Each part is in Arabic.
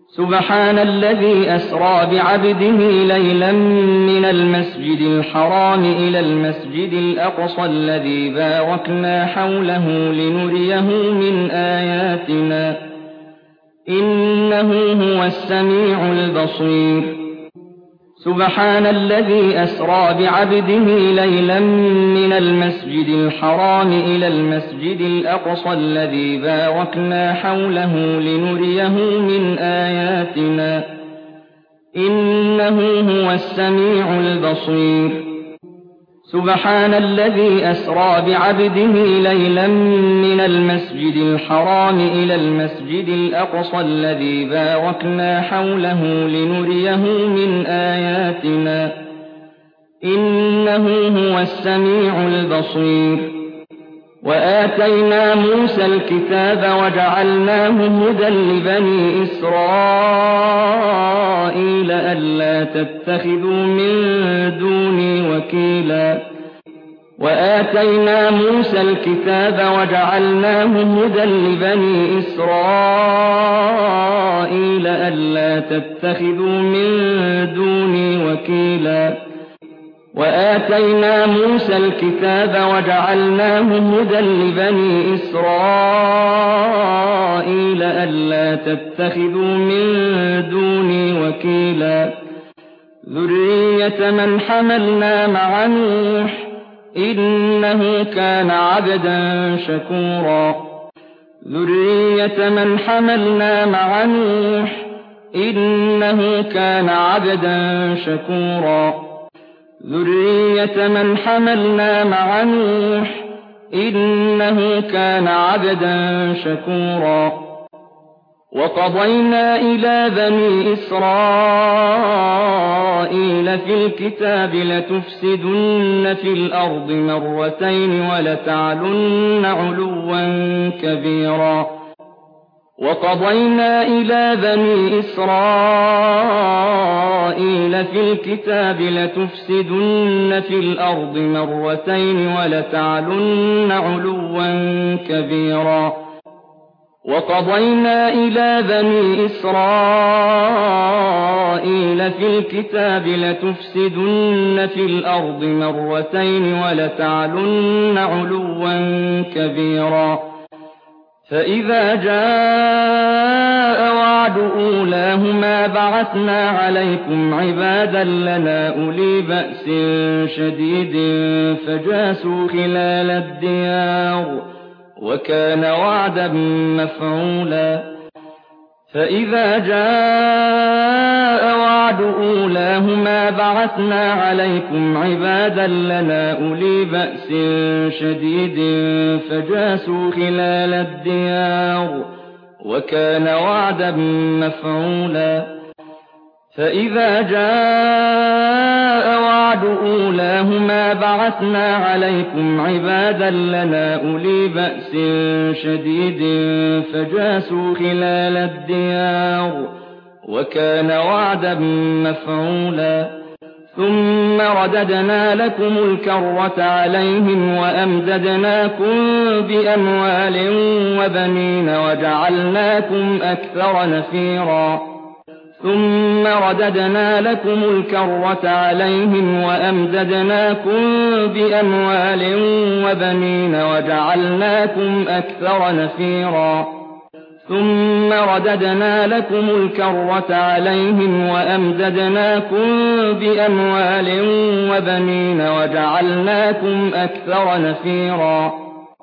سبحان الذي أسرى بعبده ليلا من المسجد الحرام إلى المسجد الأقصى الذي باركنا حوله لنريه من آياتنا إنه هو السميع البصير سبحان الذي أسرى بعبده ليلا من المسجد الحرام إلى المسجد الأقصى الذي باركنا حوله لنريه من آياتنا إنه هو السميع البصير سبحان الذي أسرى بعبده ليلا من المسجد الحرام إلى المسجد الأقصى الذي باركنا حوله لنريه من آياتنا إنه هو السميع البصير وآتينا موسى الكتاب وجعلناه هدى لبني إسرائيل ألا تتخذوا من دوني وكيلا وآتينا موسى الكتاب وجعلناه هدى لبني إسرائيل ألا تتخذوا من دوني وكيلا وآتينا موسى الكتاب وجعلناه هدى لبني إسرائيل ألا تتخذوا من دوني وكيلا ذرية من حملنا مع نوح إنه كان عبدا شكورا ذرية من حملنا مع نوح إنه كان عبدا شكورا ذرية من حملنا مع نوح إنه كان عبدا شكورا وقضينا إلى بني إسرائيل في الكتاب لتفسدن في الأرض مرتين ولتعلن علوا كبيرا وقضينا إلى بني إسرائيل في الكتاب لتفسدن في الأرض مرتين ولتعلن علوا كبيرا وقضينا إلى بني إسرائيل في الكتاب لتفسدن في الأرض مرتين ولتعلن علوا كبيرا فإذا جاء وعد أولاهما بعثنا عليكم عبادا لنا أولي بأس شديد فجاسوا خلال الديار وكان وعدا مفعولا فإذا جاء وعد أولاهما بعثنا عليكم عبادا لنا أولي بأس شديد فجاسوا خلال الديار وكان وعدا مفعولا فإذا جاء وعد أولاهما بعثنا عليكم عبادا لنا أولي بأس شديد فجاسوا خلال الديار وكان وعدا مفعولا ثم رددنا لكم الكرة عليهم وأمددناكم بأموال وبنين وجعلناكم أكثر نفيرا ثم رددنا لكم الكرة عليهم وأمددناكم بأموال وبنين وجعلناكم أكثر نفيرا ثم رددنا لكم الكرة عليهم وأمددناكم بأموال وبنين وجعلناكم أكثر نفيرا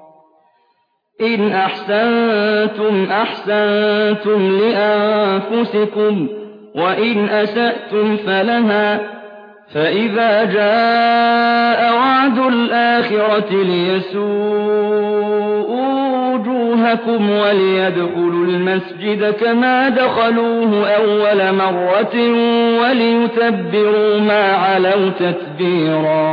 إن أحسنتم أحسنتم لأنفسكم وإن أسأتم فلها فإذا جاء وعد الآخرة ليسوءوا وجوهكم وليدخلوا المسجد كما دخلوه أول مرة وليتبروا ما علوا تتبيرا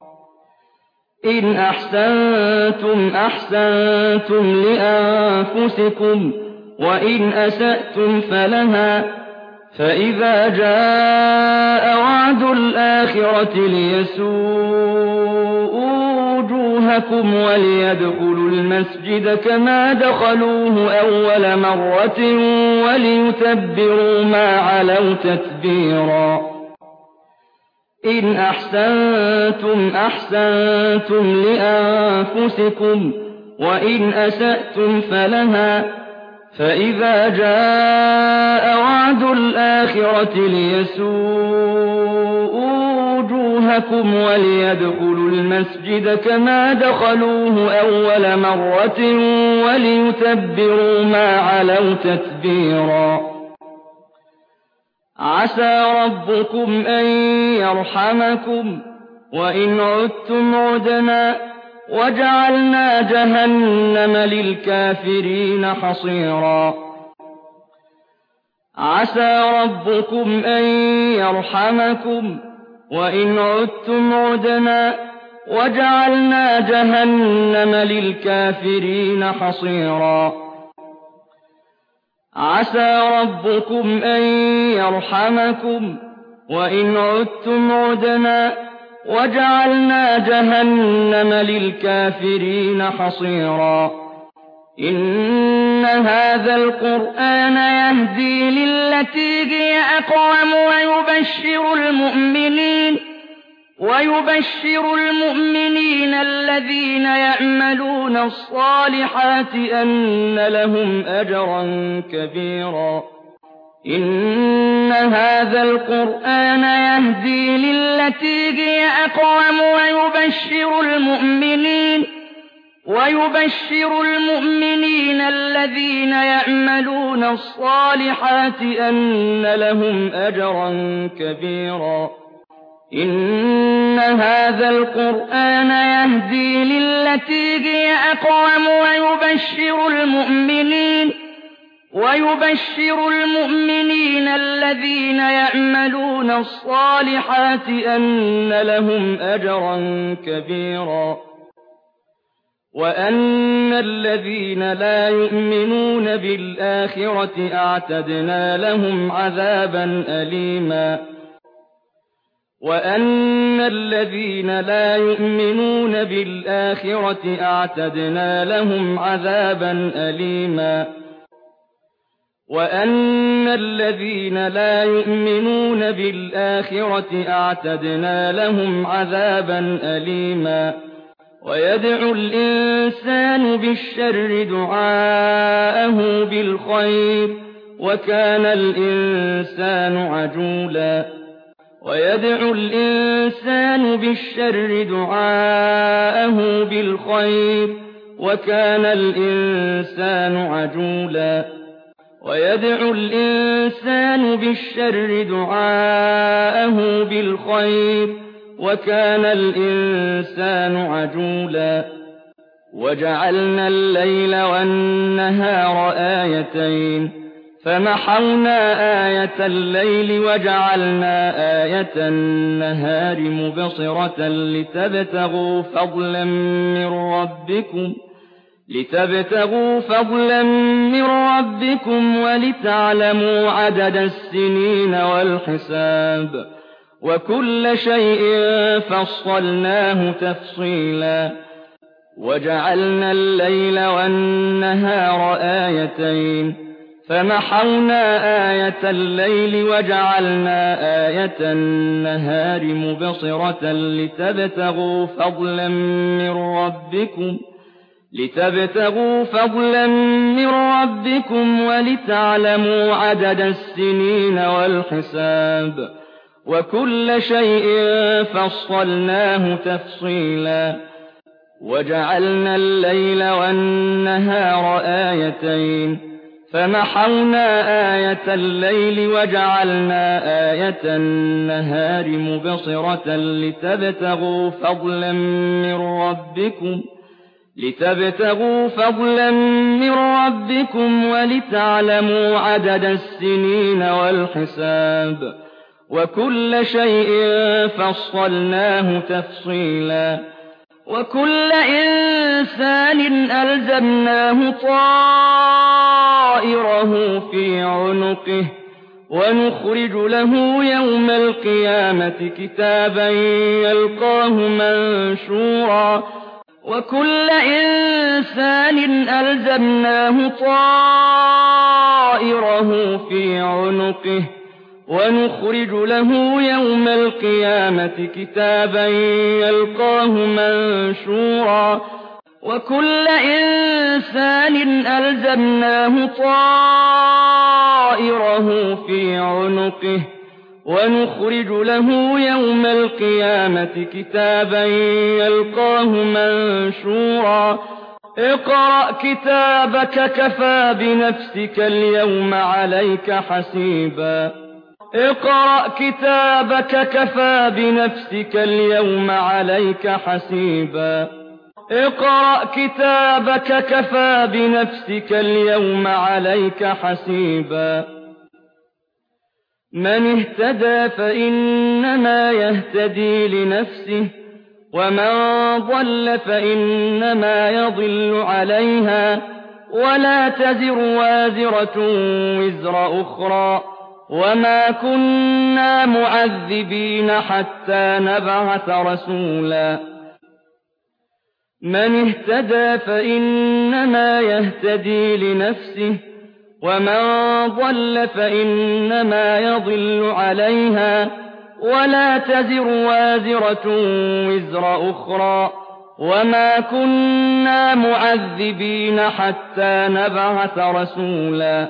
إن أحسنتم أحسنتم لأنفسكم وإن أسأتم فلها فإذا جاء وعد الآخرة ليسوءوا وُجُوهَكُمْ وَلِيَدْخُلُوا الْمَسْجِدَ كَمَا دَخَلُوهُ أَوَّلَ مَرَّةٍ وَلِيُتَبِّرُوا مَا عَلَوْا تَتْبِيرًا إِنْ أَحْسَنتُمْ أَحْسَنتُمْ لِأَنفُسِكُمْ وَإِنْ أَسَأْتُمْ فَلَهَا ۚ فَإِذَا جَاءَ وَعْدُ الْآخِرَةِ لِيَسُوءُوا وُجُوهَكُمْ وَلِيَدْخُلُوا الْمَسْجِدَ كَمَا دَخَلُوهُ أَوَّلَ مَرَّةٍ وَلِيُتَبِّرُوا مَا عَلَوْا تَتْبِيرًا عَسَىٰ رَبُّكُمْ أَن يَرْحَمَكُمْ ۚ وَإِنْ عُدتُّمْ عُدْنَا ۘ وَجَعَلْنَا جَهَنَّمَ لِلْكَافِرِينَ حَصِيرًا عَسَىٰ رَبُّكُمْ أَن يَرْحَمَكُمْ ۚ وَإِنْ عُدتُّمْ عُدْنَا ۘ وَجَعَلْنَا جَهَنَّمَ لِلْكَافِرِينَ حَصِيرًا عَسَىٰ رَبُّكُمْ أَن يَرْحَمَكُمْ ۚ وَإِنْ عُدتُّمْ عُدْنَا ۘ وَجَعَلْنَا جَهَنَّمَ لِلْكَافِرِينَ حَصِيرًا إِنَّ هَٰذَا الْقُرْآنَ يَهْدِي لِلَّتِي هِيَ أَقْوَمُ وَيُبَشِّرُ الْمُؤْمِنِينَ الَّذِينَ يَعْمَلُونَ الصَّالِحَاتِ أَنَّ لَهُمْ أَجْرًا كَبِيرًا إِنَّ هَٰذَا الْقُرْآنَ يَهْدِي لِلَّتِي هِيَ أَقْوَمُ وَيُبَشِّرُ الْمُؤْمِنِينَ الَّذِينَ يَعْمَلُونَ الصَّالِحَاتِ أَنَّ لَهُمْ أَجْرًا كَبِيرًا إِنَّ هَٰذَا الْقُرْآنَ يَهْدِي لِلَّتِي هِيَ أَقْوَمُ وَيُبَشِّرُ الْمُؤْمِنِينَ الَّذِينَ يَعْمَلُونَ الصَّالِحَاتِ أَنَّ لَهُمْ أَجْرًا كَبِيرًا وَأَنَّ الَّذِينَ لَا يُؤْمِنُونَ بِالْآخِرَةِ أَعْتَدْنَا لَهُمْ عَذَابًا أَلِيمًا وَأَنَّ الَّذِينَ لَا يُؤْمِنُونَ بِالْآخِرَةِ أَعْتَدْنَا لَهُمْ عَذَابًا أَلِيمًا وَأَنَّ الَّذِينَ لَا يُؤْمِنُونَ بِالْآخِرَةِ أَعْتَدْنَا لَهُمْ عَذَابًا أَلِيمًا وَيَدْعُ الْإِنسَانُ بِالشَّرِّ دُعَاءَهُ بِالْخَيْرِ ۖ وَكَانَ الْإِنسَانُ عَجُولًا وَيَدْعُ الْإِنسَانُ بِالشَّرِّ دُعَاءَهُ بِالْخَيْرِ ۖ وَكَانَ الْإِنسَانُ عَجُولًا وَيَدْعُ الْإِنسَانُ بِالشَّرِّ دُعَاءَهُ بِالْخَيْرِ ۖ وَكَانَ الْإِنسَانُ عَجُولًا وَجَعَلْنَا اللَّيْلَ وَالنَّهَارَ آيَتَيْنِ فَمَحَوْنَا آيَةَ اللَّيْلِ وَجَعَلْنَا آيَةَ النَّهَارِ مُبْصِرَةً لِتَبْتَغُوا فَضْلًا مِّن رَّبِّكُمْ وَلِتَعْلَمُوا عَدَدَ السِّنِينَ وَالْحِسَابَ ۚ وَكُلَّ شَيْءٍ فَصَّلْنَاهُ تَفْصِيلًا وَجَعَلْنَا اللَّيْلَ وَالنَّهَارَ آيَتَيْنِ فَمَحَوْنَا آيَةَ اللَّيْلِ وَجَعَلْنَا آيَةَ النَّهَارِ مُبْصِرَةً لِتَبْتَغُوا فَضْلًا مِّن رَّبِّكُمْ وَلِتَعْلَمُوا عَدَدَ السِّنِينَ وَالْحِسَابَ ۚ وَكُلَّ شَيْءٍ فَصَّلْنَاهُ تَفْصِيلًا وَجَعَلْنَا اللَّيْلَ وَالنَّهَارَ آيَتَيْنِ فَمَحَوْنَا آيَةَ اللَّيْلِ وَجَعَلْنَا آيَةَ النَّهَارِ مُبْصِرَةً لِتَبْتَغُوا فَضْلًا مِّن رَّبِّكُمْ وَلِتَعْلَمُوا عَدَدَ السِّنِينَ وَالْحِسَابَ ۚ وَكُلَّ شَيْءٍ فَصَّلْنَاهُ تَفْصِيلًا وَكُلَّ إِنسَانٍ أَلْزَمْنَاهُ طَائِرَهُ فِي عُنُقِهِ ۖ وَنُخْرِجُ لَهُ يَوْمَ الْقِيَامَةِ كِتَابًا يَلْقَاهُ مَنشُورًا وكل إنسان ألزمناه طائره في عنقه ونخرج له يوم القيامة كتابا يلقاه منشورا وكل إنسان ألزمناه طائره في عنقه ونخرج له يوم القيامة كتابا يلقاه منشورا اقرأ كتابك كفى بنفسك اليوم عليك حسيبا اقرأ كتابك كفى بنفسك اليوم عليك حسيبا اقرأ كتابك كفى بنفسك اليوم عليك حسيبا من اهتدى فإنما يهتدي لنفسه ومن ضل فإنما يضل عليها ولا تزر وازرة وزر أخرى وما كنا معذبين حتى نبعث رسولا من اهتدى فإنما يهتدي لنفسه ومن ضل فإنما يضل عليها ولا تزر وازرة وزر أخرى وما كنا معذبين حتى نبعث رسولا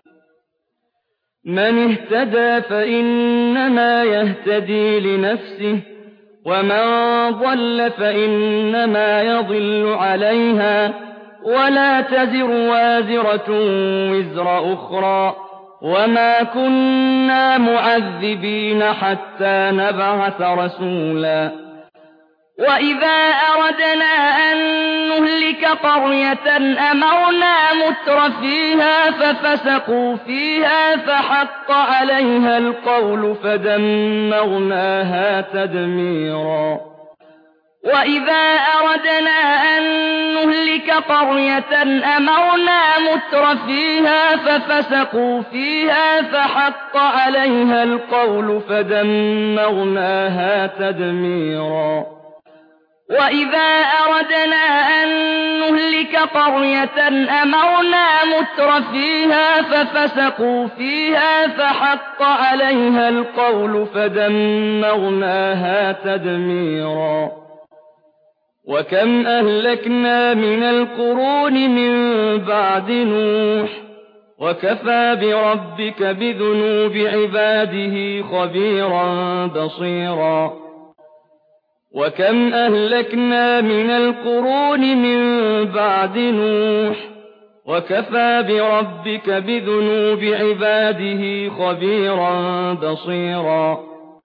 من اهتدى فإنما يهتدي لنفسه ومن ضل فإنما يضل عليها ولا تزر وازرة وزر أخرى وما كنا معذبين حتى نبعث رسولا وإذا أردنا أن نهلك قرية أمرنا مترفيها ففسقوا فيها فحق عليها القول فدمرناها تدميرا وإذا أردنا أن نهلك قرية أمرنا مترفيها ففسقوا فيها فحق عليها القول فدمرناها تدميرا وإذا أردنا أن نهلك قرية أمرنا مترفيها ففسقوا فيها فحق عليها القول فدمرناها تدميرا وكم أهلكنا من القرون من بعد نوح وكفى بربك بذنوب عباده خبيرا بصيرا وكم أهلكنا من القرون من بعد نوح وكفى بربك بذنوب عباده خبيرا بصيرا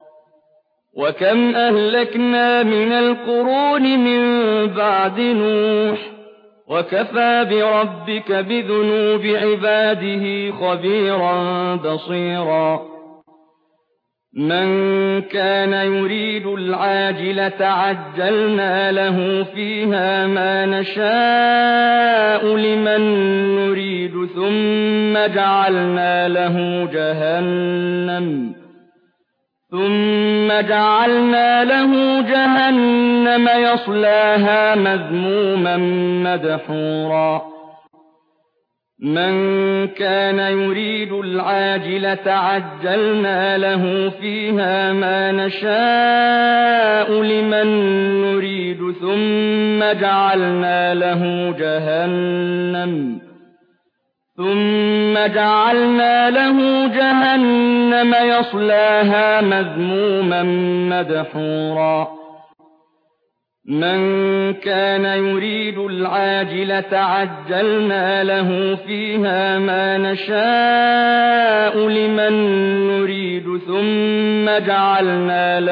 وكم أهلكنا من القرون من بعد نوح وكفى بربك بذنوب عباده خبيرا بصيرا من كان يريد العاجلة عجلنا له فيها ما نشاء لمن نريد ثم جعلنا له جهنم يصلاها مذموما مدحورا من كان يريد العاجلة عجلنا له فيها ما نشاء لمن نريد ثم جعلنا له جهنم يصلاها مذموما مدحورا من كان يريد العاجلة عجلنا له فيها ما نشاء لمن نريد ثم جعلنا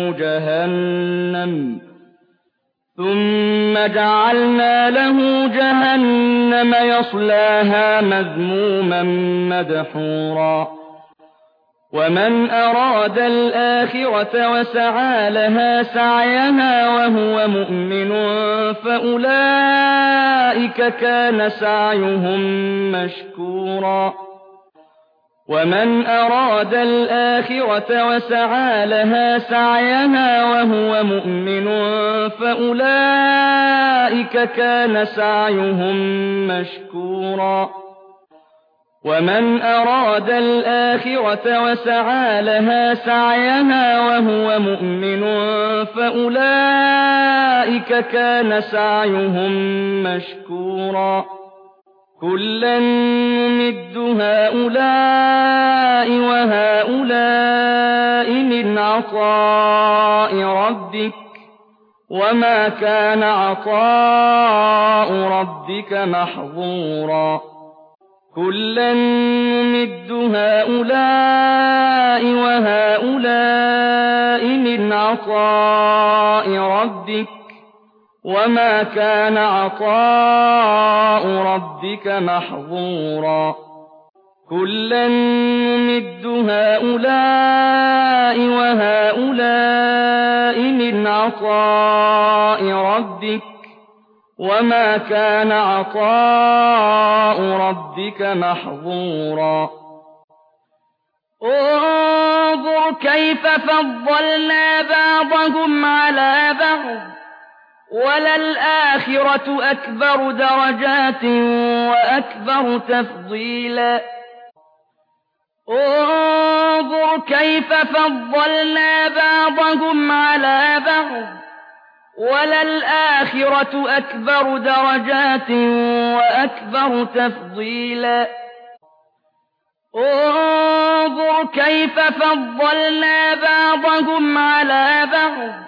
له جهنم يصلاها مذموما مدحورا ومن أراد الآخرة وسعى لها سعيها وهو مؤمن فأولئك كان سعيهم مشكورا ومن أراد الآخرة وسعى لها سعيها وهو مؤمن فأولئك كان سعيهم مشكورا ومن أراد الآخرة وسعى لها سعيها وهو مؤمن فأولئك كان سعيهم مشكورا كلا نمد هؤلاء وهؤلاء من عطاء ربك وما كان عطاء ربك محظورا كلا نمد هؤلاء وهؤلاء من عطاء ربك وما كان عطاء ربك محظورا كلا نمد هؤلاء وهؤلاء من عطاء ربك وما كان عطاء ربك محظورا انظر كيف فضلنا بعضهم على بعض وللآخرة أكبر درجات وأكبر تفضيلا انظر كيف فضلنا بعضهم على بعض وللآخرة أكبر درجات وأكبر تفضيلا انظر كيف فضلنا بعضهم على بعض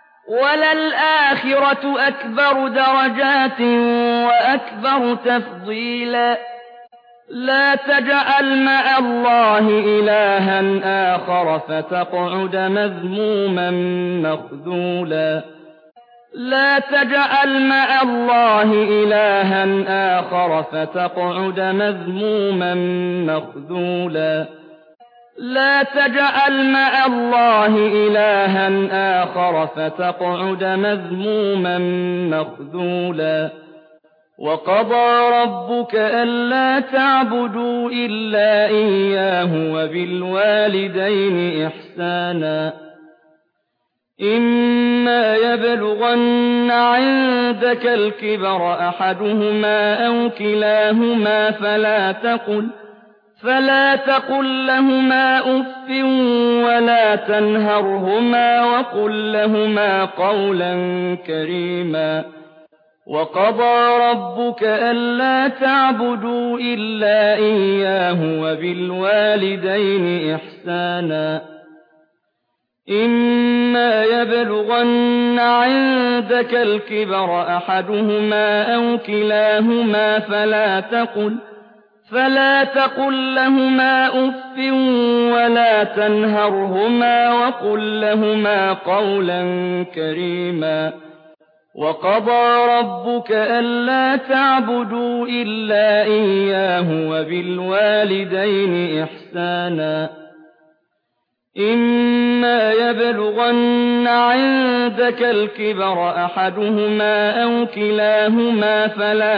وللآخرة أكبر درجات وأكبر تفضيلا لا تجعل مع الله إلها آخر فتقعد مذموما مخذولا لا تجعل مع الله إلها آخر فتقعد مذموما مخذولا لا تجعل مع الله إلها آخر فتقعد مذموما مخذولا وقضى ربك ألا تعبدوا إلا إياه وبالوالدين إحسانا إما يبلغن عندك الكبر أحدهما أو كلاهما فلا تقل لهما أف ولا تنهرهما وقل لهما قولا كريما وقضى ربك ألا تعبدوا إلا إياه وبالوالدين إحسانا إما يبلغن عندك الكبر أحدهما أو كلاهما فلا تقل لهما أف ولا تنهرهما وقل لهما قولا كريما وقضى ربك ألا تعبدوا إلا إياه وبالوالدين إحسانا إما يبلغن عندك الكبر أحدهما أو كلاهما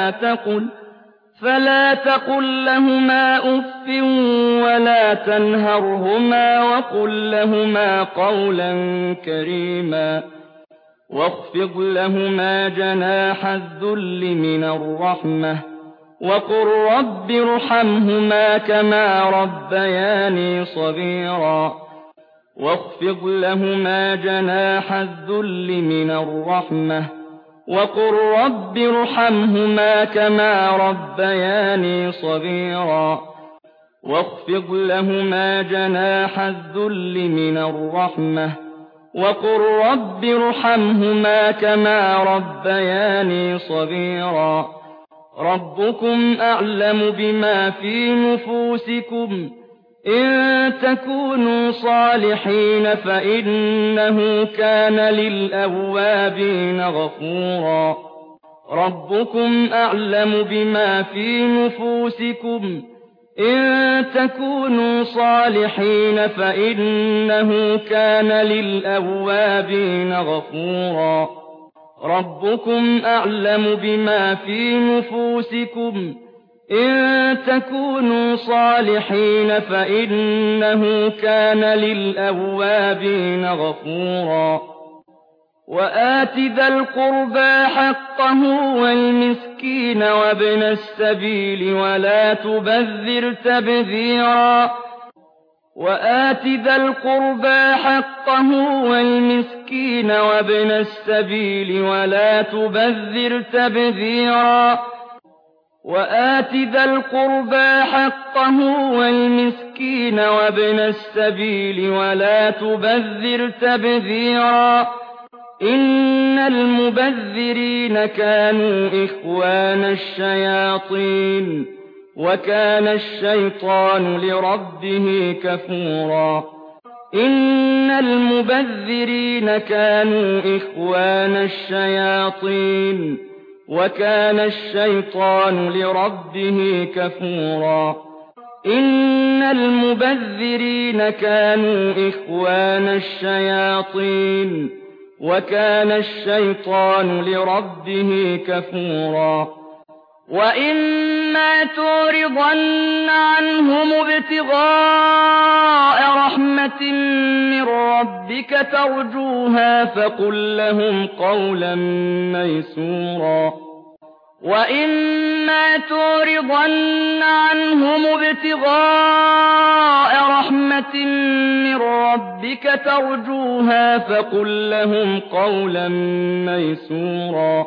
فلا تقل لهما أف ولا تنهرهما وقل لهما قولا كريما واخفض لهما جناح الذل من الرحمة وقل رب ارحمهما كما ربياني صغيرا واخفض لهما جناح الذل من الرحمة وقل رب ارحمهما كما ربياني صغيرا واخفض لهما جناح الذل من الرحمة وقل رب ارحمهما كما ربياني صغيرا ربكم أعلم بما في نفوسكم إن تكونوا صالحين فإنه كان للأوابين غفورا ربكم أعلم بما في نفوسكم إن تكونوا صالحين فإنه كان للأوابين غفورا ربكم أعلم بما في نفوسكم إن تكونوا صالحين فإنه كان للأوابين غفورا وآت ذا القربى حقه والمسكين وابن السبيل ولا تبذر تبذيرا وآت ذا القربى حقه والمسكين وابن السبيل ولا تبذر تبذيرا وآت ذا القربى حقه والمسكين وابن السبيل ولا تبذر تبذيرا إن المبذرين كانوا إخوان الشياطين وكان الشيطان لربه كفورا إن المبذرين كانوا إخوان الشياطين وكان الشيطان لربه كفورا إن المبذرين كانوا إخوان الشياطين وكان الشيطان لربه كفورا وإما تعرضن عنهم ابتغاء رحمة من ربك ترجوها فقل لهم قولا ميسورا وإما تعرضن عنهم ابتغاء رحمة من ربك ترجوها فقل لهم قولا ميسورا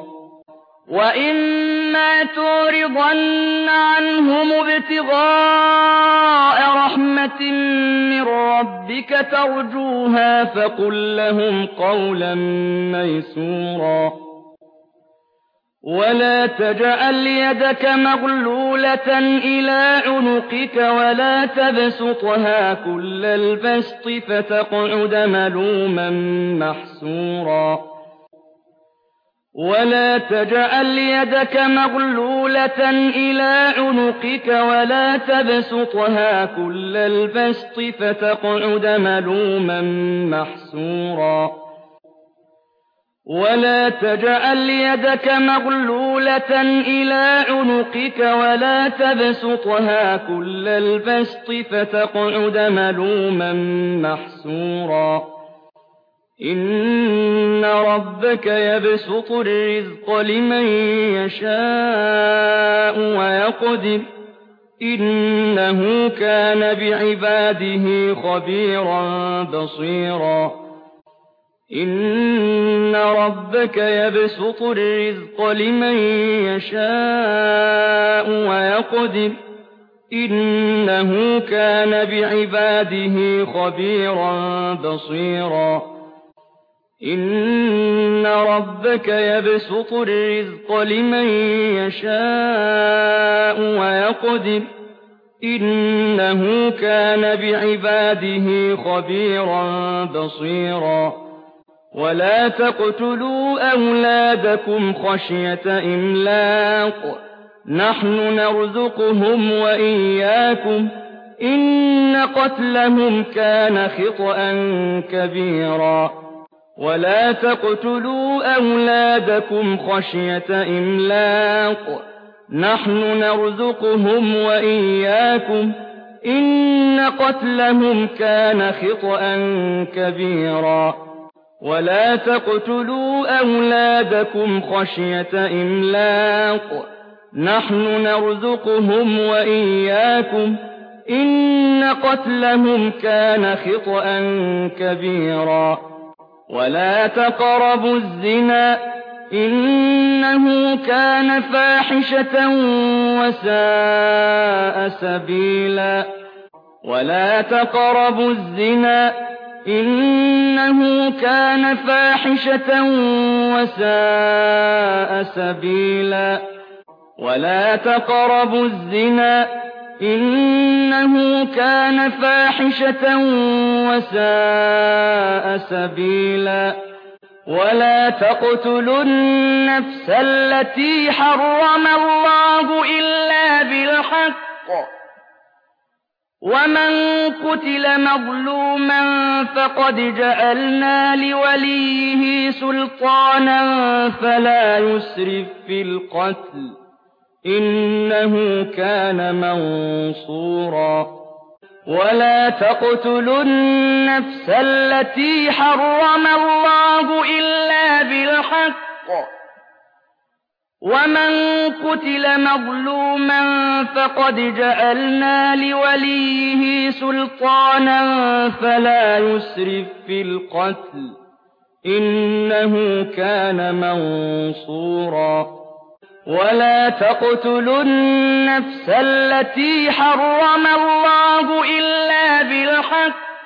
وإما تعرضن عنهم ابتغاء رحمة من ربك ترجوها فقل لهم قولا ميسورا ولا تجعل يدك مغلولة إلى عنقك ولا تبسطها كل البسط فتقعد ملوما محسورا ولا تجعل يدك مغلولة إلى عنقك ولا تبسطها كل البسط فتقعد ملوما محسورا ولا تجعل يدك مغلولة إلى عنقك ولا تبسطها كل البسط فتقعد ملوما محسورا إن ربك يبسط الرزق لمن يشاء ويقدر إنه كان بعباده خبيرا بصيرا إن ربك يبسط الرزق لمن يشاء ويقدر إنه كان بعباده خبيرا بصيرا إن ربك يبسط الرزق لمن يشاء ويقدر إنه كان بعباده خبيرا بصيرا ولا تقتلوا أولادكم خشية إملاق نحن نرزقهم وإياكم إن قتلهم كان خطأ كبيرا ولا تقتلوا أولادكم خشية إملاق نحن نرزقهم وإياكم إن قتلهم كان خطأ كبيرا ولا تقتلوا أولادكم خشية إملاق نحن نرزقهم وإياكم إن قتلهم كان خطأ كبيرا ولا تقربوا الزنا إنه كان فاحشة وساء سبيلا ولا تقربوا الزنا إنه كان فاحشة وساء سبيلا ولا تقربوا الزنا إنه كان فاحشة وساء سبيلا ولا تقتلوا النفس التي حرم الله إلا بالحق ومن قتل مظلوما فقد جعلنا لوليه سلطانا فلا يسرف في القتل إنه كان منصورا ولا تقتلوا النفس التي حرم الله إلا بالحق ومن قتل مظلوما فقد جعلنا لوليه سلطانا فلا يسرف في القتل إنه كان منصورا ولا تقتلوا النفس التي حرم الله إلا بالحق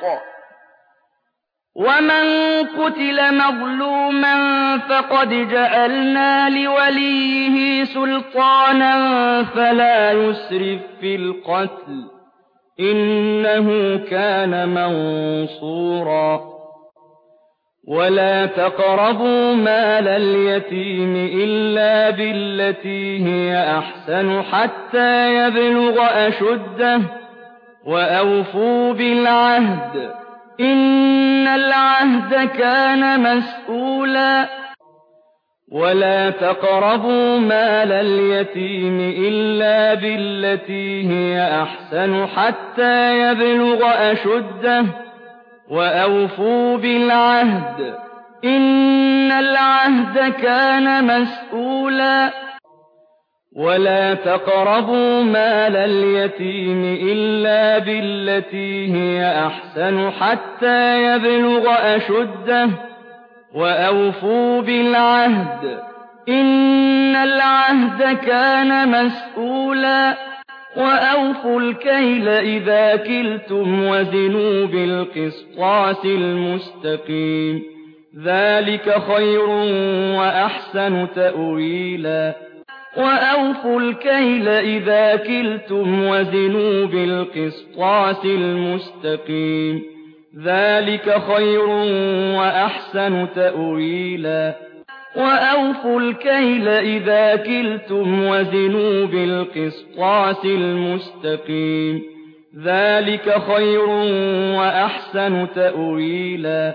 ومن قتل مظلوما فقد جعلنا لوليه سلطانا فلا يسرف في القتل إنه كان منصورا ولا تقربوا مال اليتيم إلا بالتي هي أحسن حتى يبلغ أشده وأوفوا بالعهد إن العهد كان مسؤولا ولا تقربوا مال اليتيم إلا بالتي هي أحسن حتى يبلغ أشده وأوفوا بالعهد إن العهد كان مسؤولا ولا تقربوا مال اليتيم إلا بالتي هي أحسن حتى يبلغ أشده وأوفوا بالعهد إن العهد كان مسؤولا وأوفوا الكيل إذا كلتم وزنوا بالقسطاس المستقيم ذلك خير وأحسن تأويلا وأوفوا الكيل إذا كلتم وزنوا بالقسطاس المستقيم ذلك خير وأحسن تأويلا وأوفوا الكيل إذا كلتم وزنوا بالقسطاس المستقيم ذلك خير وأحسن تأويلا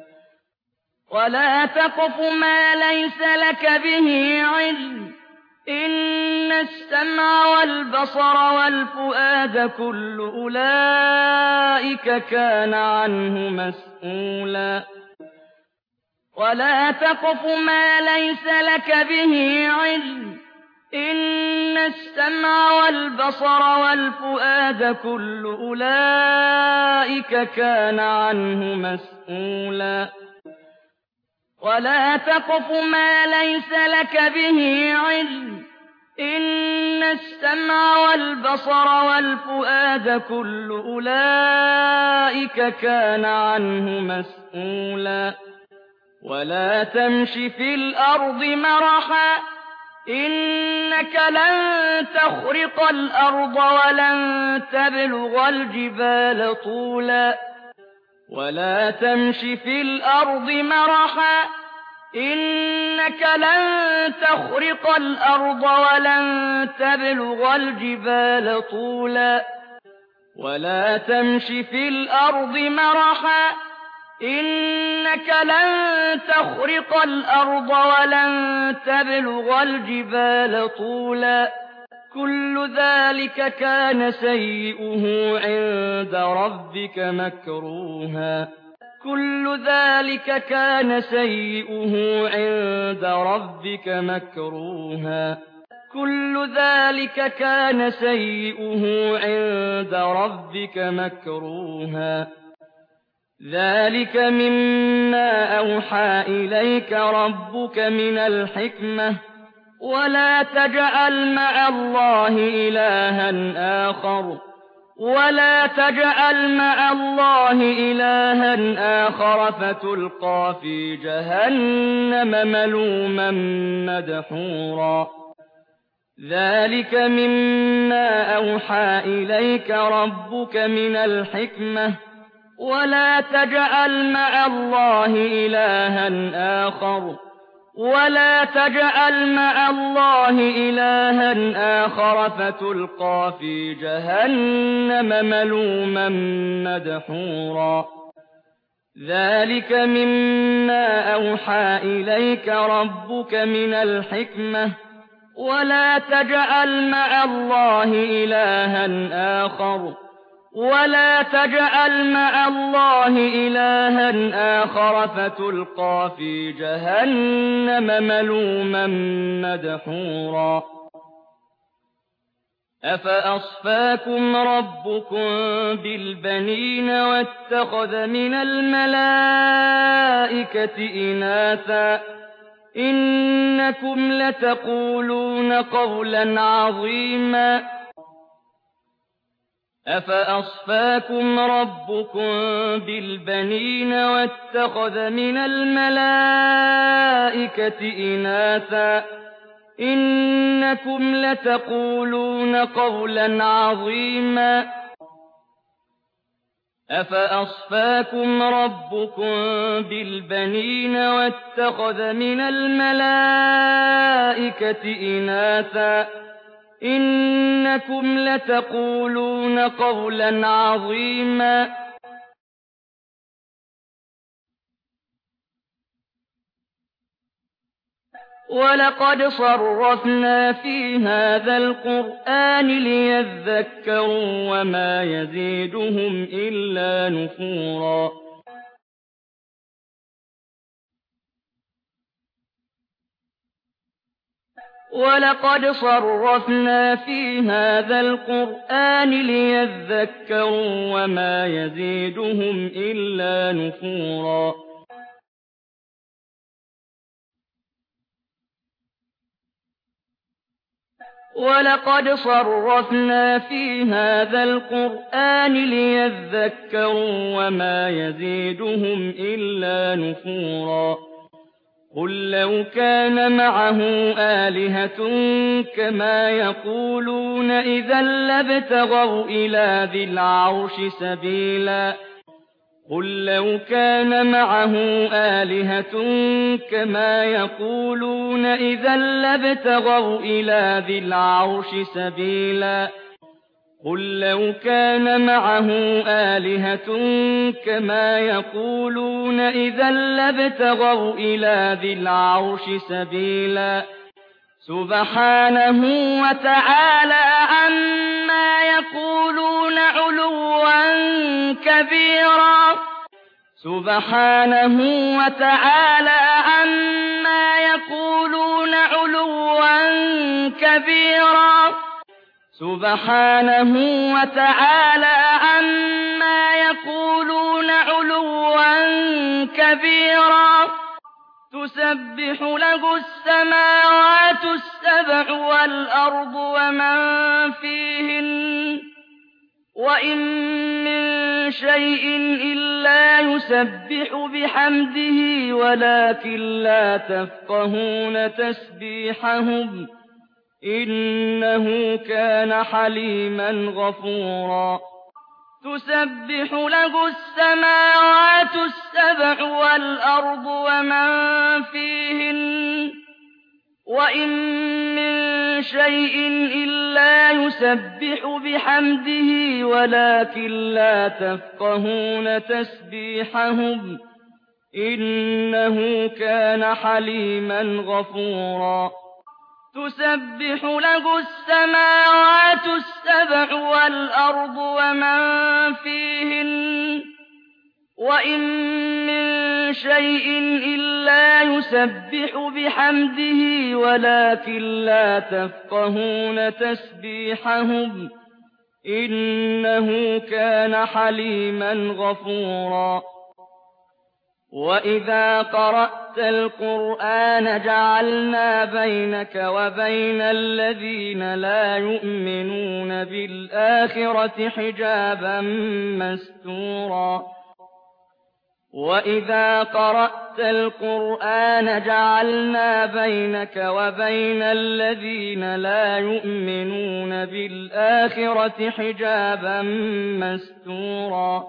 ولا تقف ما ليس لك به علم إن السمع والبصر والفؤاد كل أولئك كان عنه مسؤولا ولا تقف ما ليس لك به علم إن السمع والبصر والفؤاد كل أولئك كان عنه مسؤولا ولا تقف ما ليس لك به علم إن السمع والبصر والفؤاد كل أولئك كان عنه مسؤولا ولا تمش في الأرض مرحا إنك لن تخرق الأرض ولن تبلغ الجبال طولا ولا تمش في الأرض مرحا إنك لن تخرق الأرض ولن تبلغ الجبال طولا ولا تمش في الأرض مرحا إنك لن تخرق الأرض ولن تبلغ الجبال طولا كل ذلك كان سيئه عند ربك مكروها كل ذلك كان سيئه عند ربك مكروها كل ذلك كان سيئه عند ربك مكروها ذلك مما أوحى إليك ربك من الحكمة ولا تجعل مع الله إلها آخر ولا تجعل مع الله إلها آخر فتلقى في جهنم ملوما مدحورا ذلك مما أوحى إليك ربك من الحكمة ولا تجعل مع الله إلها آخر ولا تجعل مع الله إلها آخر فتلقى في جهنم ملوما مدحورا ذلك مما أوحى إليك ربك من الحكمة ولا تجعل مع الله إلها آخر فتلقى في جهنم ملوما مدحورا أفأصفاكم ربكم بالبنين واتخذ من الملائكة إناثا إنكم لتقولون قولا عظيما ولقد صرفنا في هذا القرآن ليذكروا وما يزيدهم إلا نفورا قل لو كان معه آلهة كما يقولون إذا لابتغوا إلى ذي العرش سبيلا سبحانه وتعالى عما يقولون علوا كبيرا تسبح له السماوات السبع والأرض ومن فيهن وإن من شيء إلا يسبح بحمده ولكن لا تفقهون تسبيحهم إنه كان حليما غفورا تسبح له السماوات السبع والأرض ومن فيهن وإن من شيء إلا يسبح بحمده ولكن لا تفقهون تسبيحهم إنه كان حليما غفورا تسبح له السماوات السبع والأرض ومن فيهن وإن من شيء إلا يسبح بحمده ولكن لا تفقهون تسبيحهم إنه كان حليما غفورا وإذا قرأت القرآن جعلنا بينك وبين الذين لا يؤمنون بالآخرة حجابا مستورا وإذا قرأت القرآن جعلنا بينك وبين الذين لا يؤمنون بالآخرة حجابا مستورا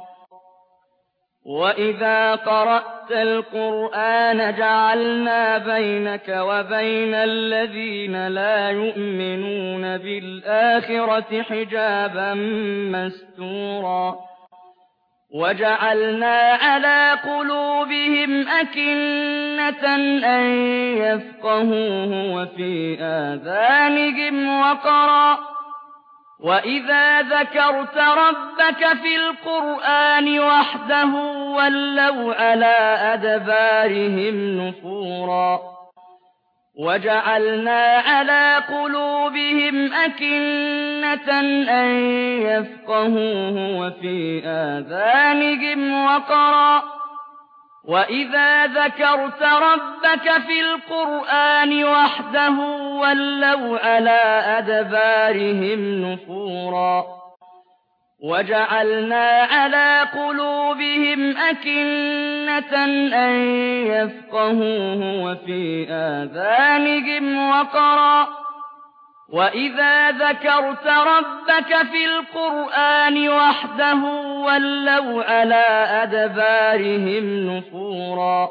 وإذا قرأت القرآن جعلنا بينك وبين الذين لا يؤمنون بالآخرة حجابا مستورا وَجَعَلْنَا عَلَىٰ قُلُوبِهِمْ أَكِنَّةً أَن يَفْقَهُوهُ وَفِي آذَانِهِمْ وَقْرًا ۚ وَإِذَا ذَكَرْتَ رَبَّكَ فِي الْقُرْآنِ وَحْدَهُ وَلَّوْا عَلَىٰ أَدْبَارِهِمْ نُفُورًا وَجَعَلْنَا عَلَىٰ قُلُوبِهِمْ أَكِنَّةً أَن يَفْقَهُوهُ وَفِي آذَانِهِمْ وَقْرًا ۚ وَإِذَا ذَكَرْتَ رَبَّكَ فِي الْقُرْآنِ وَحْدَهُ وَلَّوْا عَلَىٰ أَدْبَارِهِمْ نُفُورًا وَجَعَلْنَا عَلَىٰ قُلُوبِهِمْ أَكِنَّةً أَن يَفْقَهُوهُ وَفِي آذَانِهِمْ وَقْرًا ۚ وَإِذَا ذَكَرْتَ رَبَّكَ فِي الْقُرْآنِ وَحْدَهُ وَلَّوْا عَلَىٰ أَدْبَارِهِمْ نُفُورًا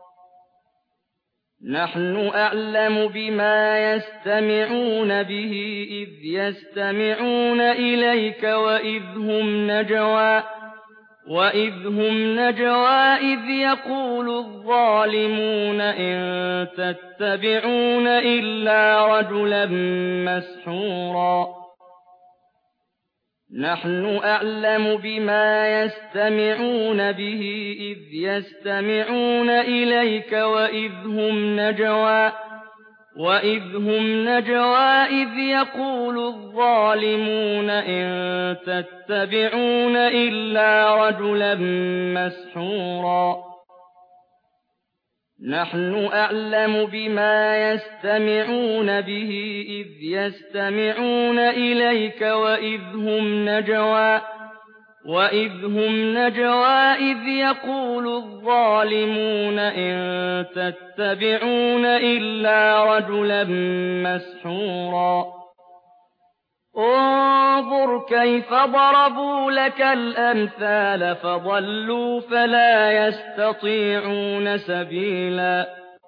نَّحْنُ أَعْلَمُ بِمَا يَسْتَمِعُونَ بِهِ إِذْ يَسْتَمِعُونَ إِلَيْكَ وَإِذْ هُمْ نَجْوَىٰ إِذْ يَقُولُ الظَّالِمُونَ إِن تَتَّبِعُونَ إِلَّا رَجُلًا مَّسْحُورًا نَّحْنُ أَعْلَمُ بِمَا يَسْتَمِعُونَ بِهِ إِذْ يَسْتَمِعُونَ إِلَيْكَ وَإِذْ هُمْ نَجْوَىٰ إِذْ يَقُولُ الظَّالِمُونَ إِن تَتَّبِعُونَ إِلَّا رَجُلًا مَّسْحُورًا نَّحْنُ أَعْلَمُ بِمَا يَسْتَمِعُونَ بِهِ إِذْ يَسْتَمِعُونَ إِلَيْكَ وَإِذْ هُمْ نَجْوَىٰ إِذْ يَقُولُ الظَّالِمُونَ إِن تَتَّبِعُونَ إِلَّا رَجُلًا مَّسْحُورًا انظُرْ كَيْفَ ضَرَبُوا لَكَ الْأَمْثَالَ فَضَلُّوا فَلَا يَسْتَطِيعُونَ سَبِيلًا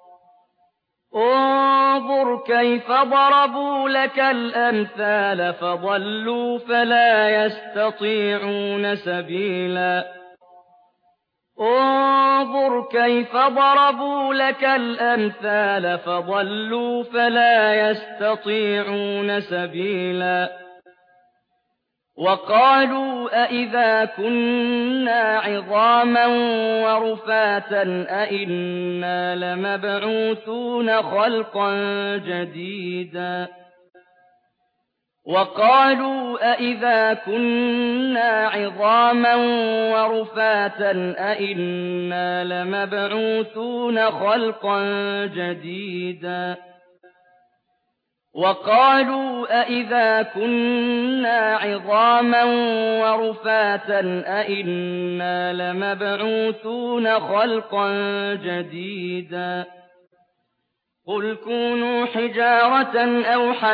انظُرْ كَيْفَ ضَرَبُوا لَكَ الْأَمْثَالَ فَضَلُّوا فَلَا يَسْتَطِيعُونَ سَبِيلًا انظُرْ كَيْفَ ضَرَبُوا لَكَ الْأَمْثَالَ فَضَلُّوا فَلَا يَسْتَطِيعُونَ سَبِيلًا وَقَالُوا أَإِذَا كُنَّا عِظَامًا وَرُفَاتًا أَإِنَّا لَمَبْعُوثُونَ خَلْقًا جَدِيدًا وَقَالُوا أَإِذَا كُنَّا عِظَامًا وَرُفَاتًا أَإِنَّا لَمَبْعُوثُونَ خَلْقًا جَدِيدًا وَقَالُوا أَإِذَا كُنَّا عِظَامًا وَرُفَاتًا أَإِنَّا لَمَبْعُوثُونَ خَلْقًا جَدِيدًا قُلْ كُونُوا حِجَارَةً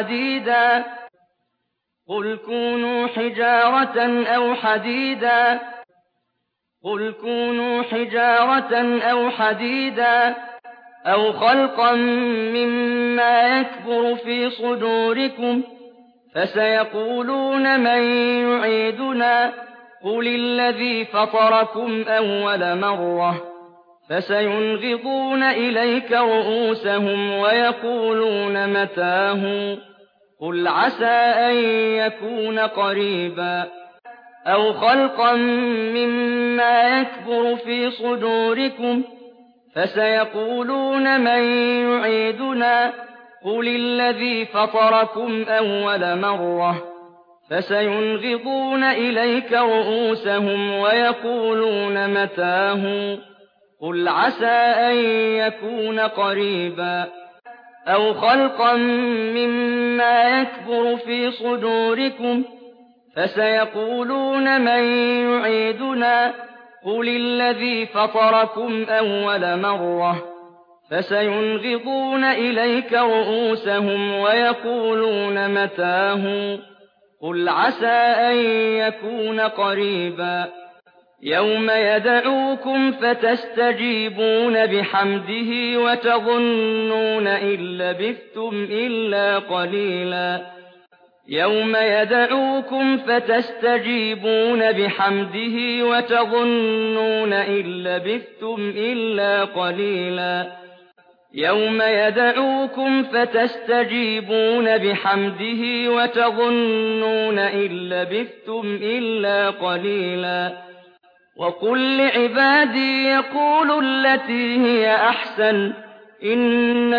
أَوْ حَدِيدًا أَوْ خَلْقًا مِّمَّا يَكْبُرُ فِي صُدُورِكُمْ فَسَيَقُولُونَ مَن يُعِيدُنَا قُلِ الَّذِي فَطَرَكُمْ أَوَّلَ مَرَّةٍ فَسَيُنْغِضُونَ إِلَيْكَ رُءُوسَهُمْ وَيَقُولُونَ مَتَىٰ هُوَ قُلْ عَسَىٰ أَن يَكُونَ قَرِيبًا أَوْ خَلْقًا مِّمَّا يَكْبُرُ فِي صُدُورِكُمْ فَسَيَقُولُونَ مَن يُعِيدُنَا قُلِ الَّذِي فَطَرَكُمْ أَوَّلَ مَرَّةٍ فَسَيُنْغِضُونَ إِلَيْكَ رُءُوسَهُمْ وَيَقُولُونَ مَتَىٰ هُوَ قُلْ عَسَىٰ أَن يَكُونَ قَرِيبًا أَوْ خَلْقًا مِّمَّا يَكْبُرُ فِي صُدُورِكُمْ فَسَيَقُولُونَ مَن يُعِيدُنَا قُلِ الَّذِي فَطَرَكُمْ أَوَّلَ مَرَّةٍ فَسَيُنْغِضُونَ إِلَيْكَ رُءُوسَهُمْ وَيَقُولُونَ مَتَىٰ هُوَ قُلْ عَسَىٰ أَن يَكُونَ قَرِيبًا يَوْمَ يَدْعُوكُمْ فَتَسْتَجِيبُونَ بِحَمْدِهِ وَتَظُنُّونَ إِن لَّبِثْتُمْ إِلَّا قَلِيلًا يوم يدعوكم فتستجيبون بحمده وتظنون إن لبثتم إلا قليلا يوم يدعوكم فتستجيبون بحمده وتظنون إن لبثتم إلا قليلا وقل لعبادي يقولوا التي هي أحسن إن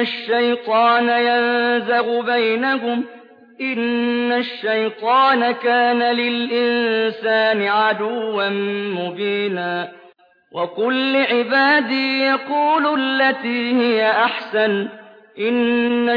الشيطان كان للإنسان عدوا مبينا وقل لعبادي يقولوا التي هي أحسن إن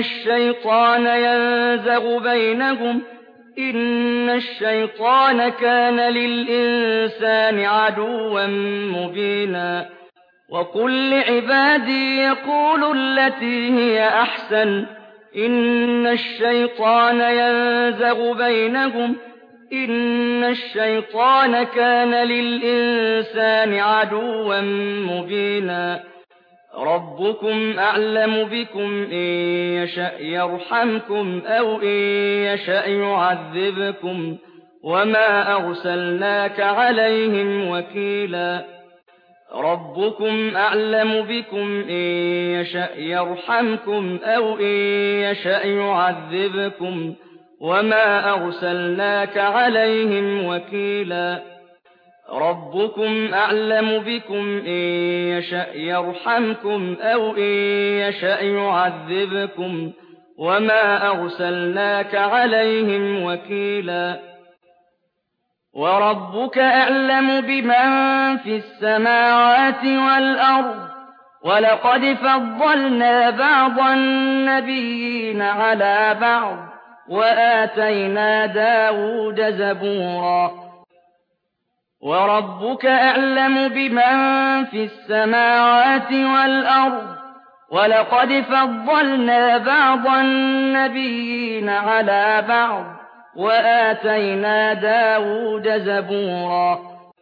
الشيطان كان للإنسان عدوا مبينا وقل لعبادي يقولوا التي هي أحسن إن الشيطان كان للإنسان عدوا مبينا ربكم أعلم بكم إن يشأ يرحمكم أو إن يشأ يعذبكم وما أرسلناك عليهم وكيلا ربكم أعلم بكم إن يشأ يرحمكم أو إن يشأ يعذبكم وما أرسلناك عليهم وكيلا ربكم أعلم بكم إن يشأ يرحمكم أو إن يشأ يعذبكم وما أرسلناك عليهم وكيلا وربك أعلم بمن في السماوات والأرض ولقد فضلنا بعض النبيين على بعض وآتينا داود زبورا وربك أعلم بمن في السماوات والأرض ولقد فضلنا بعض النبيين على بعض وآتينا داود زبورا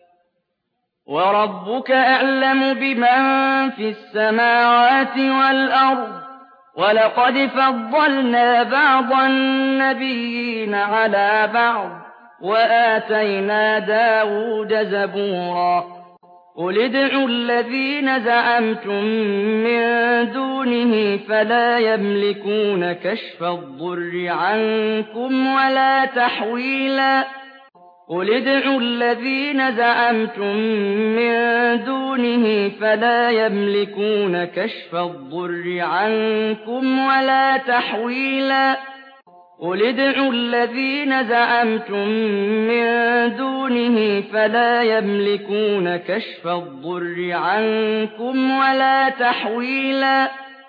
وربك أعلم بمن في السماوات والأرض ولقد فضلنا بعض النبيين على بعض وآتينا داود زبورا قل ادعوا الذين زعمتم من دونه فلا يملكون كشف الضر عنكم ولا تحويلا قل ادعوا الذين زعمتم من دونه فلا يملكون كشف الضر عنكم ولا تحويلا قل ادعوا الذين زعمتم من دونه فلا يملكون كشف الضر عنكم ولا تحويلا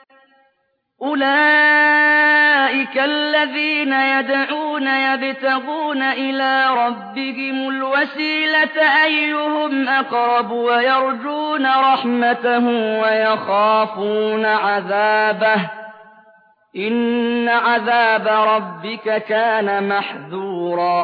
أولئك الذين يدعون يبتغون إلى ربهم الوسيلة أيهم أقرب ويرجون رحمته ويخافون عذابه إن عذاب ربك كان محذورا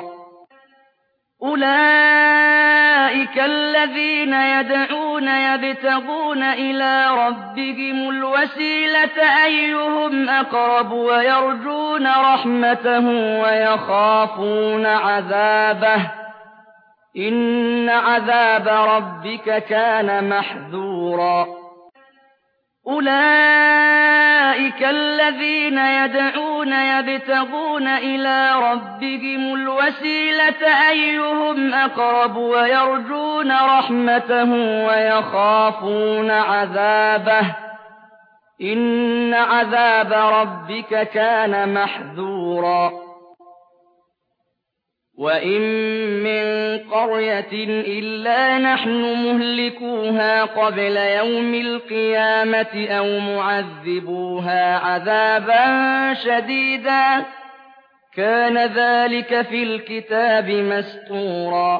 أولئك الذين يدعون يبتغون إلى ربهم الوسيلة أيهم أقرب ويرجون رحمته ويخافون عذابه إن عذاب ربك كان محذورا أولئك الذين يدعون يبتغون إلى ربهم الوسيلة أيهم أقرب ويرجون رحمته ويخافون عذابه إن عذاب ربك كان محذورا وإن من قرية إلا نحن مهلكوها قبل يوم القيامة أو معذبوها عذابا شديدا كان ذلك في الكتاب مسطورا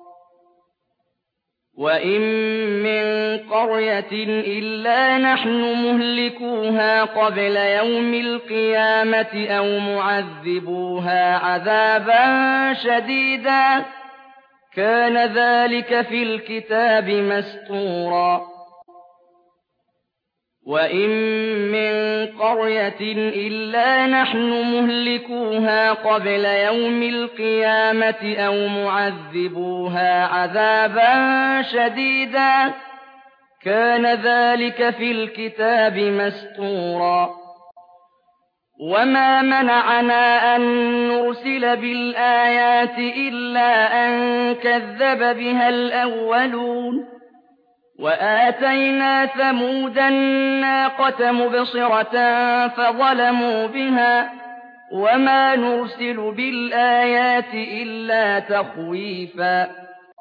وإن من قرية إلا نحن مهلكوها قبل يوم القيامة أو معذبوها عذابا شديدا كان ذلك في الكتاب مسطورا وَإِن مِّن قَرْيَةٍ إِلَّا نَحْنُ مُهْلِكُوهَا قَبْلَ يَوْمِ الْقِيَامَةِ أَوْ مُعَذِّبُوهَا عَذَابًا شَدِيدًا ۚ كَانَ ذَٰلِكَ فِي الْكِتَابِ مَسْطُورًا. وَمَا مَنَعَنَا أَن نُّرْسِلَ بِالْآيَاتِ إِلَّا أَن كَذَّبَ بِهَا الْأَوَّلُونَ ۚ وَآتَيْنَا ثَمُودَ النَّاقَةَ مُبْصِرَةً فَظَلَمُوا بِهَا ۚ وَمَا نُرْسِلُ بِالْآيَاتِ إِلَّا تَخْوِيفًا.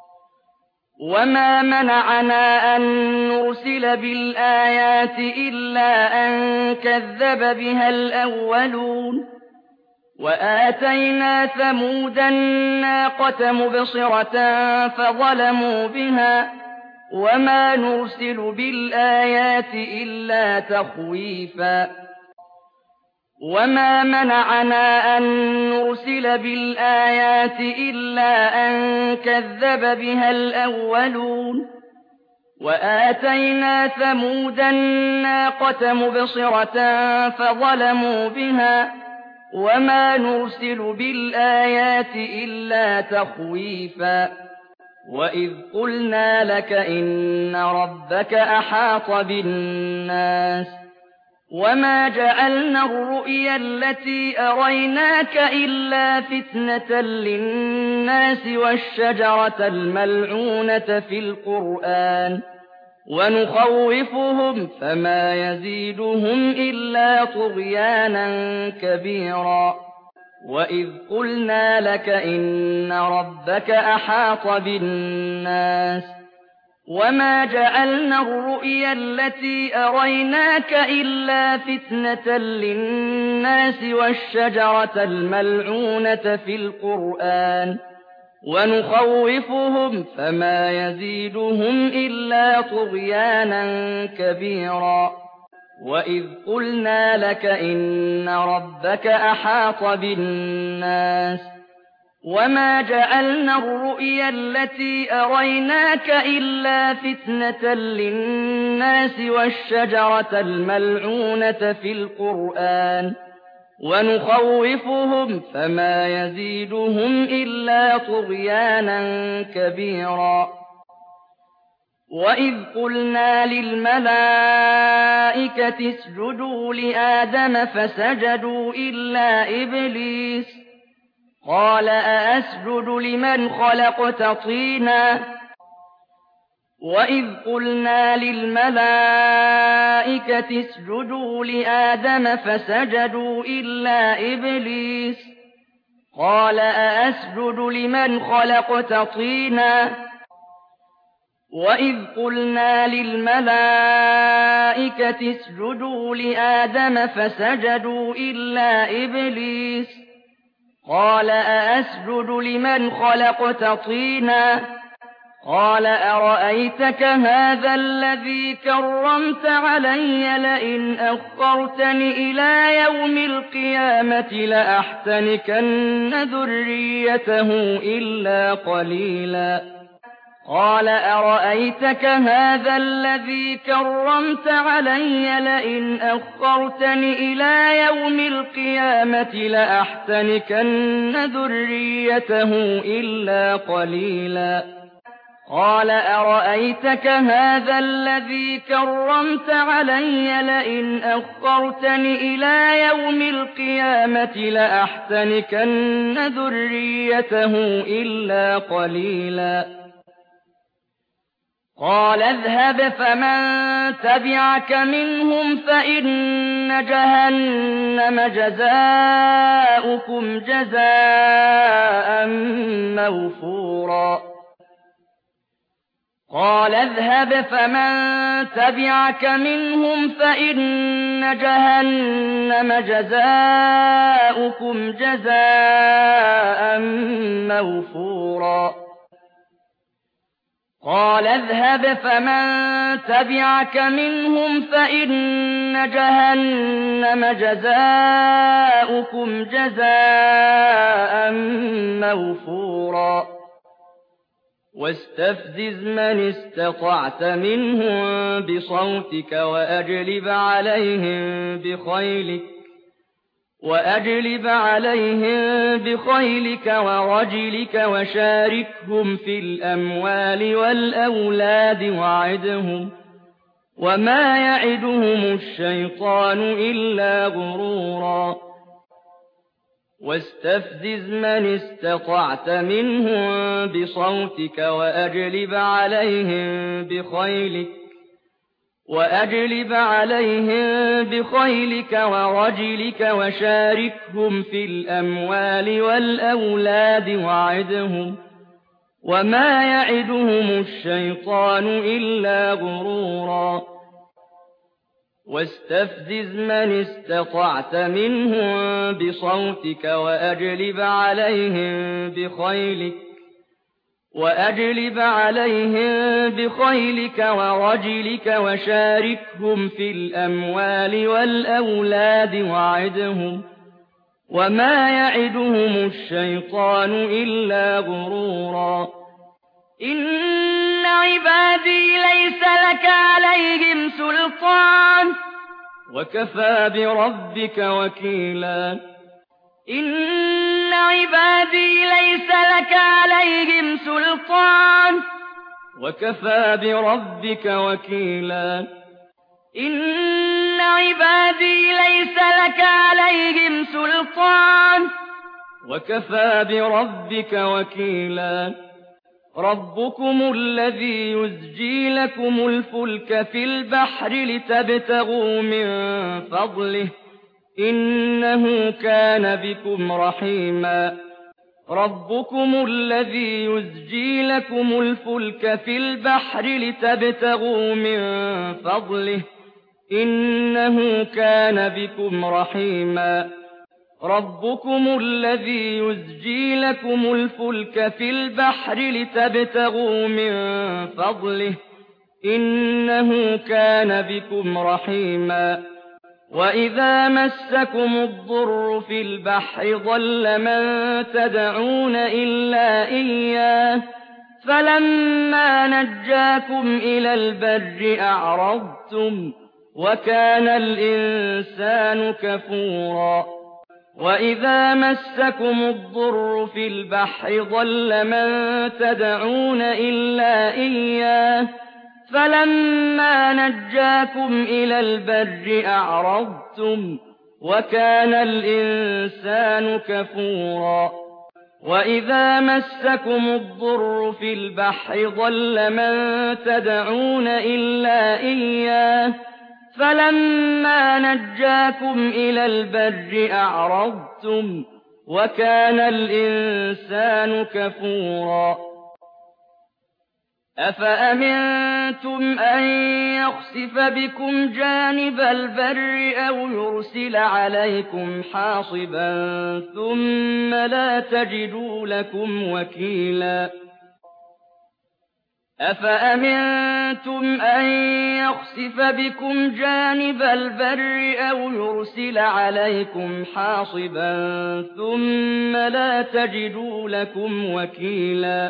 وَمَا مَنَعَنَا أَن نُّرْسِلَ بِالْآيَاتِ إِلَّا أَن كَذَّبَ بِهَا الْأَوَّلُونَ ۚ وَآتَيْنَا ثَمُودَ النَّاقَةَ مُبْصِرَةً فَظَلَمُوا بِهَا ۚ وَمَا نُرْسِلُ بِالْآيَاتِ إِلَّا تَخْوِيفًا. وَمَا مَنَعَنَا أَن نُّرْسِلَ بِالْآيَاتِ إِلَّا أَن كَذَّبَ بِهَا الْأَوَّلُونَ ۚ وَآتَيْنَا ثَمُودَ النَّاقَةَ مُبْصِرَةً فَظَلَمُوا بِهَا ۚ وَمَا نُرْسِلُ بِالْآيَاتِ إِلَّا تَخْوِيفًا. وَإِذْ قُلْنَا لَكَ إِنَّ رَبَّكَ أَحَاطَ بِالنَّاسِ وَمَا جَعَلْنَا الرُّؤْيَا الَّتِي أَرَيْنَاكَ إِلَّا فِتْنَةً لِّلنَّاسِ وَالشَّجَرَةَ الْمَلْعُونَةَ فِي الْقُرْآنِ وَنُخَوِّفُهُمْ فَمَا يَزِيدُهُمْ إِلَّا طُغْيَانًا كَبِيرًا. وَإِذْ قُلْنَا لَكَ إِنَّ رَبَّكَ أَحَاطَ بِالنَّاسِ وَمَا جَعَلْنَا الرُّؤْيَا الَّتِي أَرَيْنَاكَ إِلَّا فِتْنَةً لِّلنَّاسِ وَالشَّجَرَةَ الْمَلْعُونَةَ فِي الْقُرْآنِ وَنُخَوِّفُهُمْ فَمَا يَزِيدُهُمْ إِلَّا طُغْيَانًا كَبِيرًا. وَإِذْ قُلْنَا لَكَ إِنَّ رَبَّكَ أَحَاطَ بِالنَّاسِ وَمَا جَعَلْنَا الرُّؤْيَا الَّتِي أَرَيْنَاكَ إِلَّا فِتْنَةً لِّلنَّاسِ وَالشَّجَرَةَ الْمَلْعُونَةَ فِي الْقُرْآنِ وَنُخَوِّفُهُمْ فَمَا يَزِيدُهُمْ إِلَّا طُغْيَانًا كَبِيرًا. وَإِذْ قُلْنَا لِلْمَلَائِكَةِ اسْجُدُوا لِآدَمَ فَسَجَدُوا إِلَّا إِبْلِيسَ قَالَ أَأَسْجُدُ لِمَنْ خَلَقْتَ طِينًا. وَإِذْ قُلْنَا لِلْمَلَائِكَةِ اسْجُدُوا لِآدَمَ فَسَجَدُوا إِلَّا إِبْلِيسَ قَالَ أَأَسْجُدُ لِمَنْ خَلَقْتَ طِينًا. وَإِذْ قُلْنَا لِلْمَلَائِكَةِ اسْجُدُوا لِآدَمَ فَسَجَدُوا إِلَّا إِبْلِيسَ قَالَ أَأَسْجُدُ لِمَنْ خَلَقْتَ طِينًا. قَالَ أَرَأَيْتَكَ هَٰذَا الَّذِي كَرَّمْتَ عَلَيَّ لَئِنْ أَخَّرْتَنِ إِلَىٰ يَوْمِ الْقِيَامَةِ لَأَحْتَنِكَنَّ ذُرِّيَّتَهُ إِلَّا قَلِيلًا. قَالَ أَرَأَيْتَكَ هَٰذَا الَّذِي كَرَّمْتَ عَلَيَّ لَئِنْ أَخَّرْتَنِ إِلَىٰ يَوْمِ الْقِيَامَةِ لَأَحْتَنِكَنَّ ذُرِّيَّتَهُ إِلَّا قَلِيلًا. قَالَ أَرَأَيْتَكَ هَٰذَا الَّذِي كَرَّمْتَ عَلَيَّ لَئِنْ أَخَّرْتَنِ إِلَىٰ يَوْمِ الْقِيَامَةِ لَأَحْتَنِكَنَّ ذُرِّيَّتَهُ إِلَّا قَلِيلًا. قَالَ اذْهَبْ فَمَن تَبِعَكَ مِنْهُمْ فَإِنَّ جَهَنَّمَ جَزَاؤُكُمْ جَزَاءً مَّوْفُورًا. قَالَ اذْهَبْ فَمَن تَبِعَكَ مِنْهُمْ فَإِنَّ جَهَنَّمَ جَزَاؤُكُمْ جَزَاءً مَّوْفُورًا. قَالَ اذْهَبْ فَمَن تَبِعَكَ مِنْهُمْ فَإِنَّ جَهَنَّمَ جَزَاؤُكُمْ جَزَاءً مَّوْفُورًا. واستفزز من استطعت منهم بصوتك وأجلب عليهم بخيلك ورجلك وشاركهم في الأموال والأولاد وعدهم وما يعدهم الشيطان إلا غرورا واستفزز من استطعت منهم بصوتك وأجلب عليهم بخيلك ورجلك وشاركهم في الأموال والأولاد وعدهم وما يعدهم الشيطان إلا غرورا واستفزز من استطعت منهم بصوتك وأجلب عليهم بخيلك ورجلك وشاركهم في الأموال والأولاد وعدهم وما يعدهم الشيطان إلا غرورا إن عبادي ليس لك عليهم سلطان وكفى بربك وكيلا إن عبادي ليس لك عليهم سلطان وكفى بربك وكيلا إن عبادي ليس لك عليهم سلطان وكفى بربك وكيلا ربكم الذي يزجي لكم الفلك في البحر لتبتغوا من فضله إنه كان بكم رحيما ربكم الذي يزجي لكم الفلك في البحر لتبتغوا من فضله إنه كان بكم رحيما ربكم الذي يزجي لكم الفلك في البحر لتبتغوا من فضله إنه كان بكم رحيما وإذا مسكم الضر في البحر ضل من تدعون إلا إياه فلما نجاكم إلى البر أعرضتم وكان الإنسان كفورا وإذا مسكم الضر في البحر ضل من تدعون إلا إياه فلما نجاكم إلى البر أعرضتم وكان الإنسان كفورا وإذا مسكم الضر في البحر ضل من تدعون إلا إياه فلما نجاكم إلى البر أعرضتم وكان الإنسان كفورا أفأمنتم أن يخسف بكم جانب البر أو يرسل عليكم حاصبا ثم لا تجدوا لكم وكيلا أفأمنتم أن يخسف بكم جانب البر أو يرسل عليكم حاصبا ثم لا تجدوا لكم وكيلا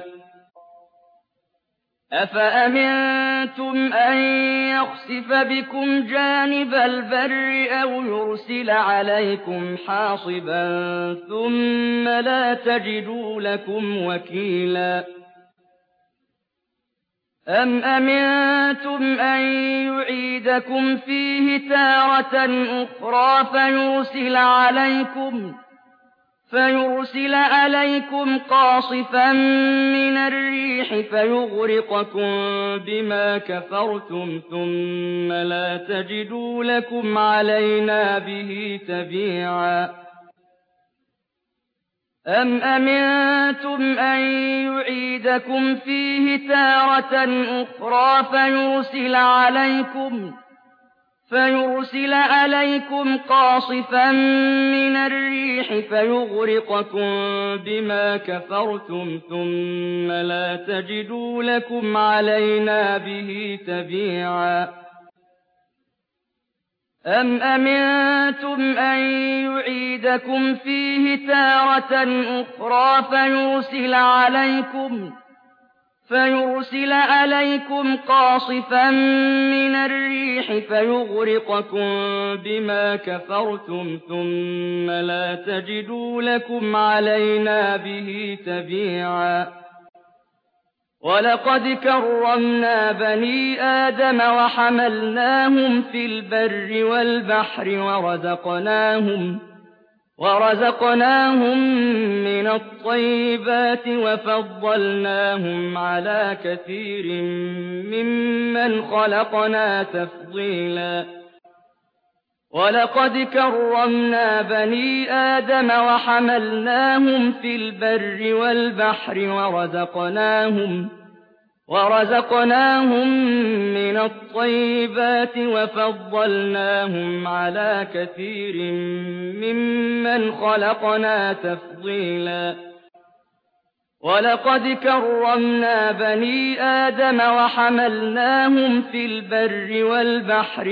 أفأمنتم أن يخسف بكم جانب البر أو يرسل عليكم حاصبا ثم لا تجدوا لكم وكيلا أم أمنتم أن يعيدكم فيه تارة أخرى فيرسل عليكم قاصفا من الريح فيغرقكم بما كفرتم ثم لا تجدوا لكم علينا به تبيعا أم أمنتم أن يعيدكم فيه تارة أخرى فيرسل عليكم قاصفا من الريح فيغرقكم بما كفرتم ثم لا تجدوا لكم علينا به تبيعا أم أمنتم أن يعيدكم فيه تارة أخرى فيرسل عليكم قاصفا من الريح فيغرقكم بما كفرتم ثم لا تجدوا لكم علينا به تبيعا ولقد كرمنا بني آدم وحملناهم في البر والبحر ورزقناهم من الطيبات وفضلناهم على كثير ممن خلقنا تفضيلا ولقد كرمنا بني آدم وحملناهم في البر والبحر ورزقناهم من الطيبات وفضلناهم على كثير ممن خلقنا تفضيلا ولقد كرمنا بني آدم وحملناهم في البر والبحر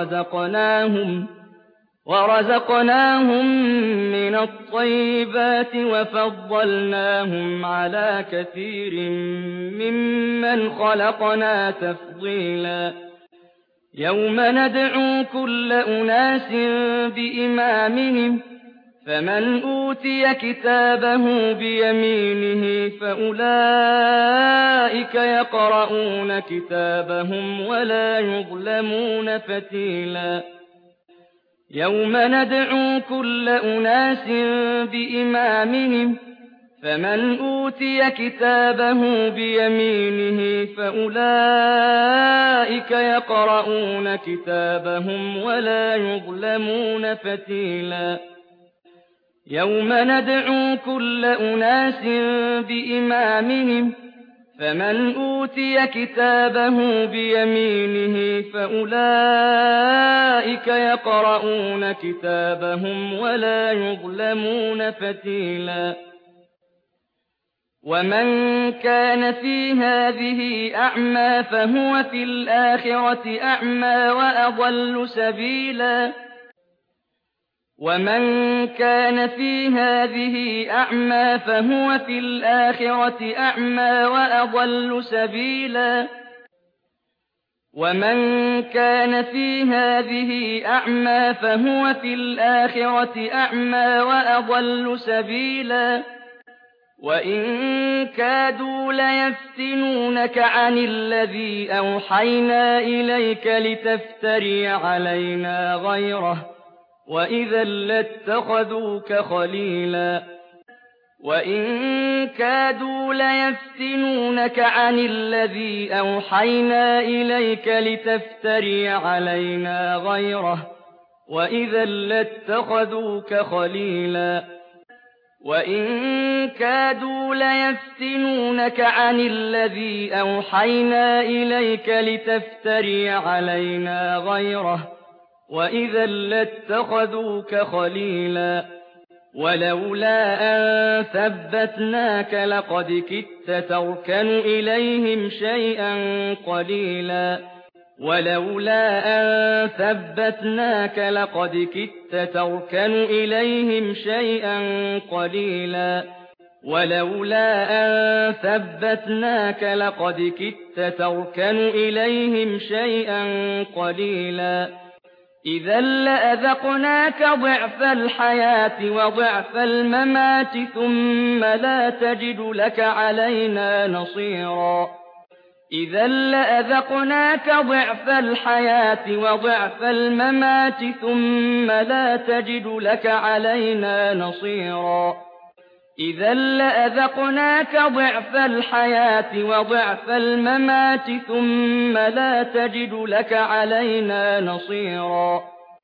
ورزقناهم من الطيبات وفضلناهم على كثير ممن خلقنا تفضيلا يوم ندعو كل أناس بإمامهم فمن أوتي كتابه بيمينه فأولئك يقرؤون كتابهم ولا يظلمون فتيلا يوم ندعو كل أناس بإمامهم فمن أوتي كتابه بيمينه فأولئك يقرؤون كتابهم ولا يظلمون فتيلا يوم ندعو كل أناس بإمامهم فمن أوتي كتابه بيمينه فأولئك يقرؤون كتابهم ولا يظلمون فتيلا ومن كان في هذه أعمى فهو في الآخرة أعمى وأضل سبيلا ومن كان في هذه أعمى فهو في الآخرة أعمى وأضل سبيلا ومن كان في هذه أعمى فهو في الآخرة أعمى وأضل سبيلا وإن كادوا ليفتنونك عن الذي أوحينا إليك لتفتري علينا غيره وإذا لاتخذوك خليلا وإن كادوا ليفتنونك عن الذي أوحينا إليك لتفتري علينا غيره وإذا لاتخذوك خليلا وإن كادوا ليفتنونك عن الذي أوحينا إليك لتفتري علينا غيره وإذا لاتخذوك خليلا ولولا أن ثبتناك لقد كدت تركن إليهم شيئا قليلا ولولا أن ثبتناك لقد كدت تركن إليهم شيئا قليلا ولولا أن ثبتناك لقد كدت تركن إليهم شيئا قليلا إذا لأذقناك ضعف الحياة وضعف الممات ثم لا تجد لك علينا نصيرا إذا لأذقناك ضعف الحياة وضعف الممات ثم لا تجد لك علينا نصيرا إذا لأذقناك ضعف الحياة وضعف الممات ثم لا تجد لك علينا نصيرا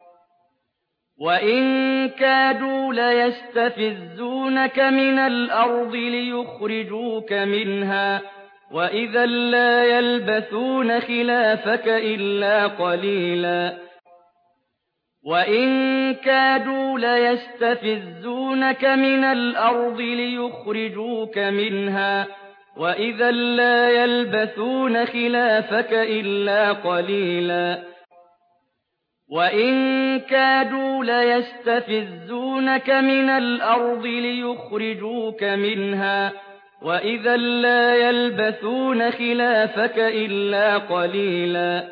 وإن كادوا ليستفزونك من الأرض ليخرجوك منها وإذا لا يلبثون خلافك إلا قليلا وإن كادوا ليستفزونك من الأرض ليخرجوك منها وإذا لا يلبثون خلافك إلا قليلا وإن كادوا ليستفزونك من الأرض ليخرجوك منها وإذا لا يلبثون خلافك إلا قليلا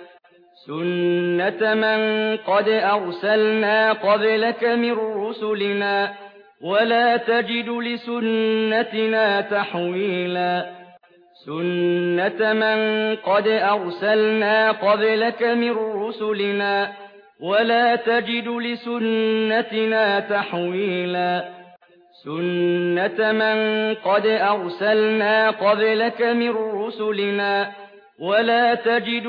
سنة من قد أرسلنا قبلك من رسلنا ولا تجد لسنتنا تحويلا سنة من قد أرسلنا قبلك من رسلنا ولا تجد لسنتنا تحويلا سنة من قد أرسلنا قبلك من رسلنا ولا تجد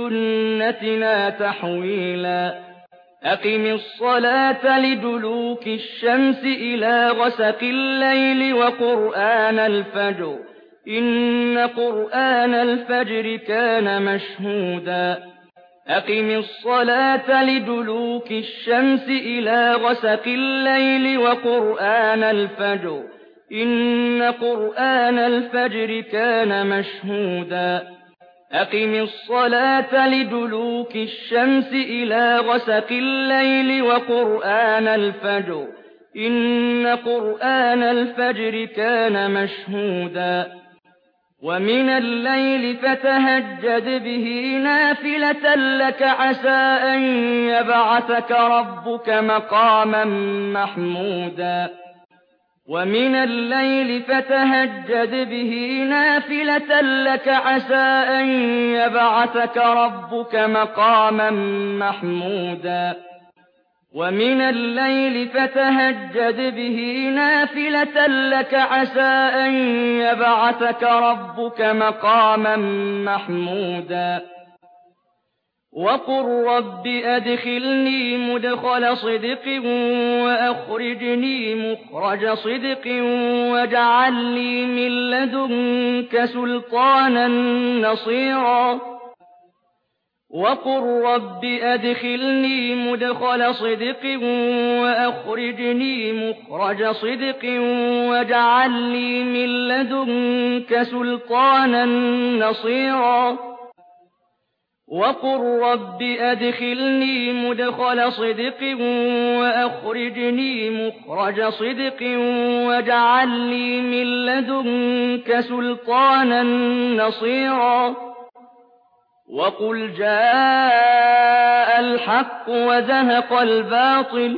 لسنتنا تحويلا أقم الصلاة لدلوك الشمس إلى غسق الليل وقرآن الفجر إن قرآن الفجر كان مشهودا أقم الصلاة لدلوك الشمس إلى غسق الليل وقرآن الفجر إن قرآن الفجر كان مشهودا أقم الصلاة لدلوك الشمس إلى غسق الليل وقرآن الفجر إن قرآن الفجر كان مشهودا ومن الليل فتهجد به نافلة لك عسى أن يبعثك ربك مقاما محمودا ومن الليل فتهجد به نافلة لك عسى أن يبعثك ربك مقاما محمودا ومن الليل فتهجد به نافلة لك عسى أن يبعثك ربك مقاما محمودا وقل رب أدخلني مدخل صدق وأخرجني مخرج صدق واجعل لي من لدنك سلطانا نصيرا وقل رب أدخلني مدخل صدق وأخرجني مخرج صدق واجعل لي من لدنك سلطانا نصيرا وقل رب أدخلني مدخل صدق وأخرجني مخرج صدق واجعل لي من لدنك سلطانا نصيرا وقل جاء الحق وزهق الباطل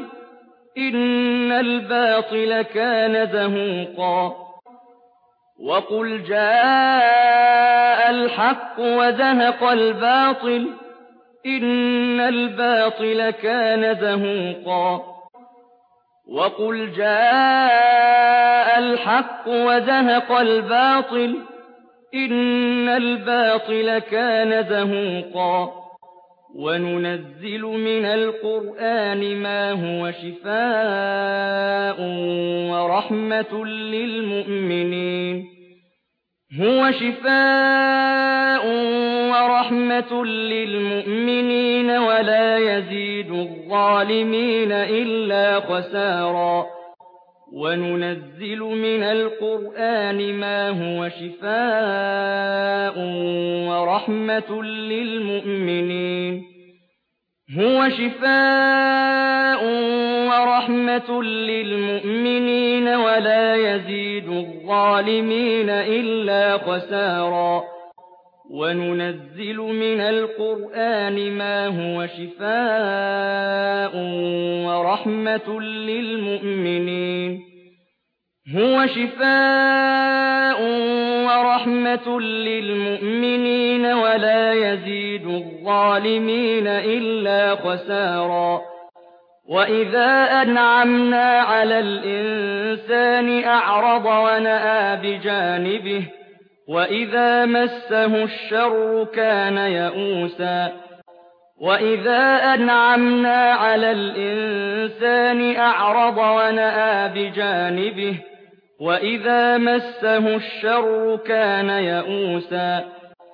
إن الباطل كان زهوقا وقل جاء الحق وزهق الباطل إن الباطل كان زهوقا وقل جاء الحق وزهق الباطل إن الباطل كان زهوقا وننزل من القرآن ما هو شفاء ورحمة للمؤمنين هو شفاء ورحمة للمؤمنين ولا يزيد الظالمين إلا خسارا وننزل من القرآن ما هو شفاء ورحمة للمؤمنين هو شفاء ورحمة للمؤمنين ولا يزيد الظالمين إلا خسارا وننزل من القرآن ما هو شفاء ورحمة للمؤمنين هو شفاء ورحمة للمؤمنين ولا يزيد الظالمين إلا خسارا وإذا أنعمنا على الإنسان أعرض ونأى بجانبه وإذا مسه الشر كان يئوسا وإذا أنعمنا على الإنسان أعرض ونأى بجانبه وإذا مسه الشر كان يئوسا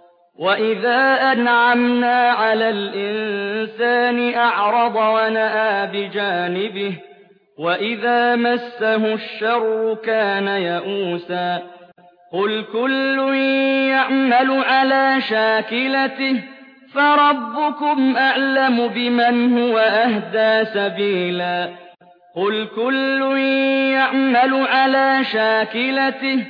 وإذا أنعمنا على الإنسان أعرض ونأى بجانبه وإذا مسه الشر كان يئوسا قل كل يعمل على شاكلته فربكم أعلم بمن هو أهدى سبيلا قل كل يعمل على شاكلته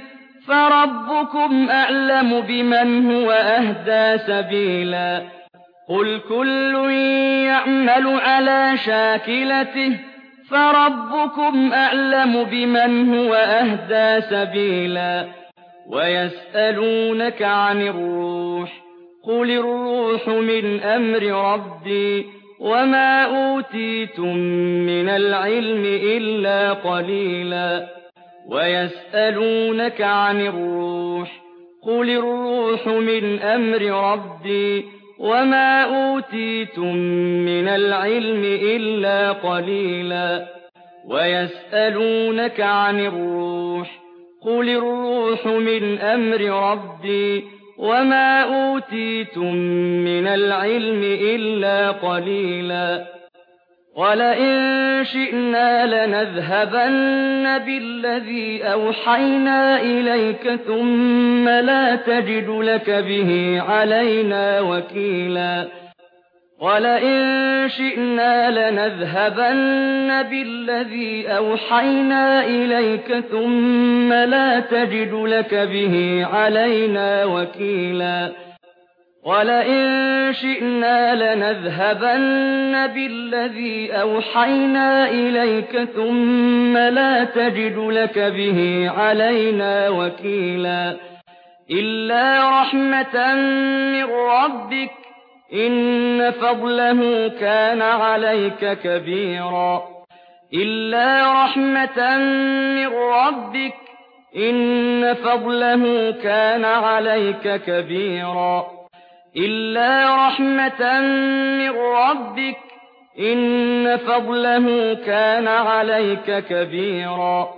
فَرَبُّكُمْ أَعْلَمُ بِمَنْ هُوَ أَهْدَىٰ سَبِيلًا قُلْ كُلٌّ يَعْمَلُ عَلَىٰ شَاكِلَتِهِ فَرَبُّكُمْ أَعْلَمُ بِمَنْ هُوَ أَهْدَىٰ سَبِيلًا وَيَسْأَلُونَكَ عَنِ الرُّوحِ قُلِ الرُّوحُ مِنْ أَمْرِ رَبِّي وَمَا أُوتِيتُم مِّنَ الْعِلْمِ إِلَّا قَلِيلًا وَيَسْأَلُونَكَ عَنِ الرُّوحِ قُلِ الرُّوحُ مِنْ أَمْرِ رَبِّي وَمَا أُوتِيتُم مِّنَ الْعِلْمِ إِلَّا قَلِيلًا وَيَسْأَلُونَكَ عَنِ الرُّوحِ قُلِ الرُّوحُ مِنْ أَمْرِ رَبِّي وَمَا أُوتِيتُم مِّنَ الْعِلْمِ إِلَّا قَلِيلًا وَلَئِن شِئْنَا لَنَذْهَبَنَّ بِالَّذِي أَوْحَيْنَا إِلَيْكَ ثُمَّ لَا تَجِدُ لَكَ بِهِ عَلَيْنَا وَكِيلًا وَلَئِن شِئْنَا لَنَذْهَبَنَّ بِالَّذِي أَوْحَيْنَا إِلَيْكَ ثُمَّ لَا تَجِدُ لَكَ بِهِ عَلَيْنَا وَكِيلًا وَلَئِن شِئْنَا لَنَذْهَبَنَّ بِالَّذِي أَوْحَيْنَا إِلَيْكَ ثُمَّ لَا تَجِدُ لَكَ بِهِ عَلَيْنَا وَكِيلًا إِلَّا رَحْمَةً مِّن رَّبِّكَ إِنَّ فَضْلَهُ كَانَ عَلَيْكَ كَبِيرًا إِلَّا رَحْمَةً مِّن رَّبِّكَ إِنَّ فَضْلَهُ كَانَ عَلَيْكَ كَبِيرًا إِلَّا رَحْمَةً مِّن رَّبِّكَ إِنَّ فَضْلَهُ كَانَ عَلَيْكَ كَبِيرًا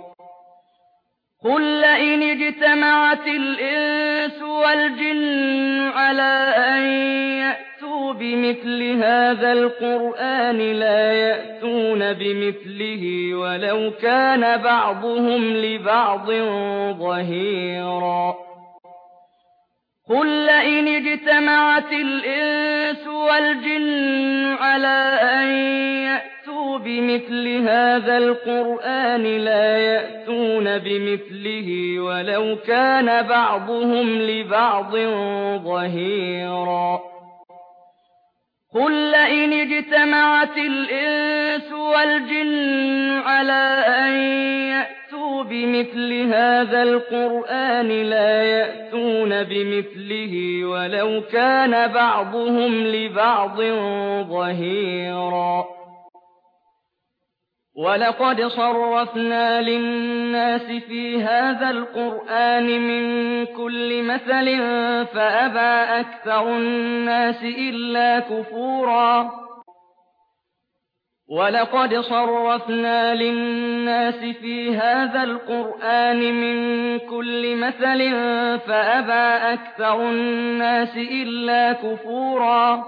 قُل لَّئِنِ اجْتَمَعَتِ الْإِنسُ وَالْجِنُّ عَلَىٰ أَن يَأْتُوا بِمِثْلِ هَٰذَا الْقُرْآنِ لَا يَأْتُونَ بِمِثْلِهِ وَلَوْ كَانَ بَعْضُهُمْ لِبَعْضٍ ظَهِيرًا قُل لَّئِنِ اجْتَمَعَتِ الْإِنسُ وَالْجِنُّ عَلَىٰ أَن يَأْتُوا بِمِثْلِ هَٰذَا الْقُرْآنِ لَا يَأْتُونَ بِمِثْلِهِ وَلَوْ كَانَ بَعْضُهُمْ لِبَعْضٍ ظَهِيرًا قُل لَّئِنِ اجْتَمَعَتِ الْإِنسُ وَالْجِنُّ عَلَىٰ أَن يَأْتُوا بِمِثْلِ هَٰذَا الْقُرْآنِ لَا يَأْتُونَ بِمِثْلِهِ وَلَوْ كَانَ بَعْضُهُمْ لِبَعْضٍ ظَهِيرًا وَلَقَدْ صَرَّفْنَا لِلنَّاسِ فِي هَٰذَا الْقُرْآنِ مِن كُلِّ مَثَلٍ فَأَبَىٰ أَكْثَرُ النَّاسِ إِلَّا كُفُورًا وَلَقَدْ صَرَّفْنَا لِلنَّاسِ فِي هَٰذَا الْقُرْآنِ مِن كُلِّ مَثَلٍ فَأَبَىٰ أَكْثَرُ النَّاسِ إِلَّا كُفُورًا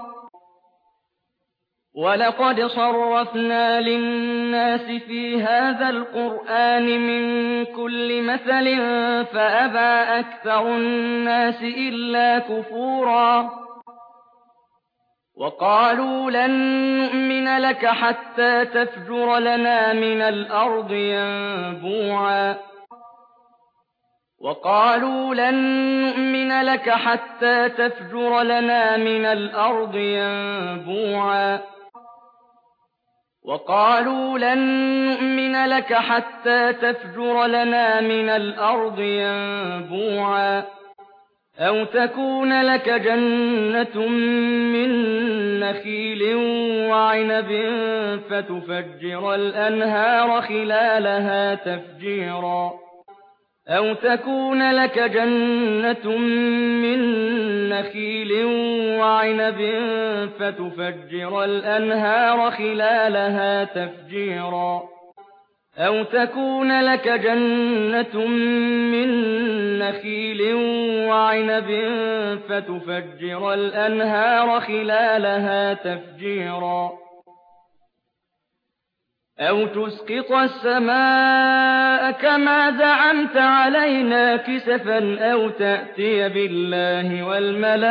وَلَقَدْ صَرَّفْنَا لِلنَّاسِ فِي هَٰذَا الْقُرْآنِ مِن كُلِّ مَثَلٍ فَأَبَىٰ أَكْثَرُ النَّاسِ إِلَّا كُفُورًا وَقَالُوا لَن نُّؤْمِنَ لَكَ حَتَّىٰ تَفْجُرَ لَنَا مِنَ الْأَرْضِ يَنبُوعًا وَقَالُوا لَن نُّؤْمِنَ لَكَ حَتَّىٰ تَفْجُرَ لَنَا مِنَ الْأَرْضِ يَنبُوعًا وَقَالُوا لَن نُّؤْمِنَ لَكَ حَتَّىٰ تَفْجُرَ لَنَا مِنَ الْأَرْضِ يَنبُوعًا أَوْ تَكُونَ لَكَ جَنَّةٌ مِّن نَّخِيلٍ وَعِنَبٍ فَتُفَجِّرَ الْأَنْهَارَ خِلَالَهَا تَفْجِيرًا أَوْ تَكُونَ لَكَ جَنَّةٌ مِّن نَّخِيلٍ وَعِنَبٍ فَتُفَجِّرَ الْأَنْهَارَ خِلَالَهَا تَفْجِيرًا أَوْ تَكُونَ لَكَ جَنَّةٌ مِّن نَّخِيلٍ وَعِنَبٍ فَتُفَجِّرَ الْأَنْهَارَ خِلَالَهَا تَفْجِيرًا أَوْ تُسْقِطَ السَّمَاءَ كَمَا زَعَمْتَ عَلَيْنَا كِسَفًا أَوْ تَأْتِيَ بِاللَّهِ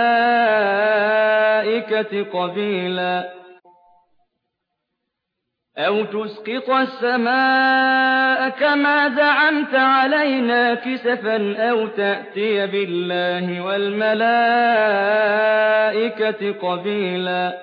وَالْمَلَائِكَةِ قَبِيلًا أَوْ تُسْقِطَ السَّمَاءَ كَمَا زَعَمْتَ عَلَيْنَا كِسَفًا أَوْ تَأْتِيَ بِاللَّهِ وَالْمَلَائِكَةِ قَبِيلًا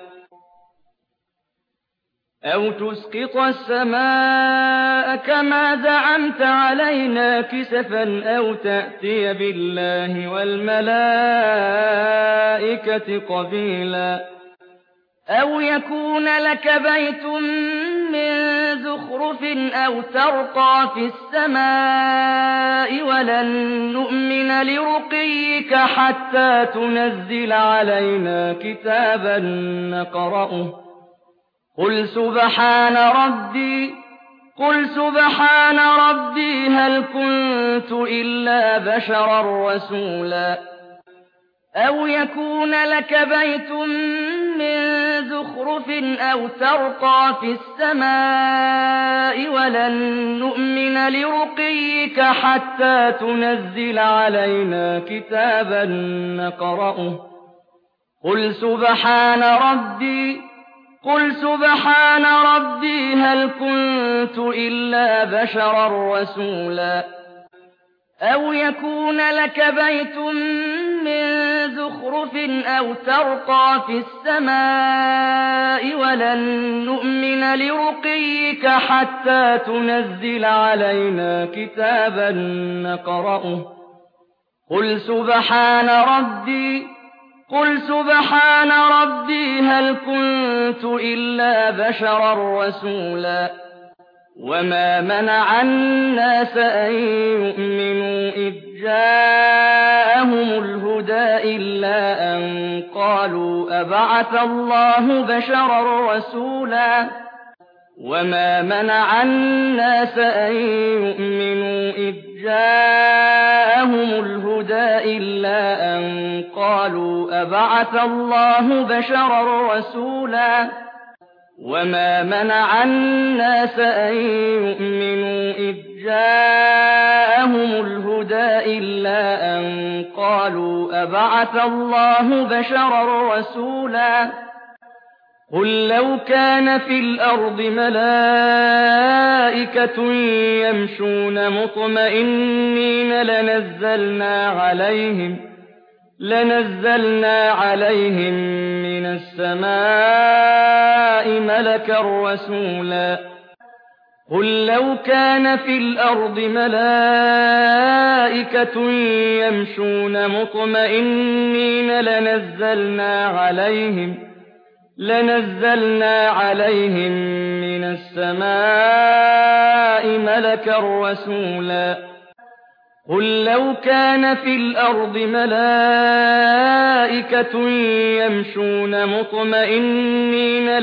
أَوْ تُسْقِطَ السَّمَاءَ كَمَا زَعَمْتَ عَلَيْنَا كِسَفًا أَوْ تَأْتِيَ بِاللَّهِ وَالْمَلَائِكَةِ قَبِيلًا أَوْ يَكُونَ لَكَ بَيْتٌ مِّن زُخْرُفٍ أَوْ تَرْقَىٰ فِي السَّمَاءِ وَلَن نُّؤْمِنَ لِرُقِيِّكَ حَتَّىٰ تُنَزِّلَ عَلَيْنَا كِتَابًا نَّقْرَؤُهُ ۗ قُلْ سُبْحَانَ رَبِّي هَلْ كُنتُ إِلَّا بَشَرًا رَّسُولًا أَوْ يَكُونَ لَكَ بَيْتٌ مِّن زُخْرُفٍ أَوْ تَرْقَىٰ فِي السَّمَاءِ وَلَن نُّؤْمِنَ لِرُقِيِّكَ حَتَّىٰ تُنَزِّلَ عَلَيْنَا كِتَابًا نَّقْرَؤُهُ ۗ قُلْ سُبْحَانَ رَبِّي هَلْ كُنتُ إِلَّا بَشَرًا رَّسُولًا أَوْ يَكُونَ لَكَ بَيْتٌ مِّن زُخْرُفٍ أَوْ تَرْقَىٰ فِي السَّمَاءِ وَلَن نُّؤْمِنَ لِرُقِيِّكَ حَتَّىٰ تُنَزِّلَ عَلَيْنَا كِتَابًا نَّقْرَؤُهُ ۗ قُلْ سُبْحَانَ رَبِّي هَلْ كُنتُ إِلَّا بَشَرًا رَّسُولًا وَمَا مَنَعَ النَّاسَ أَن يُؤْمِنُوا إِذ جَاءَهُمُ الْهُدَىٰ إِلَّا أَن قَالُوا أَبَعَثَ اللَّهُ بَشَرًا رَّسُولًا وَمَا مَنَعَ النَّاسَ أَن يُؤْمِنُوا إِذ جَاءَهُمُ الْهُدَىٰ إِلَّا أَن قَالُوا أَبَعَثَ اللَّهُ بَشَرًا رَّسُولًا وَمَا مَنَعَ النَّاسَ أَن يُؤْمِنُوا إِذ جَاءَهُمُ الْهُدَىٰ إِلَّا أَن قَالُوا أَبَعَثَ اللَّهُ بَشَرًا رَّسُولًا قُل لَّوْ كَانَ فِي الْأَرْضِ مَلَائِكَةٌ يَمْشُونَ مُطْمَئِنِّينَ لَنَزَّلْنَا عَلَيْهِم مِّنَ السَّمَاءِ مَلَكًا رَّسُولًا قُل لَّوْ كَانَ فِي الْأَرْضِ مَلَائِكَةٌ يَمْشُونَ مُطْمَئِنِّينَ لَنَزَّلْنَا عَلَيْهِم مِّنَ السَّمَاءِ مَلَكًا رَّسُولًا قُل لَّوْ كَانَ فِي الْأَرْضِ مَلَائِكَةٌ يَمْشُونَ مُطْمَئِنِّينَ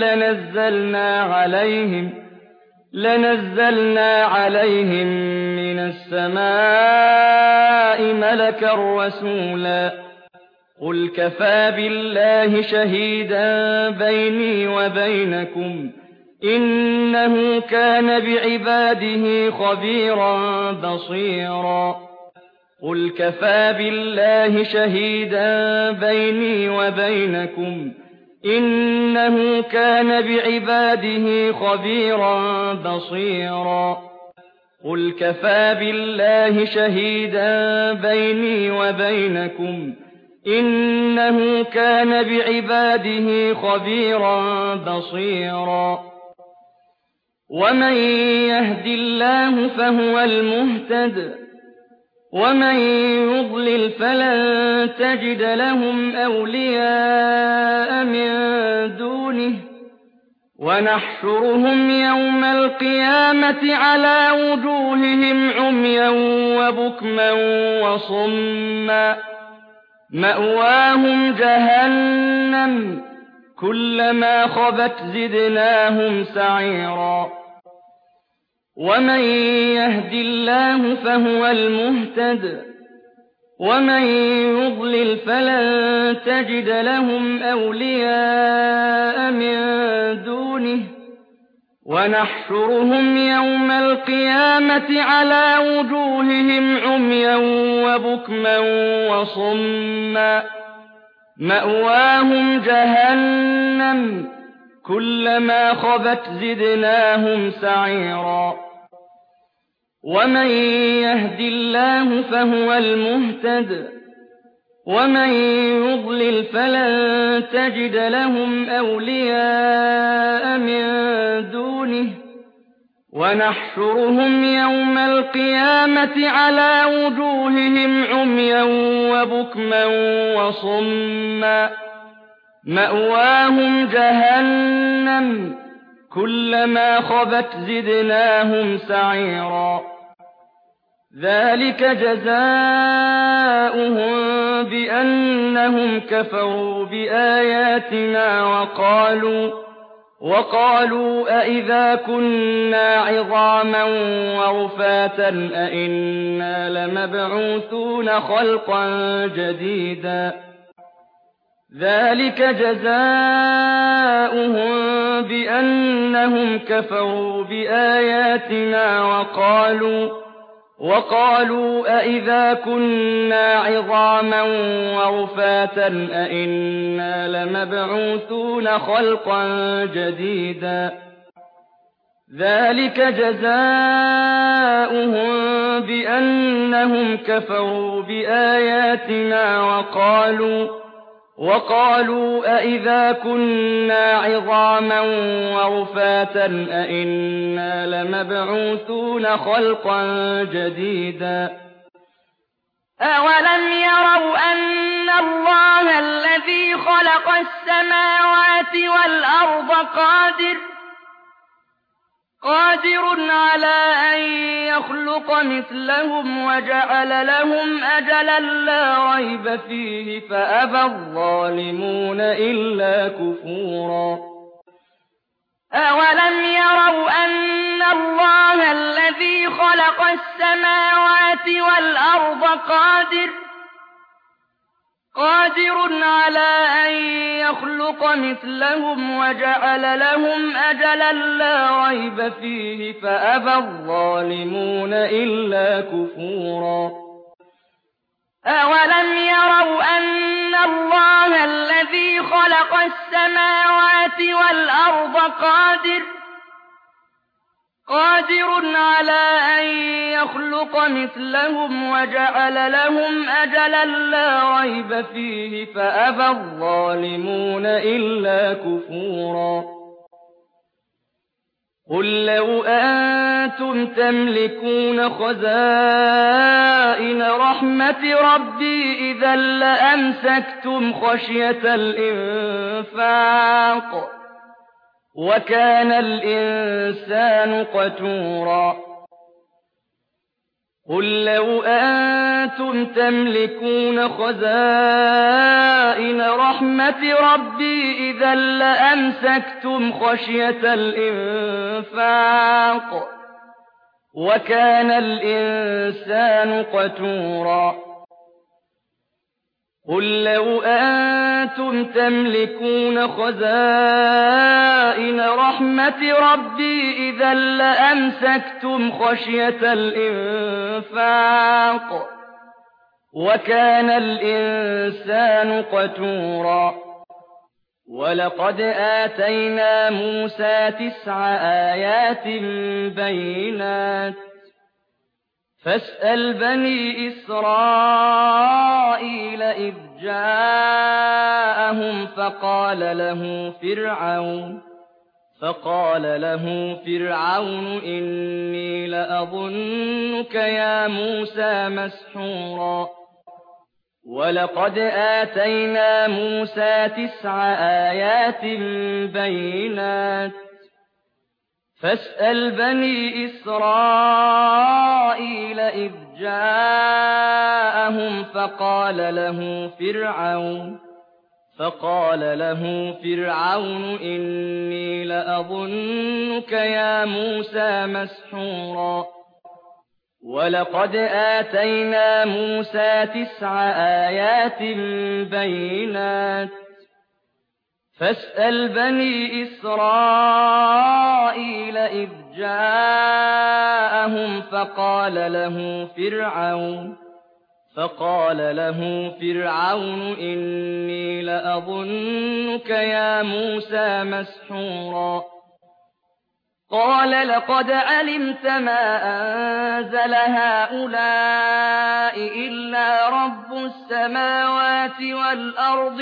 لَنَزَّلْنَا عَلَيْهِم مِّنَ السَّمَاءِ مَلَكًا رَّسُولًا قُلْ كَفَىٰ بِاللَّهِ شَهِيدًا بَيْنِي وَبَيْنَكُمْ ۚ إِنَّهُ كَانَ بِعِبَادِهِ خَبِيرًا بَصِيرًا قُلْ كَفَىٰ بِاللَّهِ شَهِيدًا بَيْنِي وَبَيْنَكُمْ ۚ إِنَّهُ كَانَ بِعِبَادِهِ خَبِيرًا بَصِيرًا قُلْ كَفَىٰ بِاللَّهِ شَهِيدًا بَيْنِي وَبَيْنَكُمْ ۚ إِنَّهُ كَانَ بِعِبَادِهِ خَبِيرًا بَصِيرًا وَمَن يَهْدِ اللَّهُ فَهُوَ الْمُهْتَدِ ۖ وَمَن يُضْلِلْ فَلَن تَجِدَ لَهُمْ أَوْلِيَاءَ مِن دُونِهِ ۖ وَنَحْشُرُهُمْ يَوْمَ الْقِيَامَةِ عَلَىٰ وُجُوهِهِمْ عُمْيًا وَبُكْمًا وَصُمًّا مَّأْوَاهُمْ جَهَنَّمُ كُلَّمَا خَبَتْ زِدْنَاهُمْ سَعِيرًا وَمَن يَهْدِ اللَّهُ فَهُوَ الْمُهْتَدِ ۖ وَمَن يُضْلِلْ فَلَن تَجِدَ لَهُمْ أَوْلِيَاءَ مِن دُونِهِ ۖ وَنَحْشُرُهُمْ يَوْمَ الْقِيَامَةِ عَلَىٰ وُجُوهِهِمْ عُمْيًا وَبُكْمًا وَصُمًّا مَّأْوَاهُمْ جَهَنَّمُ كلما خبت زدناهم سعيرا ومن يهد الله فهو المهتد ومن يضلل فلن تجد لهم أولياء من دونه ونحشرهم يوم القيامة على وجوههم عميا وبكما وصما مأواهم جهنم كلما خبت زدناهم سعيرا ذلك جزاؤهم بأنهم كفروا بآياتنا وقالوا أئذا كنا عظاما ورفاتا أئنا لمبعوثون خلقا جديدا ذلك جزاؤهم بأنهم كفروا بآياتنا وقالوا أئذا كنا عظاما ورفاتا أئنا لمبعوثون خلقا جديدا ذلك جزاؤهم بأنهم كفروا بآياتنا وقالوا أئذا كنا عظاما ورفاتا أئنا لمبعوثون خلقا جديدا أولم يروا أن الله الذي خلق السماوات والأرض قادر على أن يخلق مثلهم وجعل لهم أجلا لا ريب فيه فأبى الظالمون إلا كفورا أولم يروا أن الله الذي خلق السماوات والأرض قادر على أن يخلق مثلهم وجعل لهم أجلا لا ريب فيه فأبى الظالمون إلا كفورا أولم يروا أن الله الذي خلق السماوات والأرض قادر على أن يخلق مثلهم وجعل لهم أجلا لا ريب فيه فأبى الظالمون إلا كفورا قل لو أنتم تملكون خزائن رحمة ربي إذا لأمسكتم خشية الإنفاق وكان الإنسان قتورا قل لو أنتم تملكون خزائن رحمة ربي إذا لأمسكتم خشية الإنفاق وكان الإنسان قتورا قل لو أنتم تملكون خزائن رحمة ربي إذا لأمسكتم خشية الإنفاق وكان الإنسان قتورا ولقد آتينا موسى 9 آيات بينات فاسأل بني إسرائيل إذ جاءهم فقال له فرعون إني لأظنك يا موسى مسحورا ولقد آتينا موسى 9 آيات بينات فاسأل بني إسرائيل إذ جاءهم فقال له فرعون إني لأظنك يا موسى مسحورا ولقد آتينا موسى 9 آيات بينات فاسأل بني إسرائيل إذ جاءهم فقال له فقال له فرعون إني لأظنك يا موسى مسحورا قال لقد علمت ما أنزل هؤلاء إلا رب السماوات والأرض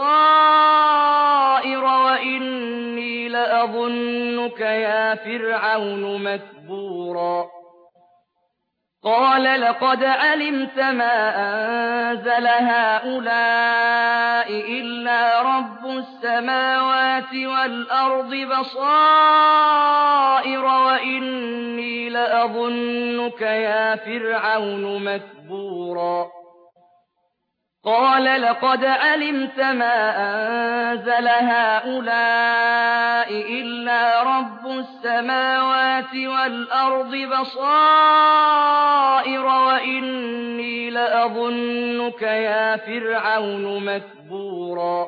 بصائر وإني لأظنك يا فرعون مثبورا قال لقد علمت ما أنزل هؤلاء إلا رب السماوات والأرض بصائر وإني لأظنك يا فرعون مثبورا قال لقد علمت ما أنزل هؤلاء إلا رب السماوات والأرض بصائر وإني لأظنك يا فرعون مثبورا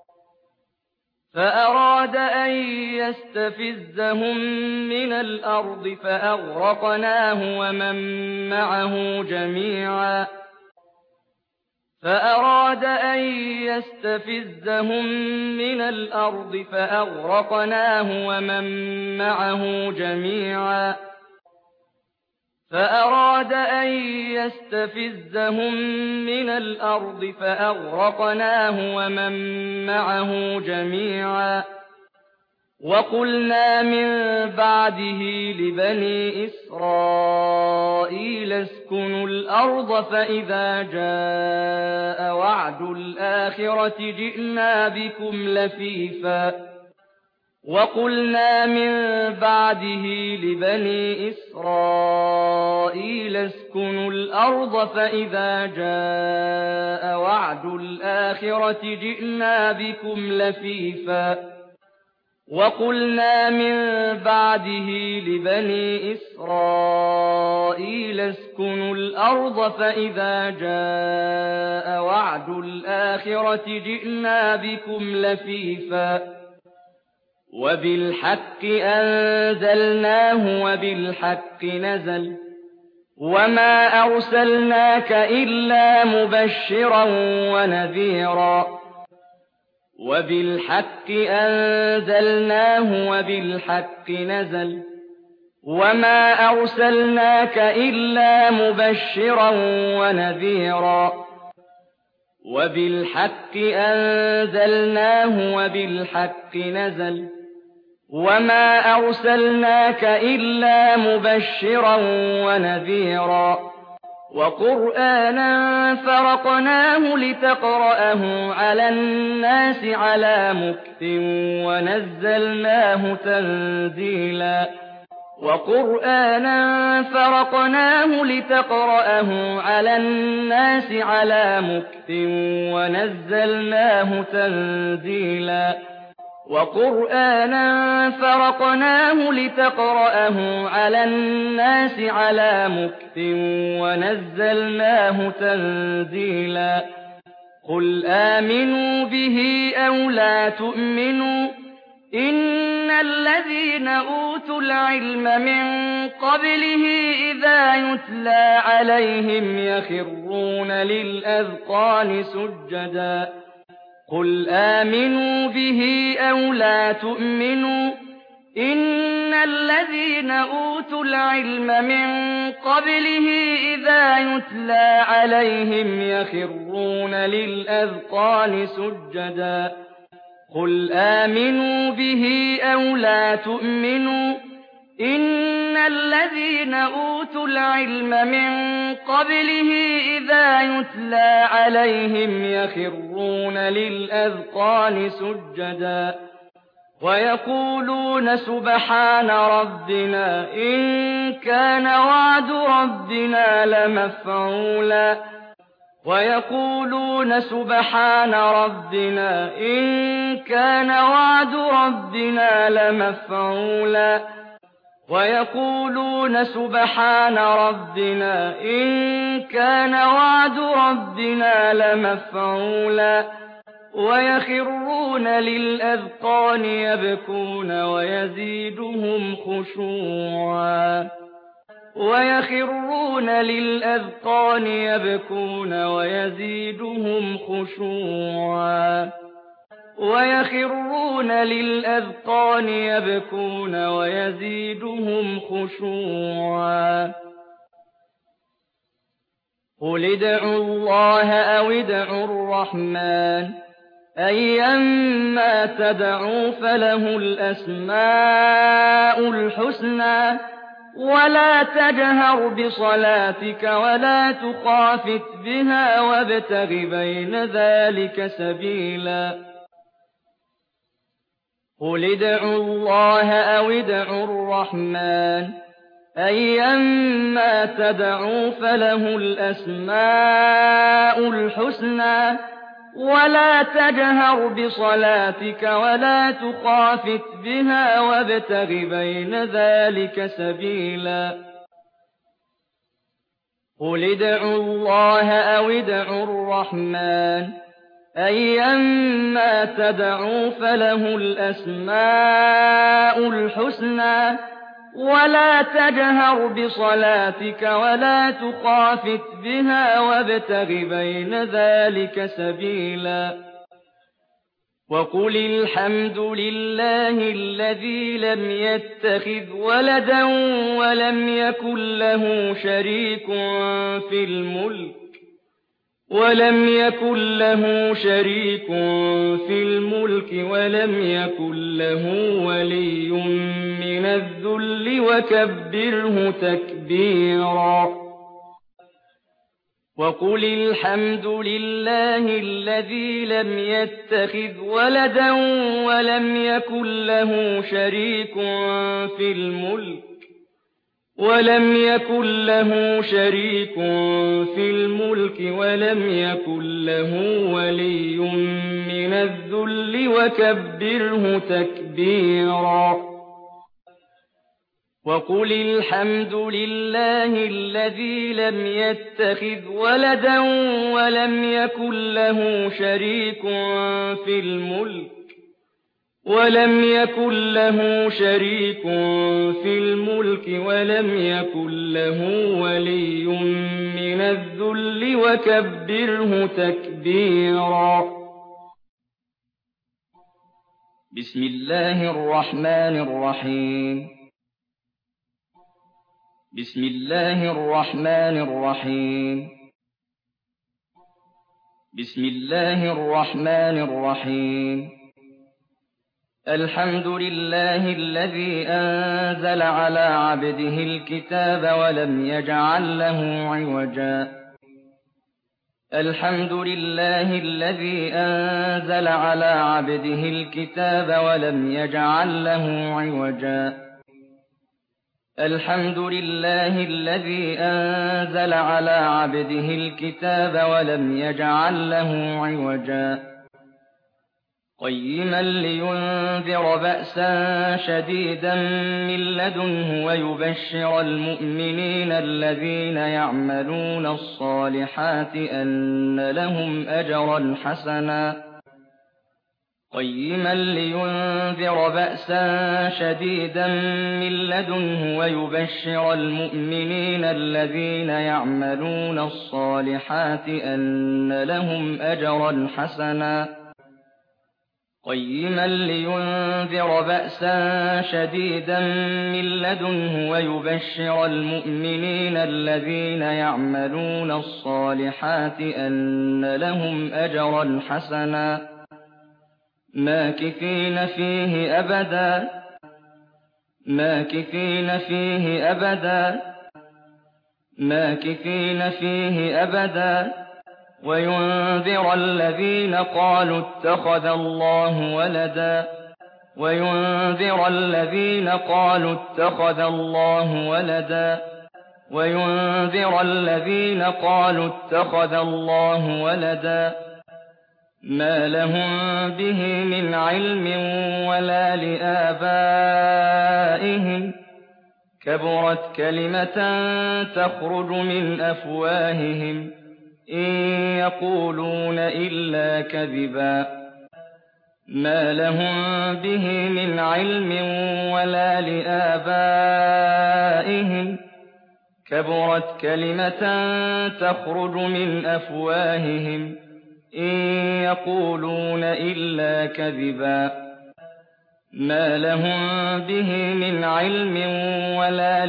فأراد أن يستفزهم من الأرض فأغرقناه ومن معه جميعا فأراد أن يستفزهم من الأرض فأغرقناه ومن معه جميعا فأراد أن يستفزهم من الأرض فأغرقناه ومن معه جميعا وقلنا من بعده لبني إسرائيل اسكنوا الأرض فإذا جاء وعد الآخرة جئنا بكم لفيفا وقلنا من بعده لبني إسرائيل اسكنوا الأرض فإذا جاء وعد الآخرة جئنا بكم لفيفا وقلنا من بعده لبني إسرائيل اسكنوا الأرض فإذا جاء وعد الآخرة جئنا بكم لفيفا وبالحق أنزلناه وبالحق نزل وما أرسلناك إلا مبشرا ونذيرا وبالحق أنزلناه وبالحق نزل وما أرسلناك إلا مبشرا ونذيرا وبالحق أنزلناه وبالحق نزل وما أرسلناك إلا مبشرا ونذيرا وقرآنا فرقناه لتقرأه على الناس على مكث ونزلناه تنزيلا وقرآنا فرقناه لتقرأه على الناس على مكث ونزلناه تنزيلا وقرآنا فرقناه لتقرأه على الناس على مكث ونزلناه تنزيلا قل آمنوا به أو لا تؤمنوا إن الذين أوتوا العلم من قبله إذا يتلى عليهم يخرون للأذقان سجدا قل آمنوا به أو لا تؤمنوا إن الذين أوتوا العلم من قبله إذا يتلى عليهم يخرون للأذقان سجدا قل آمنوا به أو لا تؤمنوا إن الذين أوتوا العلم من قبله إذا يتلى عليهم يخرون للأذقان سجدا ويقولون سبحان ربنا إن كان وعد ربنا لمفعولا ويقولون سبحان ربنا إن كان وعد ربنا لمفعولا ويقولون سبحان ربنا إن كان وعد ربنا لمفعولا ويخرون للأذقان يبكون ويزيدهم خشوعا ويخرون للأذقان يبكون ويزيدهم خشوعا ويخرون للأذقان يبكون ويزيدهم خشوعا قل ادعوا الله أو ادعوا الرحمن أيما تدعوا فله الأسماء الحسنى ولا تجهر بصلاتك ولا تخافت بها وابتغ بين ذلك سبيلا قل ادعوا الله أو ادعوا الرحمن أيما تدعوا فله الأسماء الحسنى ولا تجهر بصلاتك ولا تخافت بها وابتغ بين ذلك سبيلا قل ادعوا الله أو ادعوا الرحمن أيما تدعوا فله الأسماء الحسنى ولا تجهر بصلاتك ولا تخافت بها وابتغ بين ذلك سبيلا وقل الحمد لله الذي لم يتخذ ولدا ولم يكن له شريك في الملك ولم يكن له ولي من الذل وكبره تكبيرا وقل الحمد لله الذي لم يتخذ ولدا ولم يكن له شريك في الملك ولم يكن له ولي من الذل وكبره تكبيرا وقل الحمد لله الذي لم يتخذ ولدا ولم يكن له شريك في الملك ولم يكن له ولي من الذل وكبره تكبيرا بسم الله الرحمن الرحيم الحمد لله الذي أنزل على عبده الكتاب ولم يجعل له عوجا الحمد لله الذي أنزل على عبده الكتاب ولم يجعل له عوجا الحمد لله الذي أنزل على عبده الكتاب ولم يجعل له عوجا قيما لينذر بأسا شديدا من لدنه ويبشر المؤمنين الذين يعملون الصالحات أن لهم أجرا حسنا قيما لينذر بأسا شديدا من لدنه ويبشر المؤمنين الذين يعملون الصالحات أن لهم أجرا حسنا ماكثين فيه أبدا وينذر الذين قالوا اتخذ الله ولدا ما لهم به من علم ولا لآبائهم كبرت كلمة تخرج من أفواههم إن يقولون إلا كذبا ما لهم به من علم ولا لآبائهم كبرت كلمة تخرج من أفواههم إن يقولون إلا كذبا ما لهم به من علم ولا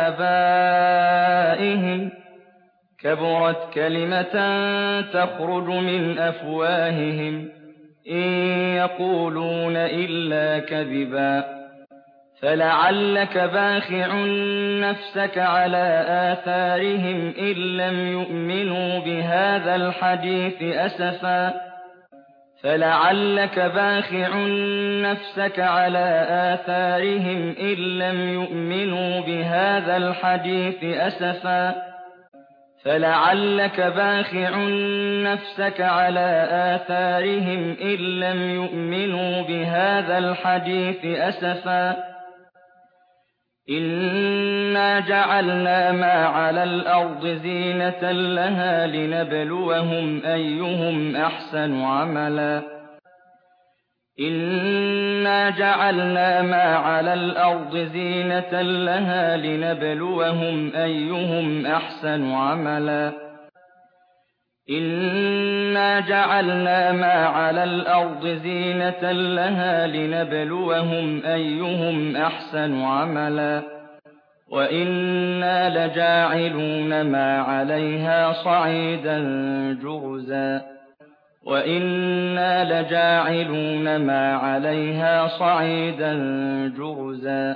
لآبائهم كبرت كلمة تخرج من أفواههم إن يقولون إلا كذبا فلعلك باخع نفسك على آثارهم إن لم يؤمنوا بهذا الحديث أسفا فلعلك باخع نفسك على آثارهم إن لم يؤمنوا بهذا الحديث أسفا فلعلك باخع نفسك على آثارهم إن لم يؤمنوا بهذا الحديث أسفا إنا جعلنا ما على الأرض زينة لها لنبلوهم أيهم أحسن عملا إنا جعلنا ما على الأرض زينة لها لنبلوهم أيهم أحسن عملا إنا جعلنا ما على الأرض زينة لها لنبلوهم أيهم أحسن عملا وإنا لجاعلون ما عليها صعيدا جرزا وإنا لجاعلون ما عليها صعيدا جرزا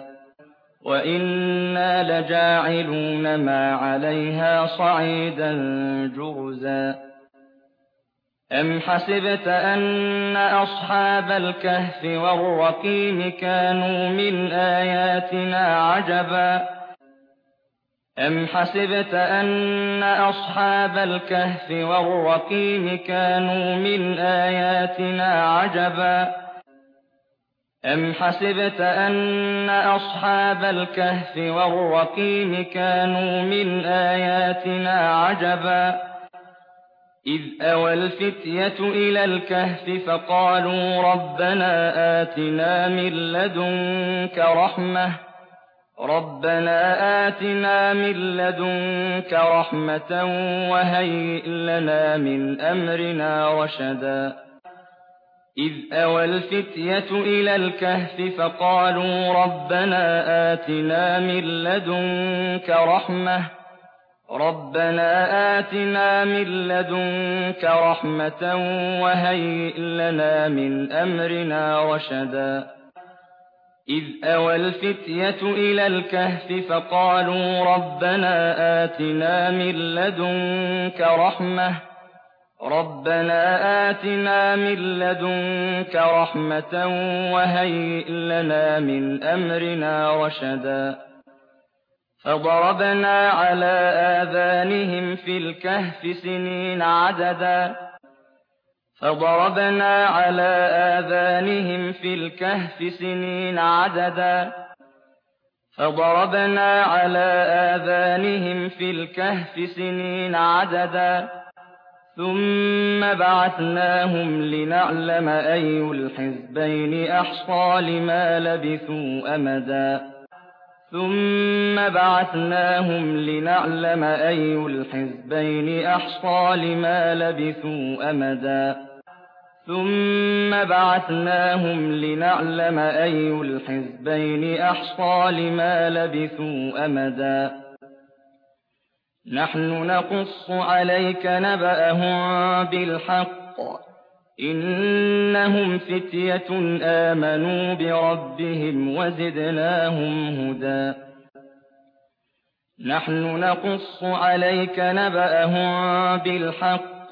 وإنا لجاعلون ما عليها صعيدا جرزا أم حسبت أن أصحاب الكهف والرقيم كانوا من آياتنا عجبا أم حسبت أن أصحاب الكهف والرقيم كانوا من آياتنا عجبا أم حسبت أن أصحاب الكهف والرقيم كانوا من آياتنا عجبا إذ أوى الفتية إلى الكهف فقالوا ربنا آتنا من لدنك رحمة وهيئ لنا من أمرنا رشدا إذ أوى الفتية إلى الكهف فقالوا ربنا آتنا من لدنك رحمة وهيئ لنا من أمرنا رشدا إذ أوى الفتية إلى الكهف فقالوا ربنا آتنا من لدنك رحمة وهيئ لنا من أمرنا رشدا فضربنا على آذانهم في الكهف سنين عددا ثم بعثناهم لنعلم أي الحزبين أحصى لما لبثوا أمدا ثم بعثناهم لنعلم أي الحزبين أحصى لما لبثوا أمدا نحن نقص عليك نبأهم بالحق إنهم فتية آمنوا بربهم وزدناهم هدى نحن نقص عليك نبأهم بالحق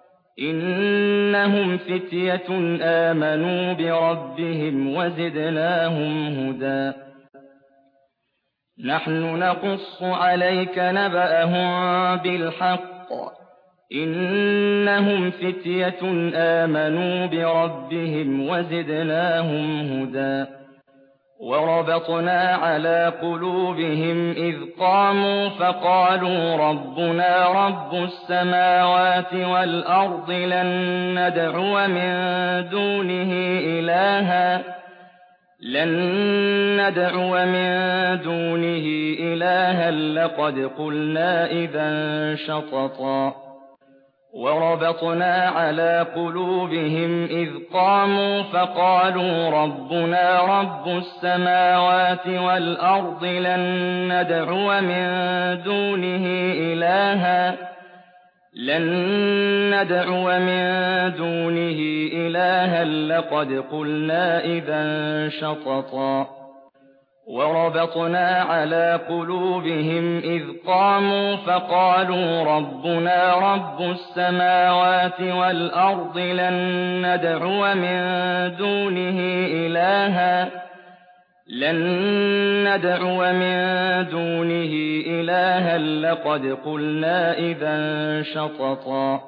إنهم فتية آمنوا بربهم وزدناهم هدى نحن نقص عليك نبأهم بالحق إنهم فتية آمنوا بربهم وزدناهم هدى وربطنا على قلوبهم إذ قاموا فقالوا ربنا رب السماوات والأرض لن ندعو من دونه إلها لقد قلنا إذا شططا وربطنا على قلوبهم إذ قاموا فقالوا ربنا رب السماوات والأرض لن ندعو من دونه إلها لقد قلنا إذا شططا وربطنا على قلوبهم إذ قاموا فقالوا ربنا رب السماوات والأرض لن ندعو من دونه إلها لقد قلنا إذا شططا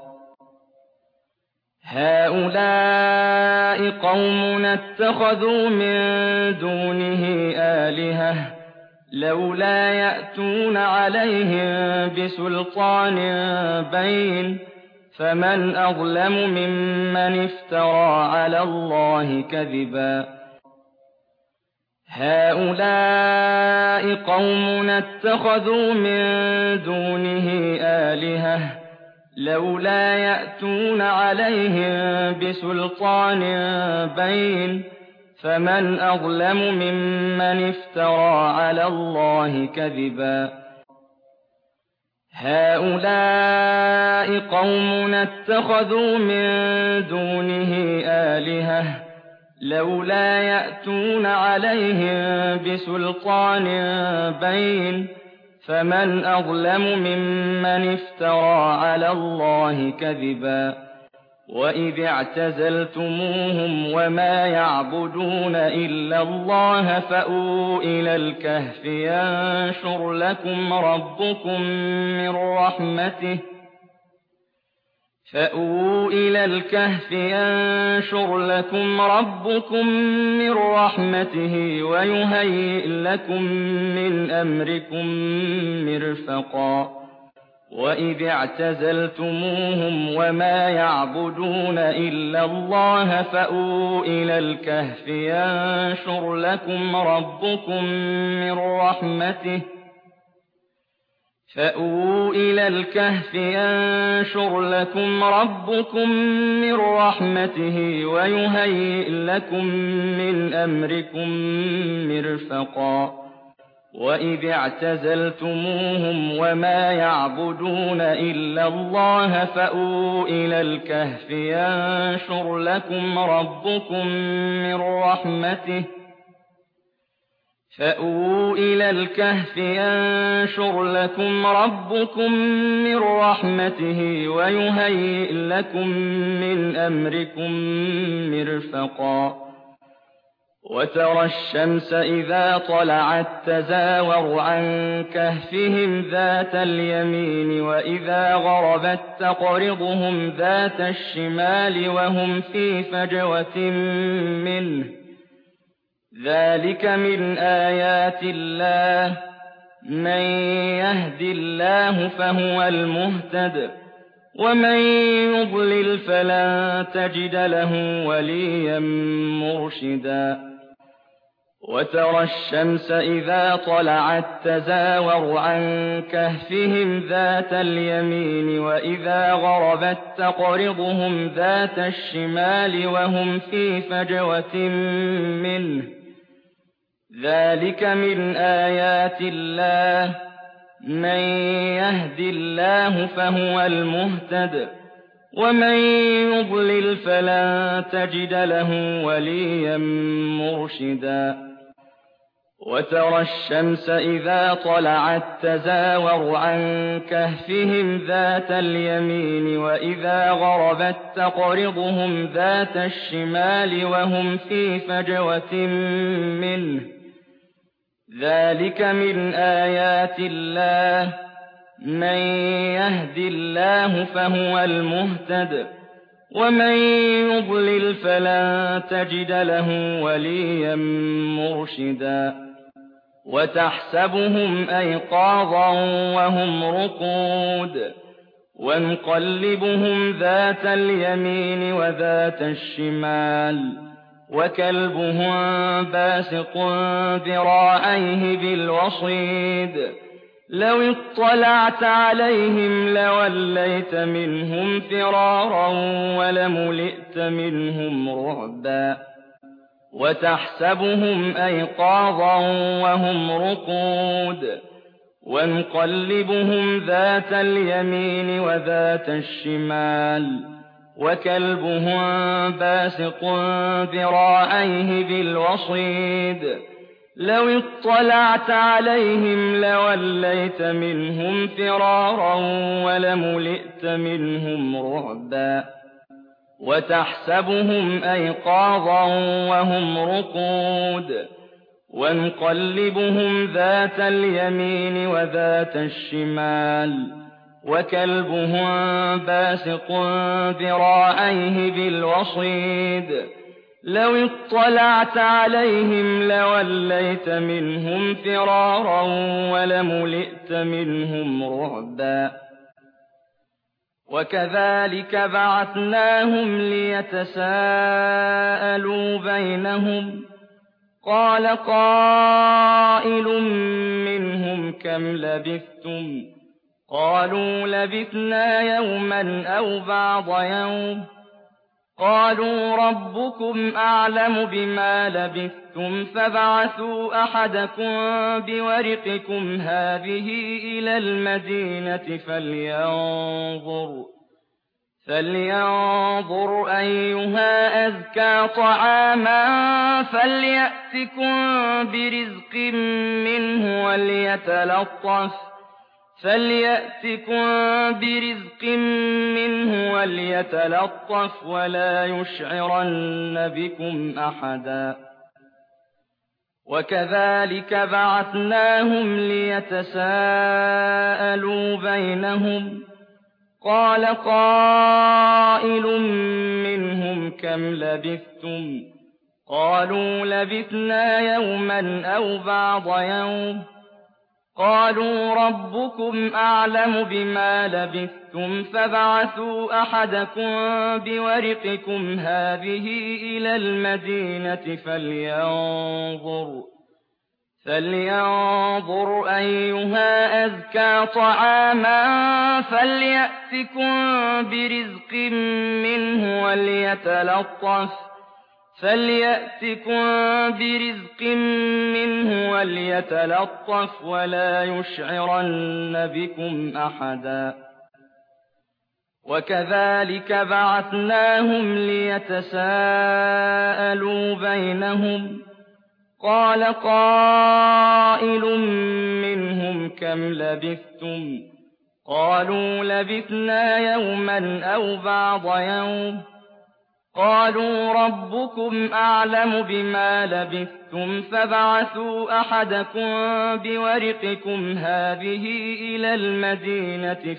هؤلاء قومنا اتخذوا من دونه آلهة لولا يأتون عليهم بسلطان بين فمن أظلم ممن افترى على الله كذبا هؤلاء قومنا اتخذوا من دونه آلهة لولا يأتون عليهم بسلطان بين فمن أظلم ممن افترى على الله كذبا هؤلاء قومنا اتخذوا من دونه آلهة لولا يأتون عليهم بسلطان بين فمن أظلم ممن افترى على الله كذبا وإذ اعتزلتموهم وما يعبدون إلا الله فأووا إلى الكهف ينشر لكم ربكم من رحمته ويهيئ لكم من أمركم مرفقا وإذ اعتزلتموهم وما يعبدون إلا الله فأووا إلى الكهف ينشر لكم ربكم من رحمته ويهيئ لكم من أمركم مرفقا وإذ اعتزلتموهم وما يعبدون إلا الله فأووا إلى الكهف ينشر لكم ربكم من رحمته ويهيئ لكم من أمركم مرفقا وترى الشمس إذا طلعت تزاور عن كهفهم ذات اليمين وإذا غربت تقرضهم ذات الشمال وهم في فجوة منه ذلك من آيات الله من يهد الله فهو المهتد ومن يضلل فلن تجد له وليا مرشدا وترى الشمس إذا طلعت تزاور عن كهفهم ذات اليمين وإذا غربت تقرضهم ذات الشمال وهم في فجوة منه ذلك من آيات الله من يهد الله فهو المهتد ومن يضلل فلن تجد له وليا مرشدا وترى الشمس إذا طلعت تزاور عن كهفهم ذات اليمين وإذا غربت تقرضهم ذات الشمال وهم في فجوة منه ذلك من آيات الله من يهد الله فهو المهتد ومن يضلل فلن تجد له وليا مرشدا وتحسبهم أيقاظا وهم رقود ونقلبهم ذات اليمين وذات الشمال وكلبهم باسط ذراعيه بالوصيد لو اطلعت عليهم لوليت منهم فرارا ولملئت منهم رعبا وتحسبهم أيقاظا وهم رقود ونقلبهم ذات اليمين وذات الشمال وكلبهم باسط ذراعيه بالوصيد لو اطلعت عليهم لوليت منهم فرارا ولملئت منهم رعبا وتحسبهم أيقاظا وهم رقود ونقلبهم ذات اليمين وذات الشمال وكلبهم باسط ذراعيه بالوصيد لو اطلعت عليهم لوليت منهم فرارا ولملئت منهم رعبا وكذلك بعثناهم ليتساءلوا بينهم قال قائل منهم كم لبثتم قالوا لبثنا يوما أو بعض يوم قالوا ربكم أعلم بما لبثتم فابعثوا أحدكم بورقكم هذه إلى المدينة فلينظر أيها أزكى طعاما فليأتكم برزق منه وليتلطف ولا يشعرن بكم أحدا وكذلك بعثناهم ليتساءلوا بينهم قال قائل منهم كم لبثتم قالوا لبثنا يوما أو بعض يوم قالوا ربكم أعلم بما لبثتم فابعثوا أحدكم بورقكم هذه إلى المدينة فلينظر أيها أزكى طعاما فليأتكم برزق منه وليتلطف ولا يشعرن بكم أحدا وكذلك بعثناهم ليتساءلوا بينهم قال قائل منهم كم لبثتم قالوا لبثنا يوما أو بعض يوم قالوا ربكم أعلم بما لبثتم فابعثوا أحدكم بورقكم هذه إلى المدينة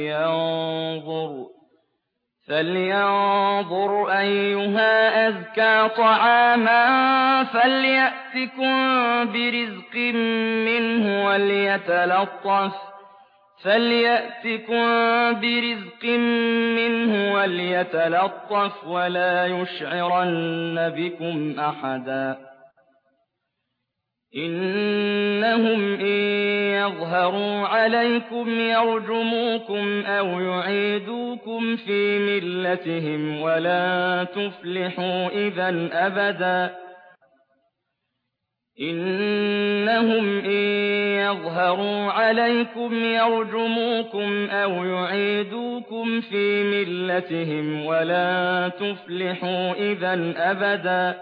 فلينظر أيها أزكى طعاما فليأتكم برزق منه وليتلطف ولا يشعرن بكم أحدا إنهم إن يظهروا عليكم يرجموكم أو يعيدوكم في ملتهم ولا تفلحوا إذا أبدا إنهم إن يظهروا عليكم يرجموكم أو يعيدوكم في ملتهم ولا تفلحوا إذا أبدا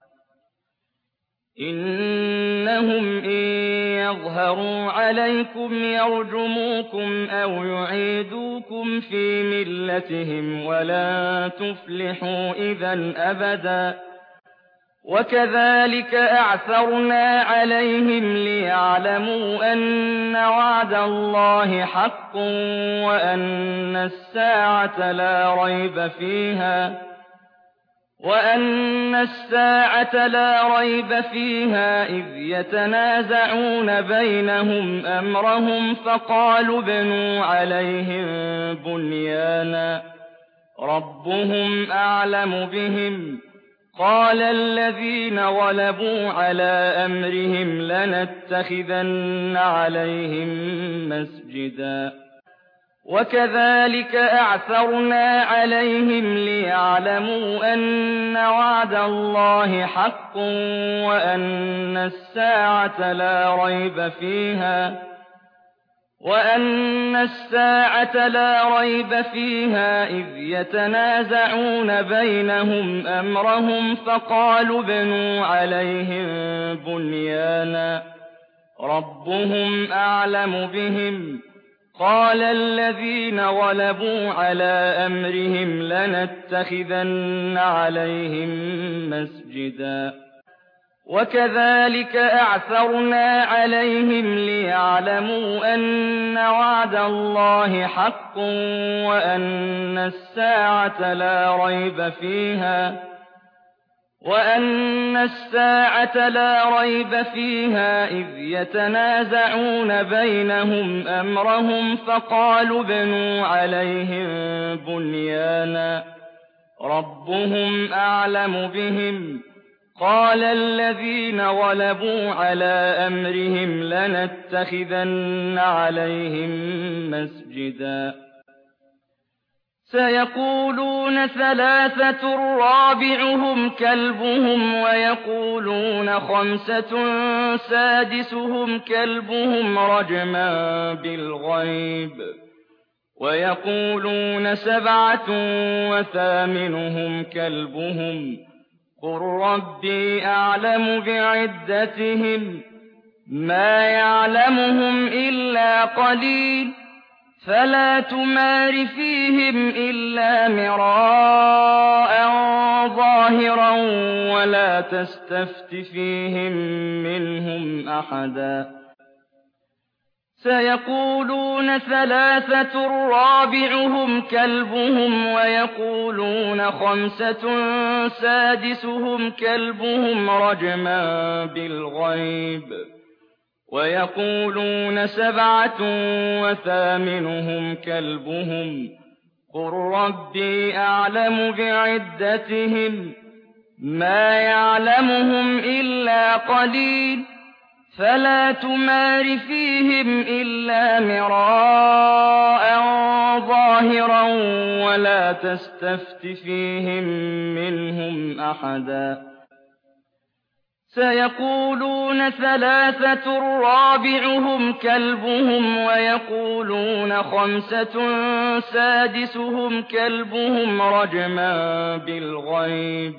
إنهم إن يظهروا عليكم يرجموكم أو يعيدوكم في ملتهم ولا تفلحوا إذا أبدا وكذلك أعثرنا عليهم ليعلموا أن وعد الله حق وأن الساعة لا ريب فيها إذ يتنازعون بينهم أمرهم فقالوا ابنوا عليهم بنيانا ربهم أعلم بهم قال الذين غلبوا على أمرهم لنتخذن عليهم مسجدا وكذلك أعثرنا عليهم ليعلموا أن وعد الله حق وأن الساعة لا ريب فيها إذ يتنازعون بينهم أمرهم فقالوا ابنوا عليهم بنيانا ربهم أعلم بهم قال الذين غلبوا على أمرهم لنتخذن عليهم مسجدا وكذلك أعثرنا عليهم ليعلموا أن وعد الله حق وأن الساعة لا ريب فيها إذ يتنازعون بينهم أمرهم فقالوا ابنوا عليهم بنيانا ربهم أعلم بهم قال الذين غلبوا على أمرهم لنتخذن عليهم مسجدا سيقولون ثلاثة رابعهم كلبهم ويقولون خمسة سادسهم كلبهم رجما بالغيب ويقولون سبعة وثامنهم كلبهم قل ربي أعلم بعدتهم ما يعلمهم إلا قليل فلا تمار فيهم إلا مراء ظاهرا ولا تستفت فيهم منهم أحدا سيقولون ثلاثة رابعهم كلبهم ويقولون خمسة سادسهم كلبهم رجما بالغيب ويقولون سبعة وثامنهم كلبهم قل ربي أعلم بعدتهم ما يعلمهم إلا قليل فلا تمار فيهم إلا مراء ظاهرا ولا تستفت فيهم منهم أحدا سيقولون ثلاثة رابعهم كلبهم ويقولون خمسة سادسهم كلبهم رجما بالغيب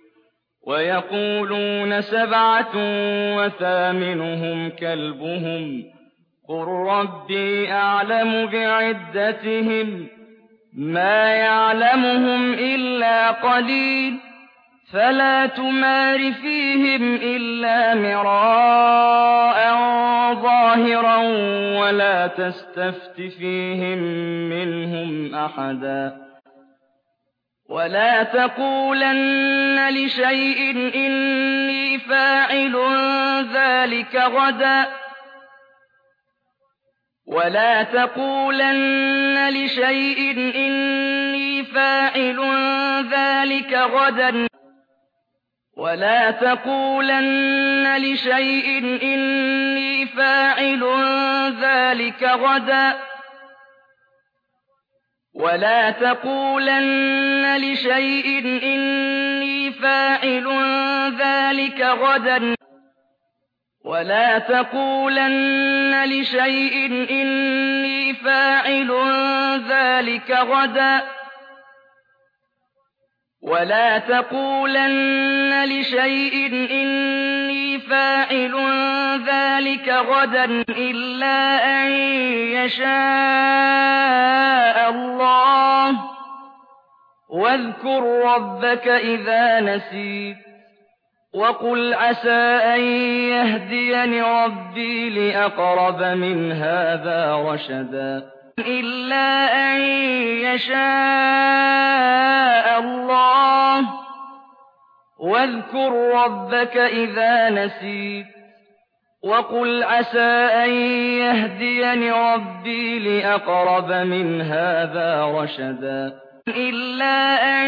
ويقولون سبعة وثامنهم كلبهم قل ربي أعلم بعدتهم ما يعلمهم إلا قليل فلا تمار فيهم إلا مراء ظاهرا ولا تستفت فيهم منهم أحدا ولا تقولن لشيء إني فاعل ذلك غدا ولا تقولن لشيء إني فاعل ذلك غدا ولا تقولن لشيء إني فاعل ذلك غدا ولا تقولن لشيء إني فاعل ذلك غدا ولا تقولن لشيء إني فاعل ذلك غدا ولا تقولن لشيء إني فاعل ذلك غدا إلا أن يشاء الله واذكر ربك إذا نسيت وقل عسى أن يهديني ربي لأقرب من هذا رشدا إلا أن يشاء الله واذكر ربك إذا نسيت وقل عسى أن يهديني ربي لأقرب من هذا رشدا إلا أن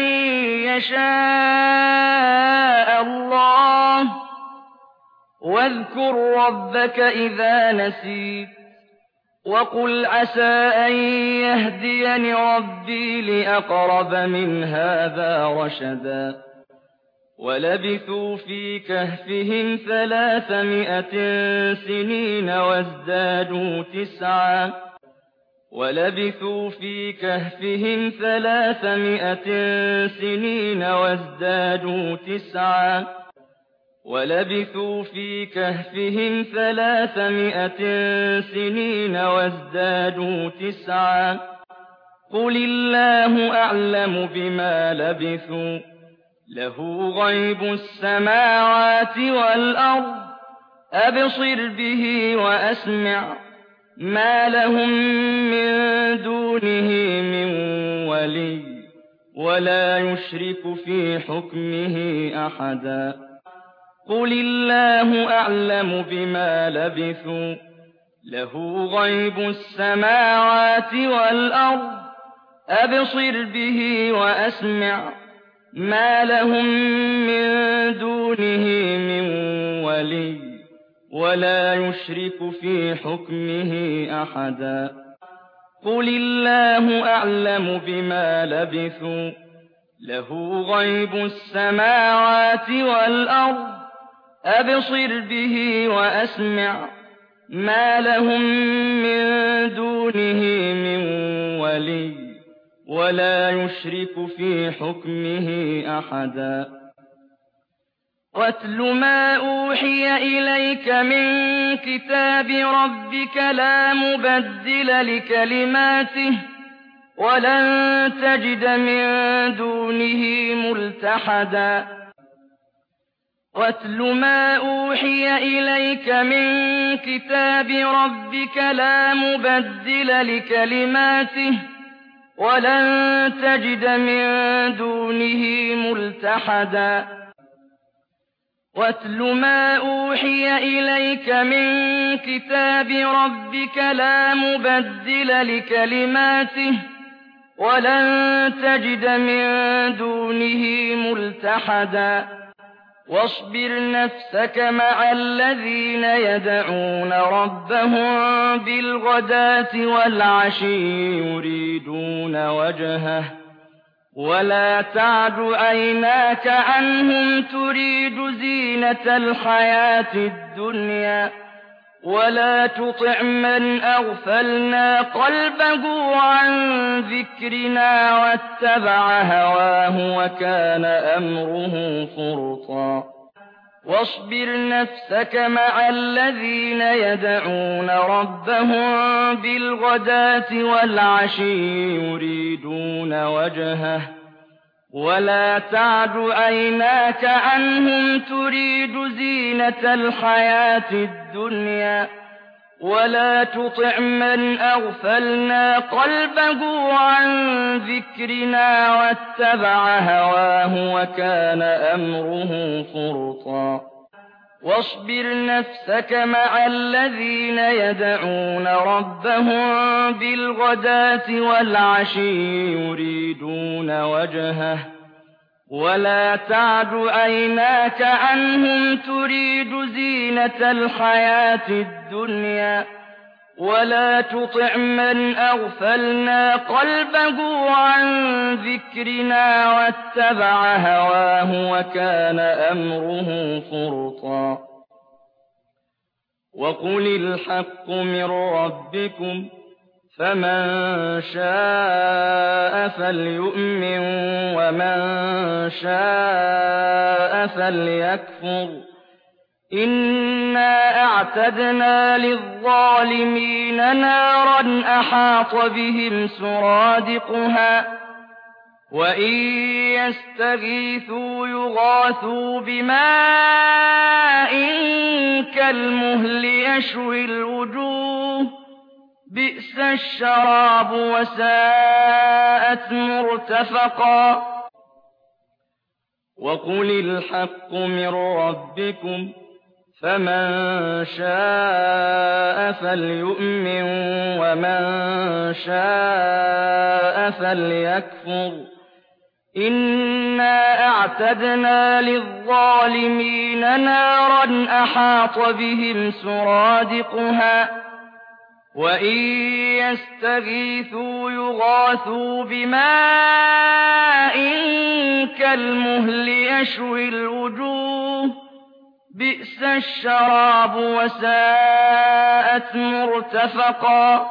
يشاء الله واذكر ربك إذا نسيت وقل عسى أن يهديني ربي لأقرب من هذا رشدا ولبثوا في كهفهم 300 سنين وازدادوا تسعا ولبثوا في كهفهم 300 سنين وازدادوا تسعا ولبثوا في كهفهم 300 سنين وازدادوا تسعا قل الله أعلم بما لبثوا له غيب السماوات والأرض أبصر به وأسمع ما لهم من دونه من ولي ولا يشرك في حكمه أحدا قل الله أعلم بما لبثوا له غيب السماوات والأرض أبصر به وأسمع ما لهم من دونه من ولي ولا يشرك في حكمه أحدا قل الله أعلم بما لبثوا له غيب السماوات والأرض أبصر به وأسمع ما لهم من دونه من ولي ولا يشرك في حكمه أحدا واتل ما أوحي إليك من كتاب ربك لا مبدل لكلماته ولن تجد من دونه ملتحدا واتل ما أوحي إليك من كتاب ربك لا مبدل لكلماته ولن تجد من دونه ملتحدا واتل ما أوحي إليك من كتاب ربك لا مبدل لكلماته ولن تجد من دونه ملتحدا واصبر نفسك مع الذين يدعون ربهم بالغداة والعشي يريدون وجهه ولا تعد عيناك عنهم تريد زينة الحياة الدنيا ولا تطع من أغفلنا قلبه عن ذكرنا واتبع هواه وكان أمره فرطا واصبر نفسك مع الذين يدعون ربهم بالغداة والعشي يريدون وجهه ولا تعد عيناك عنهم تريد زينة الحياة الدنيا ولا تطع من أغفلنا قلبه عن ذكرنا واتبع هواه وكان أمره فرطا واصبر نفسك مع الذين يدعون ربهم بالغداة والعشي يريدون وجهه ولا تعد عيناك عنهم تريد زينة الحياة الدنيا ولا تطع من أغفلنا قلبه عن ذكرنا واتبع هواه وكان أمره فرطا وقل الحق من ربكم فمن شاء فليؤمن ومن شاء فليكفر إنا أعتدنا للظالمين نارا أحاط بهم سرادقها وإن يستغيثوا يغاثوا بماء كالمهل يشوي الوجوه بئس الشراب وساءت مرتفقا وقل الحق من ربكم فمن شاء فليؤمن ومن شاء فليكفر إِنَّا أَعْتَدْنَا لِلظَّالِمِينَ نَارًا أَحَاطَ بِهِمْ سُرَادِقُهَا وَإِن يَسْتَغِيثُوا يُغَاثُوا بِمَاءٍ كَالْمُهْلِ يَشْوِي الْوُجُوهَ بِئْسَ الشَّرَابُ وَسَاءَتْ مُرْتَفَقًا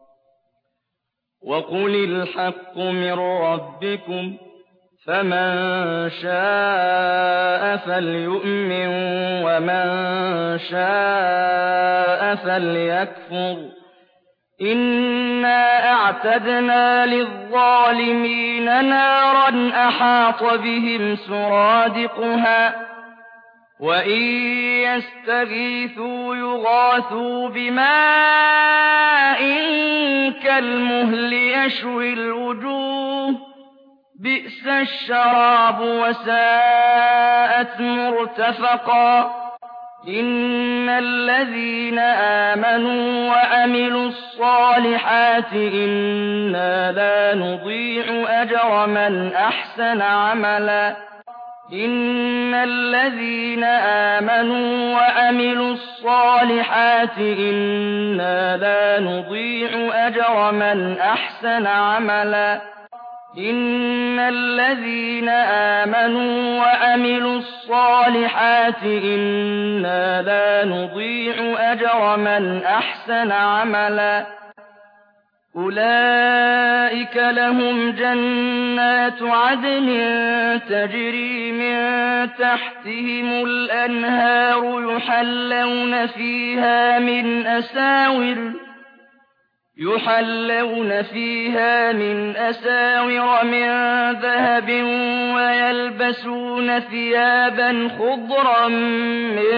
وَقُلِ الْحَقُّ مِن رَّبِّكُمْ فَمَن شَاءَ فَلْيُؤْمِن وَمَن شَاءَ فَلْيَكْفُرْ إِنَّا أَعْتَدْنَا لِلظَّالِمِينَ نَارًا أَحَاطَ بِهِمْ سُرَادِقُهَا وَإِن يَسْتَغِيثُوا يُغَاثُوا بِمَاءٍ كَالْمُهْلِ يَشْوِي الْوُجُوهَ بِئْسَ الشَّرَابُ وَسَاءَتْ مُرْتَفَقًا إِنَّ الَّذِينَ آمَنُوا وَعَمِلُوا الصَّالِحَاتِ إِنَّا لَا نُضِيعُ أَجْرَ مَنْ أَحْسَنَ عَمَلًا إِنَّ الَّذِينَ آمَنُوا وَعَمِلُوا الصَّالِحَاتِ إِنَّا لَا نُضِيعُ أَجْرَ مَنْ أَحْسَنَ عَمَلًا إِنَّ الَّذِينَ آمَنُوا وَعَمِلُوا الصَّالِحَاتِ إِنَّا لَا نُضِيعُ أَجْرَ مَنْ أَحْسَنَ عَمَلًا أُولَٰئِكَ لَهُمْ جَنَّاتُ عَدْنٍ تَجْرِي مِن تَحْتِهِمُ الْأَنْهَارُ يُحَلَّوْنَ فِيهَا مِنْ أَسَاوِرَ مِن ذَهَبٍ وَيَلْبَسُونَ ثِيَابًا خُضْرًا مِّن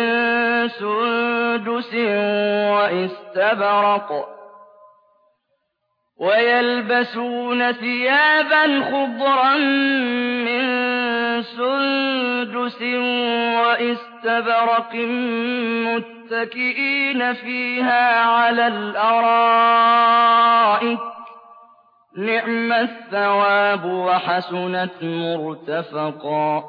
سُندُسٍ وَإِسْتَبْرَقٍ مُّتَّكِئِينَ فِيهَا عَلَى الْأَرَائِكِ ۚ نِعْمَ الثَّوَابُ وَحَسُنَتْ مُرْتَفَقًا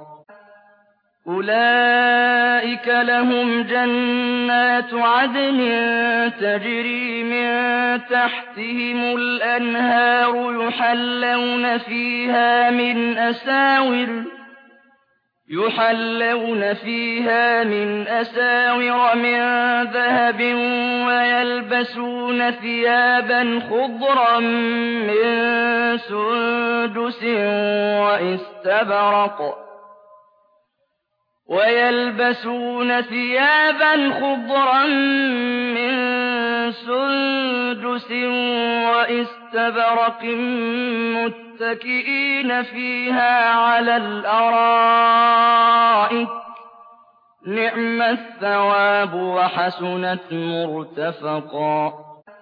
أُولَٰئِكَ لَهُمْ جَنَّاتُ عَدْنٍ تَجْرِي مِن تَحْتِهِمُ الْأَنْهَارُ يُحَلَّوْنَ فِيهَا مِنْ أَسَاوِرَ مِن ذَهَبٍ وَيَلْبَسُونَ ثِيَابًا خُضْرًا مِّن سُندُسٍ وَإِسْتَبْرَقٍ مُّتَّكِئِينَ فِيهَا عَلَى الْأَرَائِكِ ۚ نِعْمَ الثَّوَابُ وَحَسُنَتْ مُرْتَفَقًا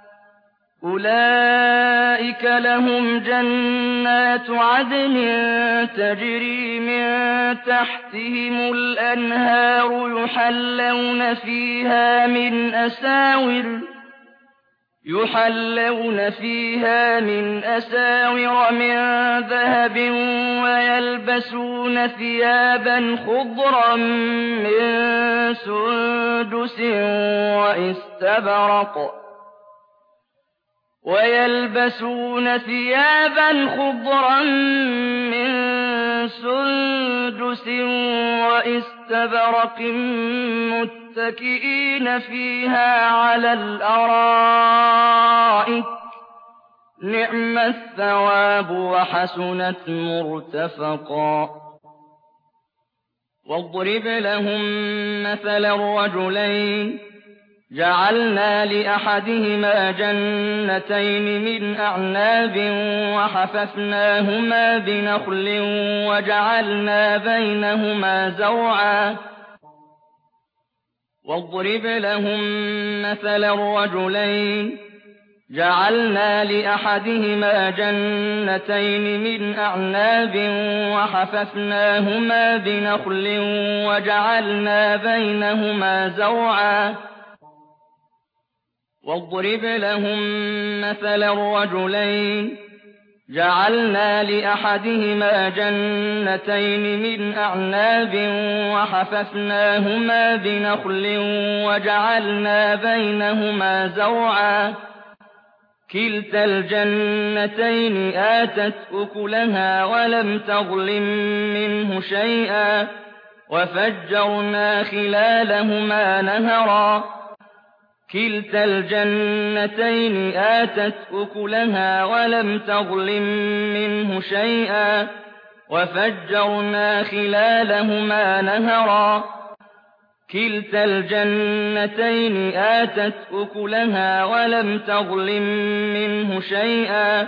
أُولَٰئِكَ لَهُمْ جَنَّاتُ عَدْنٍ تَجْرِي مِن تَحْتِهِمُ الْأَنْهَارُ يُحَلَّوْنَ فِيهَا مِنْ أَسَاوِرَ مِن ذَهَبٍ وَيَلْبَسُونَ ثِيَابًا خُضْرًا مِّن سُندُسٍ وَإِسْتَبْرَقٍ مُّتَّكِئِينَ فِيهَا عَلَى الْأَرَائِكِ ۚ نِعْمَ الثَّوَابُ وَحَسُنَتْ مُرْتَفَقًا وَاضْرِبْ لَهُم مَّثَلًا رَّجُلَيْنِ جَعَلْنَا لِأَحَدِهِمَا جَنَّتَيْنِ مِنْ أَعْنَابٍ وَحَفَفْنَاهُمَا بِنَخْلٍ وَجَعَلْنَا بَيْنَهُمَا زَرْعًا وَاضْرِبْ لَهُم مَّثَلًا رَّجُلَيْنِ جَعَلْنَا لِأَحَدِهِمَا جَنَّتَيْنِ مِنْ أَعْنَابٍ وَحَفَفْنَاهُمَا بِنَخْلٍ وَجَعَلْنَا بَيْنَهُمَا زَرْعًا وَاضْرِبْ لَهُم مَّثَلًا رَّجُلَيْنِ جعلنا لأحدهما جنتين من أعناب وحففناهما بنخل وجعلنا بينهما زرعا كلتا الجنتين آتت أكلها ولم تظلم منه شيئا وفجرنا خلالهما نهرا كلتا الجنتين آتت أكلها ولم تظلم منه شيئا وفجرنا خلالهما نهرا كلتا الجنتين آتت أكلها ولم تظلم منه شيئا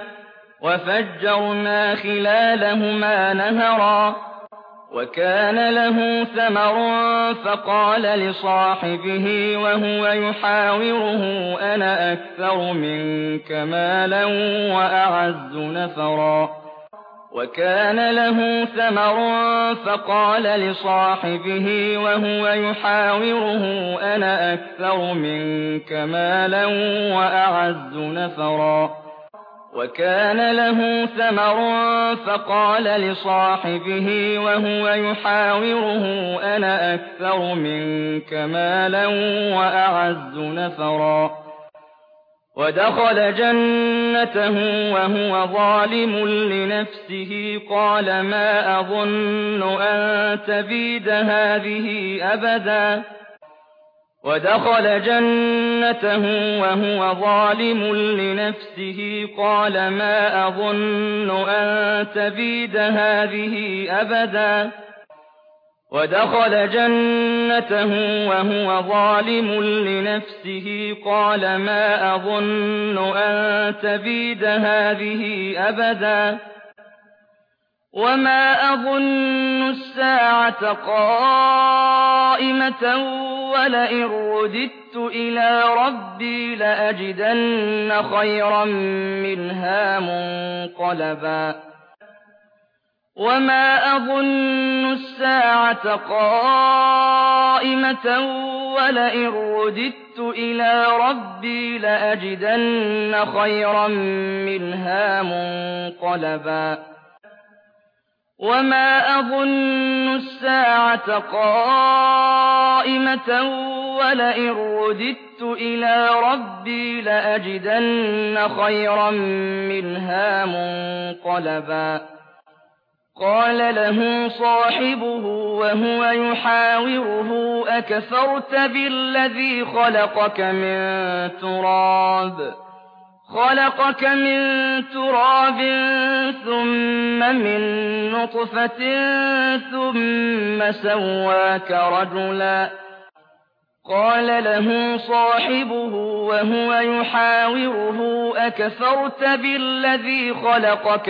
وفجرنا خلالهما نهرا وكان له ثمر فقال لصاحبه وهو يحاوره أنا أكثر منك مالا وأعز نفرا وكان له ثمر فقال لصاحبه وهو يحاوره أنا أكثر منك مالا وأعز نفرا وكان له ثمر فقال لصاحبه وهو يحاوره أنا أكثر منك مالا وأعز نفرا ودخل جنته وهو ظالم لنفسه قال ما أظن أن تبيد هذه أبدا ودخل جنته وهو ظالم لنفسه قال ما أظن أن تبيد هذه أبدا ودخل جنته وهو ظالم لنفسه قال ما أظن أن تبيد هذه أبدا وما أظن الساعة قائمة ولئن رددت إلى ربي لأجدن خيرا منها منقلبا وما أظن الساعة قائمة ولئن رددت إلى ربي لأجدن خيرا منها منقلبا وما أظن الساعة قائمة ولئن رددت إلى ربي لأجدن خيرا منها منقلبا قال له صاحبه وهو يحاوره أكفرت بالذي خلقك من تراب ثم من نطفة ثم سواك رجلا قال له صاحبه وهو يحاوره أكفرت بالذي خلقك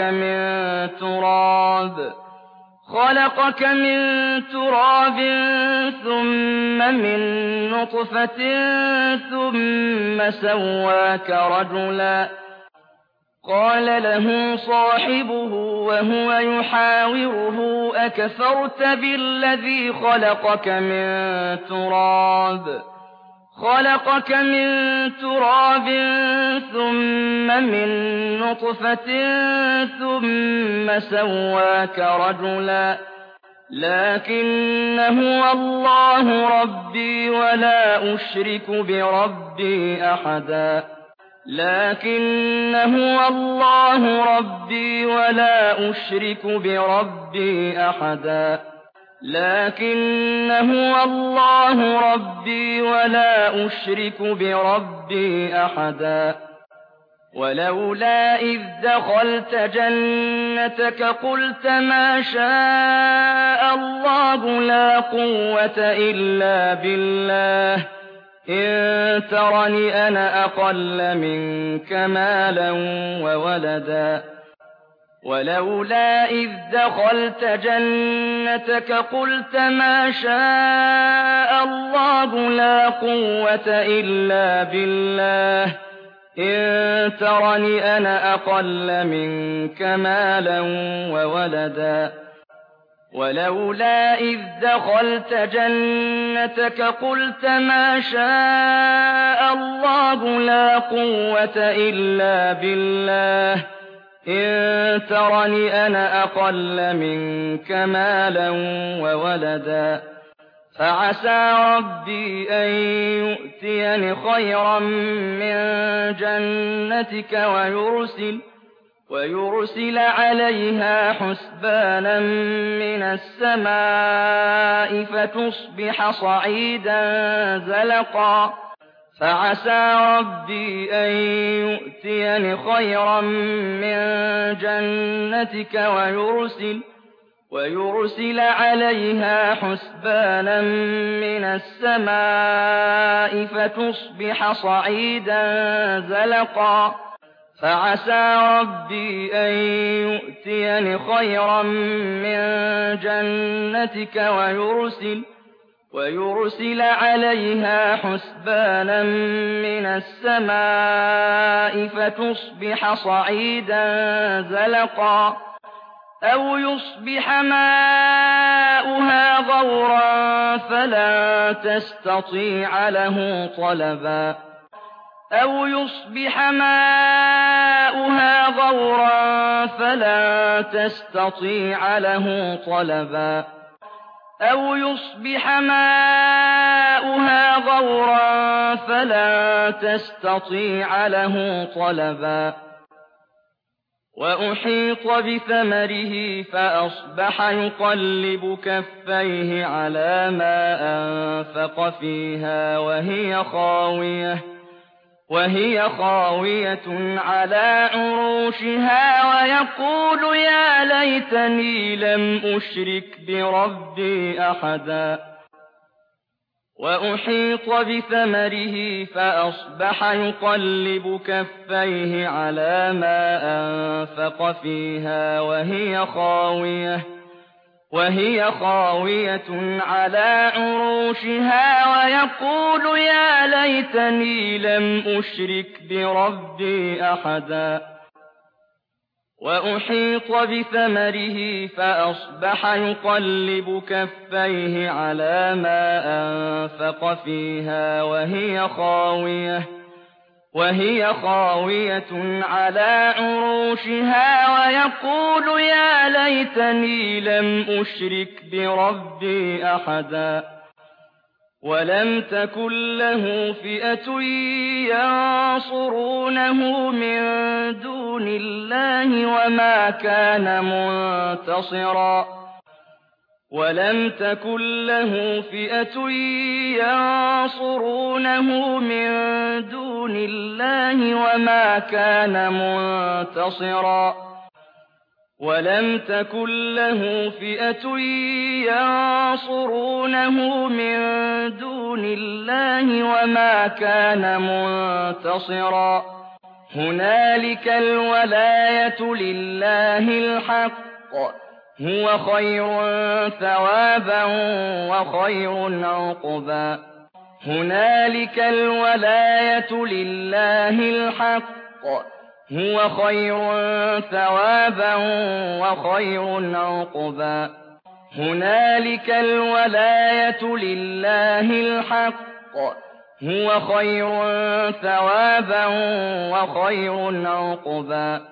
من تراب ثم من نطفة ثم سواك رجلا قال له صاحبه وهو يحاوره أكفرت بالذي خلقك من تراب ثم من نطفة ثم سواك رجلا لكن هو الله ربي ولا أشرك بربي أحدا ولولا إذ دخلت جنتك قلت ما شاء الله لا قوة إلا بالله إن ترني أنا أقل منك مالا وولدا ولولا إذ دخلت جنتك قلت ما شاء الله لا قوة إلا بالله إن ترني أنا أقل منك مالا وولدا ولولا إذ دخلت جنتك قلت ما شاء الله لا قوة إلا بالله إن ترني أنا أقل منك مالا وولدا فعسى ربي أن يؤتيني خيرا من جنتك ويرسل عليها حسبانا من السماء فتصبح صعيدا زلقا فعسى ربي أن يؤتيني خيرا من جنتك ويرسل عليها حسبانا من السماء فتصبح صعيدا زلقا فعسى ربي أن يؤتيني خيرا من جنتك ويرسل عليها حسبانا من السماء فتصبح صعيدا زلقا أو يصبح ماؤها غورا فلا تستطيع له طلبا أو يصبح ماؤها غورا فلا تستطيع له طلبا أو يصبح ماؤها غورا فلا تستطيع له طلبا وأحيط بثمره فأصبح يقلب كفيه على ما أنفق فيها وهي خاوية على عروشها ويقول يا ليتني لم أشرك بربي أحدا وأحيط بثمره فأصبح يقلب كفيه على ما أنفق فيها وهي خاوية على عروشها ويقول يا ليتني لم أشرك بربي أحدا وأحيط بثمره فأصبح يقلب كفيه على ما أنفق فيها وهي خاوية على عروشها ويقول يا ليتني لم أشرك بربي أحدا ولم تكن له فئة ينصرونه من دون الله وما كان منتصرا ولم تكن له فئة ينصرونه من دون الله وما كان منتصرا ولم تكن له فئة ينصرونه من دون الله وما كان منتصرا هنالك الولاية لله الحق هو خير ثوابا وخير عقبا هنالك الولاية لله الحق هو خير ثوابا وخير عقبا هنالك الولاية لله الحق هو خير ثوابا وخير عقبا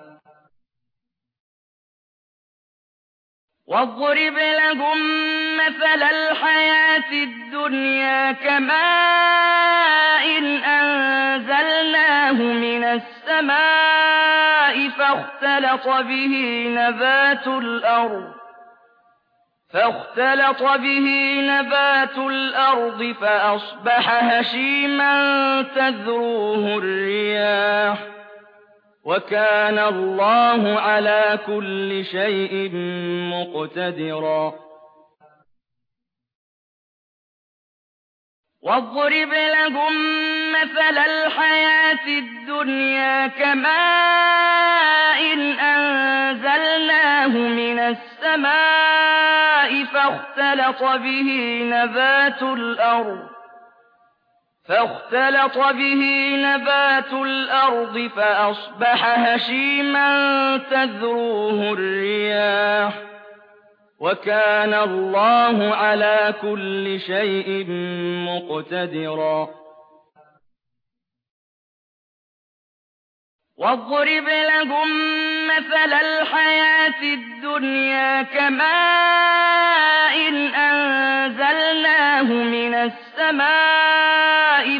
واضرب لهم مثل الحياة الدنيا كماء أنزلناه من السماء فاختلط به نبات الأرض فأصبح هشيما تذروه الرياح وكان الله على كل شيء مقتدرا واضرب لهم مثل الحياة الدنيا كماء أنزلناه من السماء فاختلط به نبات الأرض فأصبح هشيما تذروه الرياح وكان الله على كل شيء مقتدرا واضرب لهم مثل الحياة الدنيا كماء أنزلناه من السماء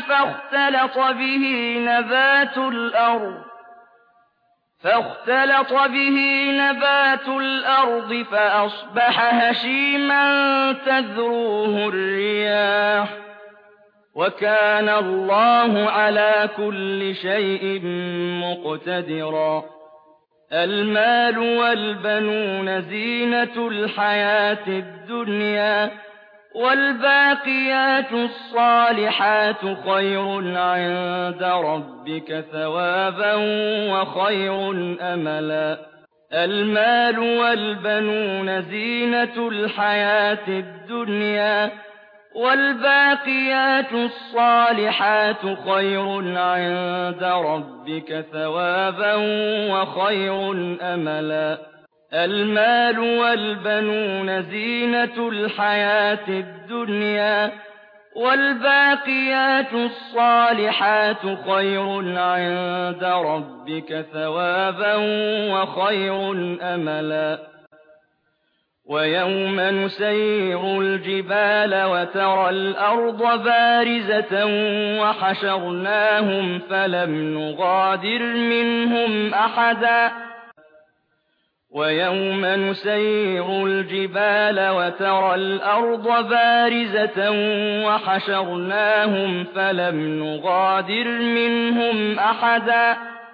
فاختلط به نبات الأرض فأصبح هشيما تذروه الرياح وكان الله على كل شيء مقتدرا. المال والبنون زينة الحياة الدنيا والباقيات الصالحات خير عند ربك ثوابا وخير أملا. المال والبنون زينة الحياة الدنيا والباقيات الصالحات خير عند ربك ثوابا وخير أملا. المال والبنون زينة الحياة الدنيا والباقيات الصالحات خير عند ربك ثوابا وخير أملا. ويوم نسير الجبال وترى الأرض بارزة وحشرناهم فلم نغادر منهم أحدا. ويوم نسير الجبال وترى الأرض بارزة وحشرناهم فلم نغادر منهم أحدا.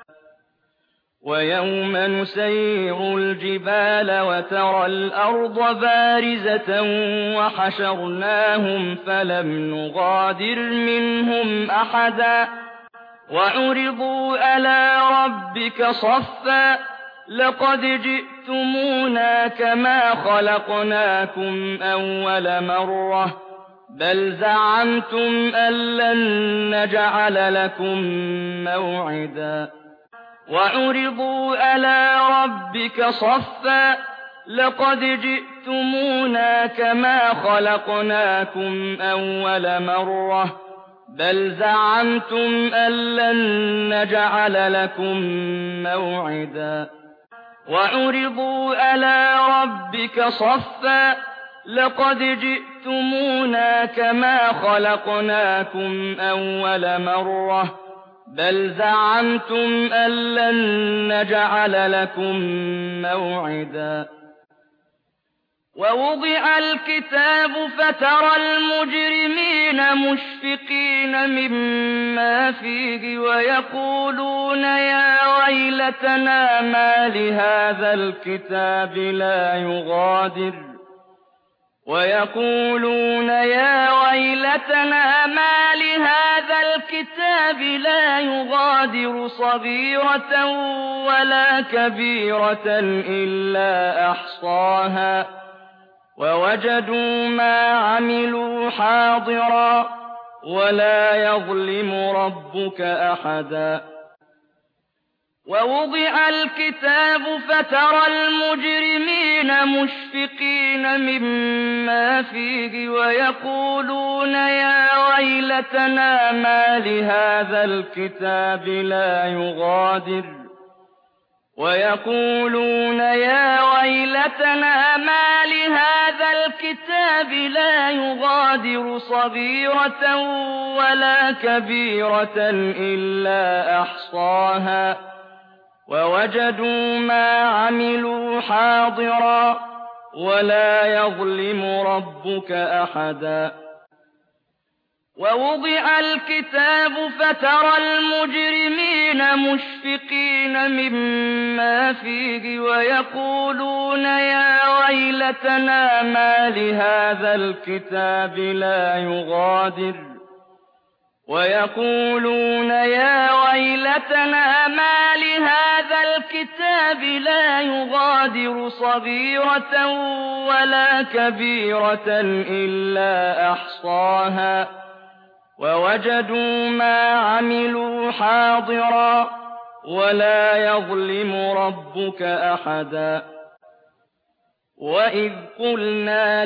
ويوم نسير الجبال وترى الأرض بارزة وحشرناهم فلم نغادر منهم أحدا. وعرضوا على ربك صفا لقد جئتمونا كما خلقناكم أول مرة بل زعمتم أن لن نجعل لكم موعدا. وعرضوا على ربك صفا لقد جئتمونا كما خلقناكم أول مرة بل زعمتم أن لن نجعل لكم موعدا. وعرضوا على ربك صفا لقد جئتمونا كما خلقناكم أول مرة بل زعمتم أن لن نجعل لكم موعدا. ووضع الكتاب فترى المجرمين مشفقين مما فيه ويقولون يا ويلتنا ما لهذا الكتاب لا يغادر صغيرة ولا كبيرة إلا أحصاها ووجدوا ما عملوا حاضرا ولا يظلم ربك أحدا. ووضع الكتاب فترى المجرمين مشفقين مما فيه ويقولون يا ويلتنا ما لهذا الكتاب لا يغادر صغيرة ولا كبيرة إلا أحصاها ووجدوا ما عملوا حاضرا ولا يظلم ربك أحدا. ووضع الكتاب فترى المجرمين مشفقين مما فيه ويقولون يا ويلتنا ما لهذا الكتاب لا يغادر صغيرة ولا كبيرة إلا أحصاها ووجدوا ما عملوا حاضرا ولا يظلم ربك أحدا. وإذ قلنا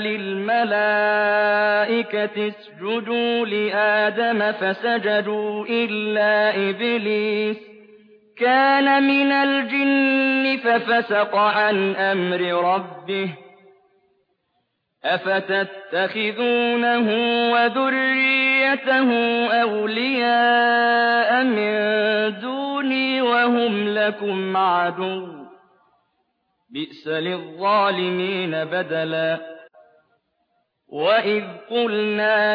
للملائكة اسجدوا لآدم فسجدوا إلا إبليس كان من الجن ففسق عن أمر ربه أفتتخذونه وذريته أولياء من دوني وهم لكم عدو بئس للظالمين بدلا وإذ قلنا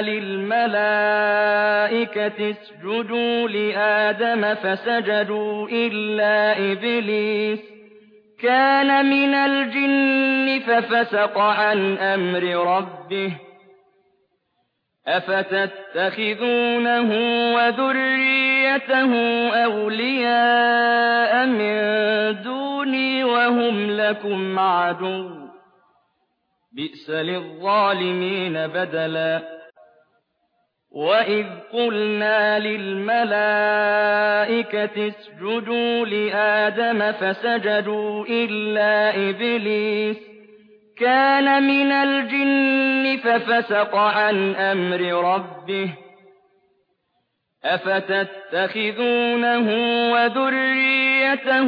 للملائكة اسجدوا لآدم فسجدوا إلا إبليس كان من الجن ففسق عن أمر ربه أفتتخذونه وذريته أولياء من دوني وهم لكم عدو بئس للظالمين بدلا وإذ قلنا للملائكة اسجدوا لآدم فسجدوا إلا إبليس كان من الجن ففسق عن أمر ربه أفتتخذونه وذريته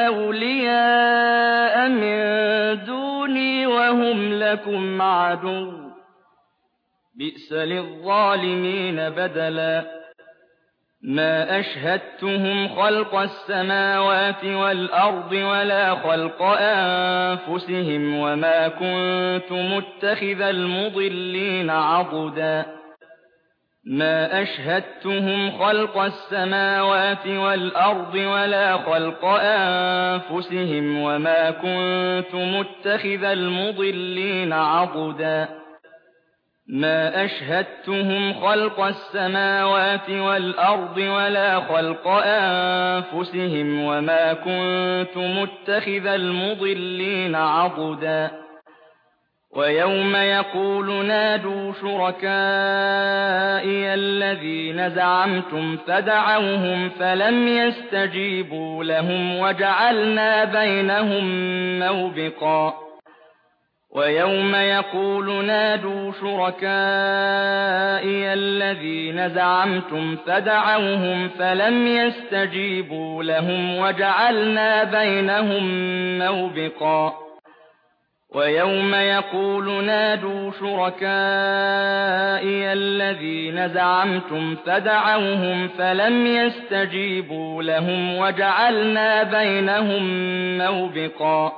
أولياء من دوني وهم لكم عدو بئس للظالمين بدلا ما أشهدتهم خلق السماوات والأرض ولا خلق أنفسهم وما كنت متخذ المضلين عضدا ما أشهدتهم خلق السماوات والأرض ولا خلق أنفسهم وما كنت متخذ المضلين عضدا ما أشهدتهم خلق السماوات والأرض ولا خلق أنفسهم وما كنت متخذ المضلين عضدا ويوم يقول نادوا شركائي الذين زعمتم فدعوهم فلم يستجيبوا لهم وجعلنا بينهم موبقا ويوم يقول نادوا شركائي الذين زعمتم فدعوهم فلم يستجيبوا لهم وجعلنا بينهم موبقا ويوم يقول نادوا شركائي الذين زعمتم فدعوهم فلم يستجيبوا لهم وجعلنا بينهم موبقا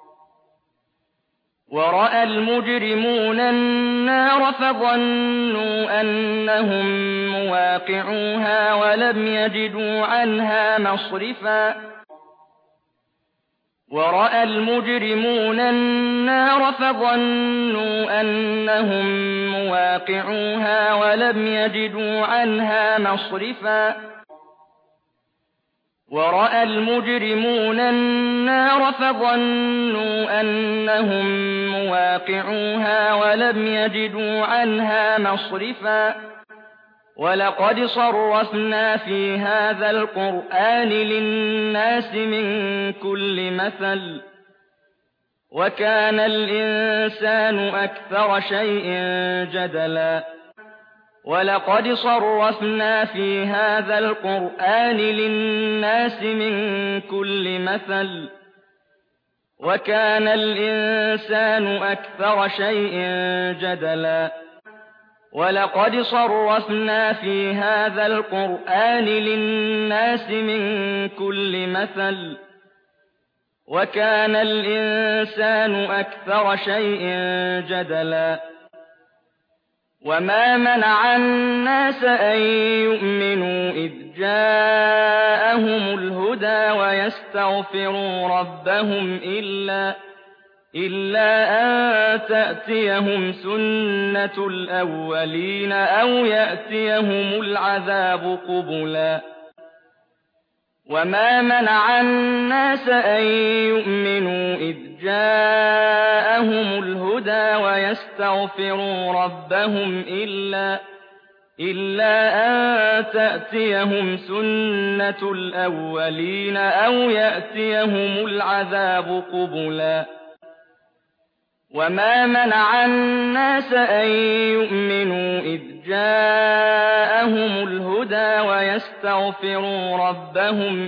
ورأى المجرمون النار فظنوا أنهم مواقعوها ولم يجدوا عنها مصرفا ورأى المجرمون النار فظنوا أنهم مواقعوها ولم يجدوا عنها مصرفا ورأى المجرمون النار فظنوا أنهم مواقعوها ولم يجدوا عنها مصرفا ولقد صرفنا في هذا القرآن للناس من كل مثل وكان الإنسان أكثر شيء جدلا ولقد صرفنا في هذا القرآن للناس من كل مثل وكان الإنسان أكثر شيء جدلا ولقد صرفنا في هذا القرآن للناس من كل مثل وكان الإنسان أكثر شيء جدلا وما منع الناس أن يؤمنوا إذ جاءهم الهدى ويستغفروا ربهم إلا أن تأتيهم سنة الأولين أو يأتيهم العذاب قبلا وما منع الناس أن يؤمنوا إذ جاءهم الهدى ويستغفروا ربهم إلا أن تأتيهم سنة الأولين أو يأتيهم العذاب قبلا وما منع الناس أن يؤمنوا إذ جاءهم الهدى ويستغفروا ربهم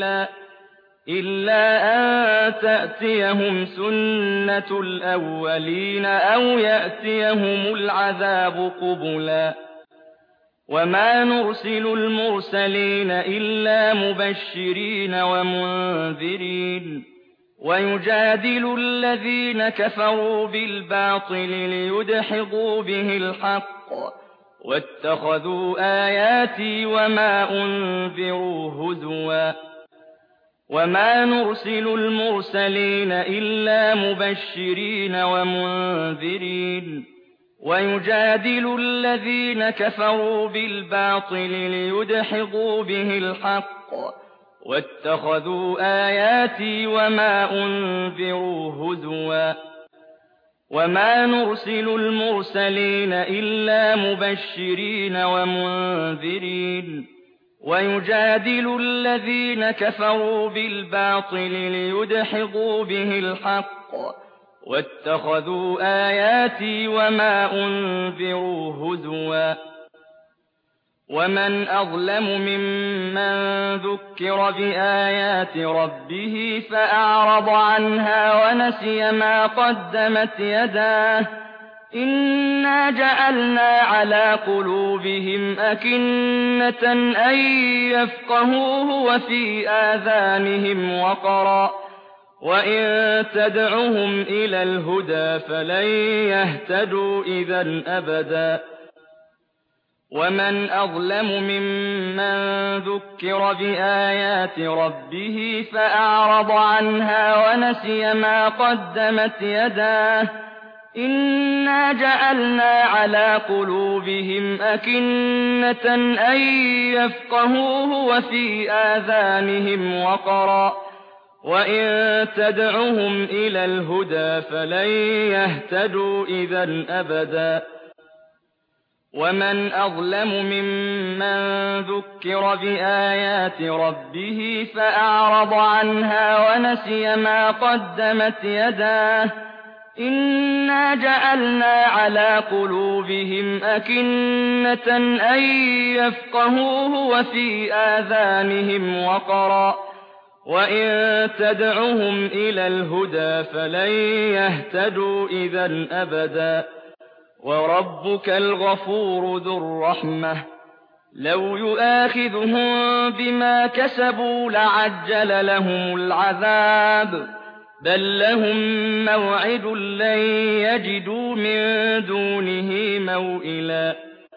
إلا أن تأتيهم سنة الأولين أو يأتيهم العذاب قبلا وما نرسل المرسلين إلا مبشرين ومنذرين ويجادل الذين كفروا بالباطل ليدحضوا به الحق واتخذوا آياتي وما أنذروا هزوا وما نرسل المرسلين إلا مبشرين ومنذرين ويجادل الذين كفروا بالباطل ليدحضوا به الحق واتخذوا آياتي وما أنذروا هزوا وما نرسل المرسلين إلا مبشرين ومنذرين ويجادل الذين كفروا بالباطل ليدحضوا به الحق واتخذوا آياتي وما أنذروا هزوا ومن أظلم ممن ذكر بآيات ربه فأعرض عنها ونسي ما قدمت يداه إنا جعلنا على قلوبهم أكنة أن يفقهوه وفي آذانهم وقرا وإن تدعهم إلى الهدى فلن يهتدوا إذا أبدا ومن أظلم ممن ذكر بآيات ربه فأعرض عنها ونسي ما قدمت يداه إنا جعلنا على قلوبهم أكنة أن يفقهوه وفي آذانهم وقرا وإن تدعهم إلى الهدى فلن يهتدوا إذا أبدا ومن أظلم ممن ذكر بآيات ربه فأعرض عنها ونسي ما قدمت يداه إنا جعلنا على قلوبهم أكنة أن يفقهوه وفي آذانهم وقرا وإن تدعهم إلى الهدى فلن يهتدوا إذا أبدا وربك الغفور ذو الرحمة لو يؤاخذهم بما كسبوا لعجل لهم العذاب بل لهم موعد لن يجدوا من دونه موئلا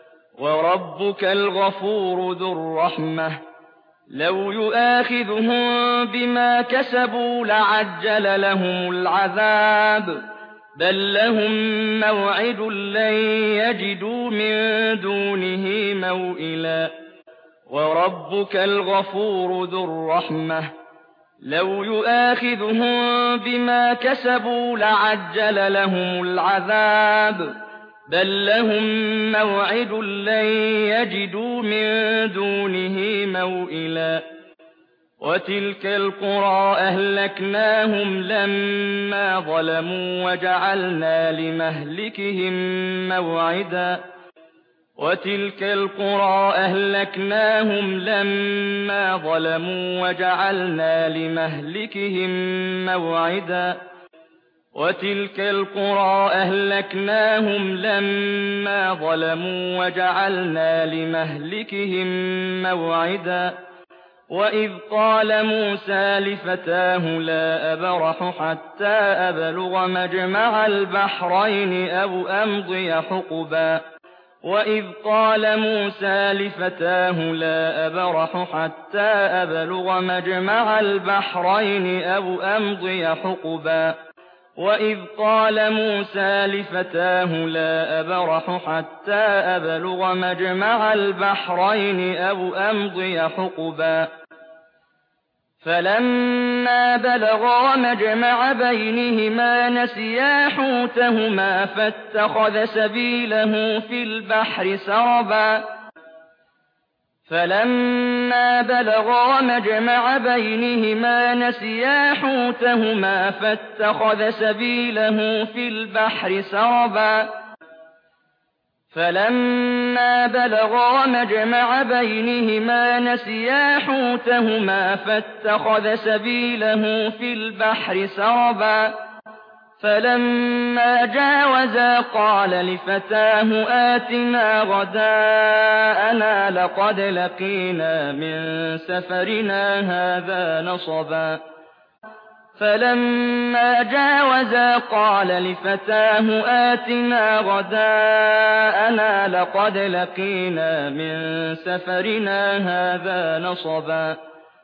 وربك الغفور ذو الرحمة لو يؤاخذهم بما كسبوا لعجل لهم العذاب بل لهم موعد لن يجدوا من دونه موئلا وربك الغفور ذو الرحمة لو يؤاخذهم بما كسبوا لعجل لهم العذاب بل لهم موعد لن يجدوا من دونه موئلا وتلك القرى أهلكناهم لما ظلموا وجعلنا لمهلكهم موعدا وتلك القرى أهلكناهم لما ظلموا وجعلنا لمهلكهم موعدا وتلك القرى أهلكناهم لما ظلموا وجعلنا لمهلكهم موعدا وإذ قال موسى لفتاه لا أبرح حتى أبلغ مجمع البحرين أو أمضي حقبا وإذ قال موسى لفتاه لا أبرح حتى أبلغ مجمع البحرين أو أمضي حقبا وإذ قال موسى لفتاه لا أبرح حتى أبلغ مجمع البحرين أو أمضي حقبا فلما بلغا مجمع بينهما نسيا حوتهما فاتخذ سبيله في البحر سربا فَلَمَّا بَلَغَا مَجْمَعَ بَيْنِهِمَا نَسِيَا حُوتَهُمَا فَاتَّخَذَ سَبِيلَهُ فِي الْبَحْرِ سَرَبًا فَلَمَّا بَلَغَا مَجْمَعَ بَيْنِهِمَا نَسِيَا حُوتَهُمَا فَاتَّخَذَ سَبِيلَهُ فِي الْبَحْرِ سَرَبًا فَلَمَّا جَاوَزَا قَالَ لِفَتَاهُ آتِنَا غَدَاءَنَا لَقَدْ لَقِينَا مِن سَفَرِنَا هَٰذَا نَصَبًا فَلَمَّا جَاوَزَا قَالَ لِفَتَاهُ آتِنَا غَدَاءَنَا لَقَدْ لَقِينَا مِن سَفَرِنَا هَٰذَا نَصَبًا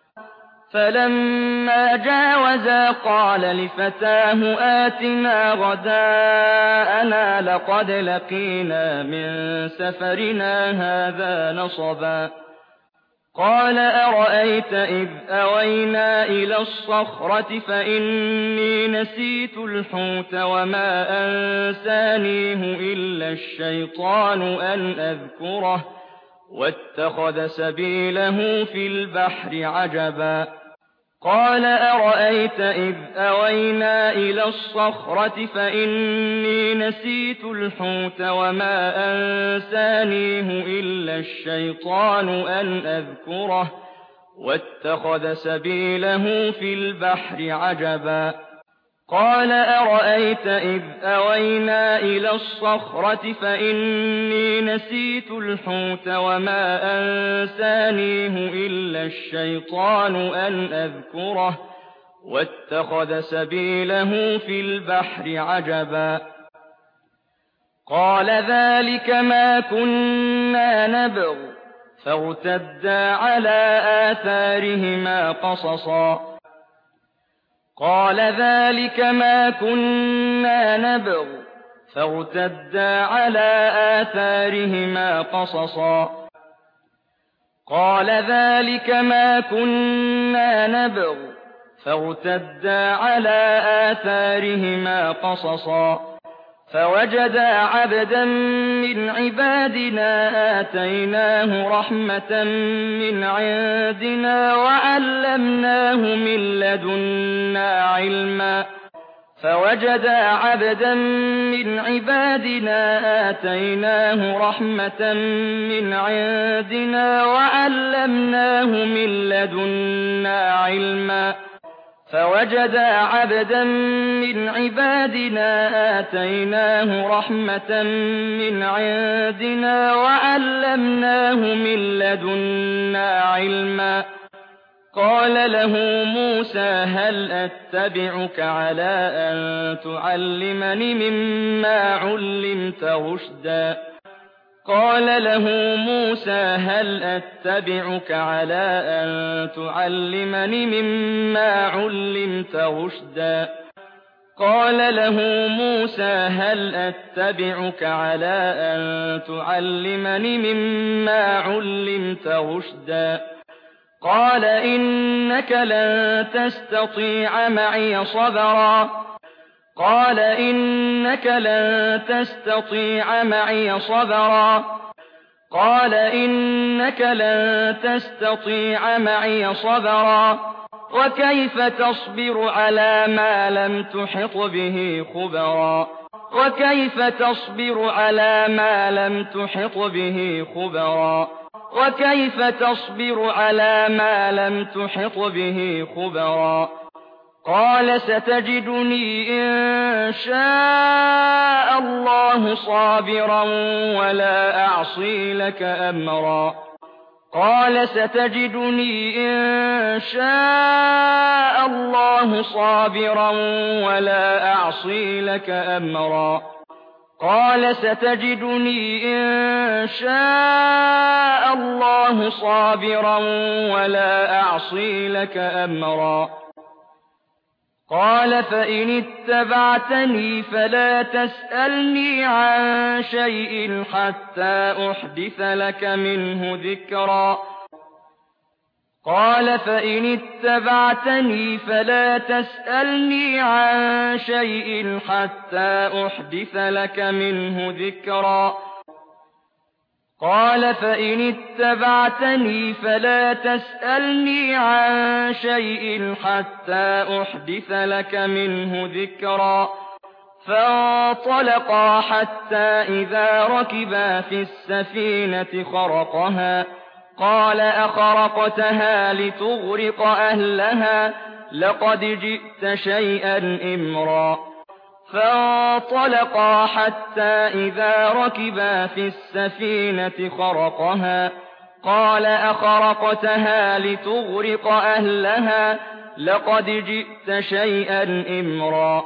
فَلَمَّا جَاوَزَا قَالَ لِفَتَاهُ آتِنَا غَدَاءَنَا لَقَدْ لَقِينَا مِن سَفَرِنَا هَٰذَا نَصَبًا قَالَ أَرَأَيْتَ إِذْ أَوَيْنَا إِلَى الصَّخْرَةِ فَإِنِّي نَسِيتُ الْحُوتَ وَمَا أَنسَانِيهُ إِلَّا الشَّيْطَانُ أَنْ أَذْكُرَهُ وَاتَّخَذَ سَبِيلَهُ فِي الْبَحْرِ عَجَبًا قَالَ أَرَأَيْتَ إِذْ أَوَيْنَا إِلَى الصَّخْرَةِ فَإِنِّي نَسِيتُ الْحُوتَ وَمَا أَنسَانِيهُ إِلَّا الشَّيْطَانُ أَنْ أَذْكُرَهُ وَاتَّخَذَ سَبِيلَهُ فِي الْبَحْرِ عَجَبًا قَالَ أَرَأَيْتَ إِذْ أَوَيْنَا إِلَى الصَّخْرَةِ فَإِنِّي نَسِيتُ الْحُوتَ وَمَا أَنسَانِيهُ إِلَّا الشَّيْطَانُ أَنْ أَذْكُرَهُ وَاتَّخَذَ سَبِيلَهُ فِي الْبَحْرِ عَجَبًا قَالَ ذَلِكَ مَا كُنَّا نَبْغِ فَارْتَدَّا عَلَىٰ آثَارِهِمَا قَصَصًا قَالَ ذَلِكَ مَا كُنَّا نَبْغِ فَارْتَدَّا عَلَىٰ آثَارِهِمَا قَصَصًا قَالَ ذَلِكَ مَا كُنَّا نَبْغِ فَارْتَدَّا عَلَىٰ آثَارِهِمَا قَصَصًا فَوَجَدَا عَبْدًا مِّنْ عِبَادِنَا آتَيْنَاهُ رَحْمَةً مِّنْ عِندِنَا وَعَلَّمْنَاهُ مِن لَّدُنَّا عِلْمًا فَوَجَدَا عَبْدًا مِّنْ عِبَادِنَا آتَيْنَاهُ رَحْمَةً مِّنْ عِندِنَا وَعَلَّمْنَاهُ مِن لَّدُنَّا عِلْمًا فَوَجَدَا عَبْدًا مِّنْ عِبَادِنَا آتَيْنَاهُ رَحْمَةً مِّنْ عِندِنَا وَعَلَّمْنَاهُ مِن لَّدُنَّا عِلْمًا قَالَ لَهُ مُوسَىٰ هَلْ أَتَّبِعُكَ عَلَىٰ أَن تُعَلِّمَنِ مِمَّا عُلِّمْتَ رُشْدًا قَالَ لَهُ مُوسَىٰ هَلْ أَتَّبِعُكَ عَلَىٰ أَن تُعَلِّمَنِ مِمَّا عُلِّمْتَ رُشْدًا قَالَ لَهُ مُوسَىٰ هَلْ أَتَّبِعُكَ عَلَىٰ أَن تُعَلِّمَنِ مِمَّا عُلِّمْتَ رُشْدًا قَالَ إِنَّكَ لَن تَسْتَطِيعَ مَعِيَ صَبْرًا قَالَ إِنَّكَ لَن تَسْتَطِيعَ مَعِيَ صَبْرًا قَالَ إِنَّكَ لَن تَسْتَطِيعَ مَعِيَ صَبْرًا وَكَيْفَ تَصْبِرُ عَلَىٰ مَا لَمْ تُحِطْ بِهِ خُبْرًا وَكَيْفَ تَصْبِرُ عَلَىٰ مَا لَمْ تُحِطْ بِهِ خُبْرًا وَكَيْفَ تَصْبِرُ عَلَىٰ مَا لَمْ تُحِطْ بِهِ خُبْرًا قَالَ سَتَجِدُنِي إِن شَاءَ اللَّهُ صَابِرًا وَلَا أَعْصِي لَكَ أَمْرًا قَالَ سَتَجِدُنِي إِن شَاءَ اللَّهُ صَابِرًا وَلَا أَعْصِي لَكَ أَمْرًا قَالَ سَتَجِدُنِي إِن شَاءَ اللَّهُ صَابِرًا وَلَا أَعْصِي لَكَ أَمْرًا قَالَ فَإِنِ اتَّبَعْتَنِي فَلَا تَسْأَلْنِي عَن شَيْءٍ حَتَّىٰ أُحْدِثَ لَكَ مِنْهُ ذِكْرًا قَالَ فَإِنِ اتَّبَعْتَنِي فَلَا تَسْأَلْنِي عَن شَيْءٍ حَتَّىٰ أُحْدِثَ لَكَ مِنْهُ ذِكْرًا قال فإن اتبعتني فلا تسألني عن شيء حتى أحدث لك منه ذكرا فانطلقا حتى إذا ركبا في السفينة خرقها قال أخرقتها لتغرق أهلها لقد جئت شيئا إمرا فانطلقا حتى إذا ركبا في السفينة خرقها قال أخرقتها لتغرق أهلها لقد جئت شيئا إمرا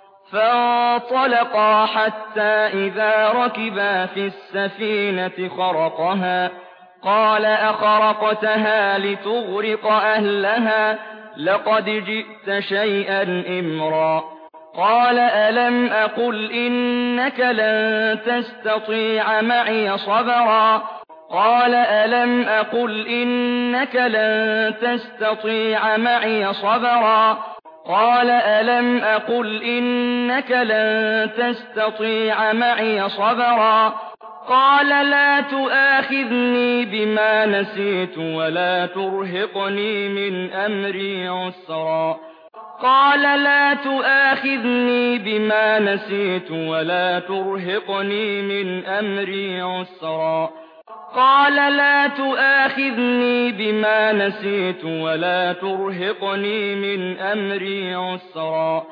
فانطلقا حتى إذا ركبا في السفينة خرقها قال أخرقتها لتغرق أهلها لقد جئت شيئا إمرا قال ألم أقل إنك لن تستطيع معي صبرا قال ألم أقل إنك لن تستطيع معي صبرا قال ألم أقل إنك لن تستطيع معي صبرا قال لا تؤاخذني بما نسيت ولا ترهقني من أمري عسرا قال لا تؤاخذني بما نسيت ولا ترهقني من أمري عسرا قال لا تؤاخذني بما نسيت ولا ترهقني من أمري عسرا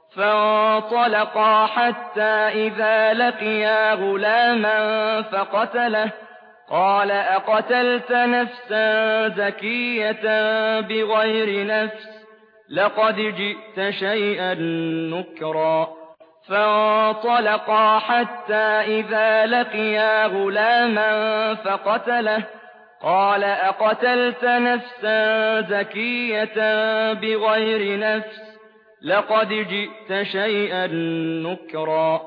فانطلقا حتى إذا لقيا غلاما فقتله قال أقتلت نفسا زكية بغير نفس لقد جئت شيئا نكرا فانطلقا حتى إذا لقيا غلاما فقتله قال أقتلت نفسا زكية بغير نفس لقد جئت شيئا نكرا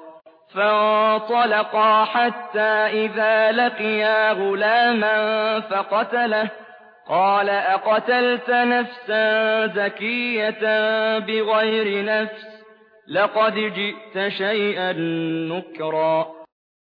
فانطلقا حتى إذا لقيا غلاما فقتله قال أقتلت نفسا زكية بغير نفس لقد جئت شيئا نكرا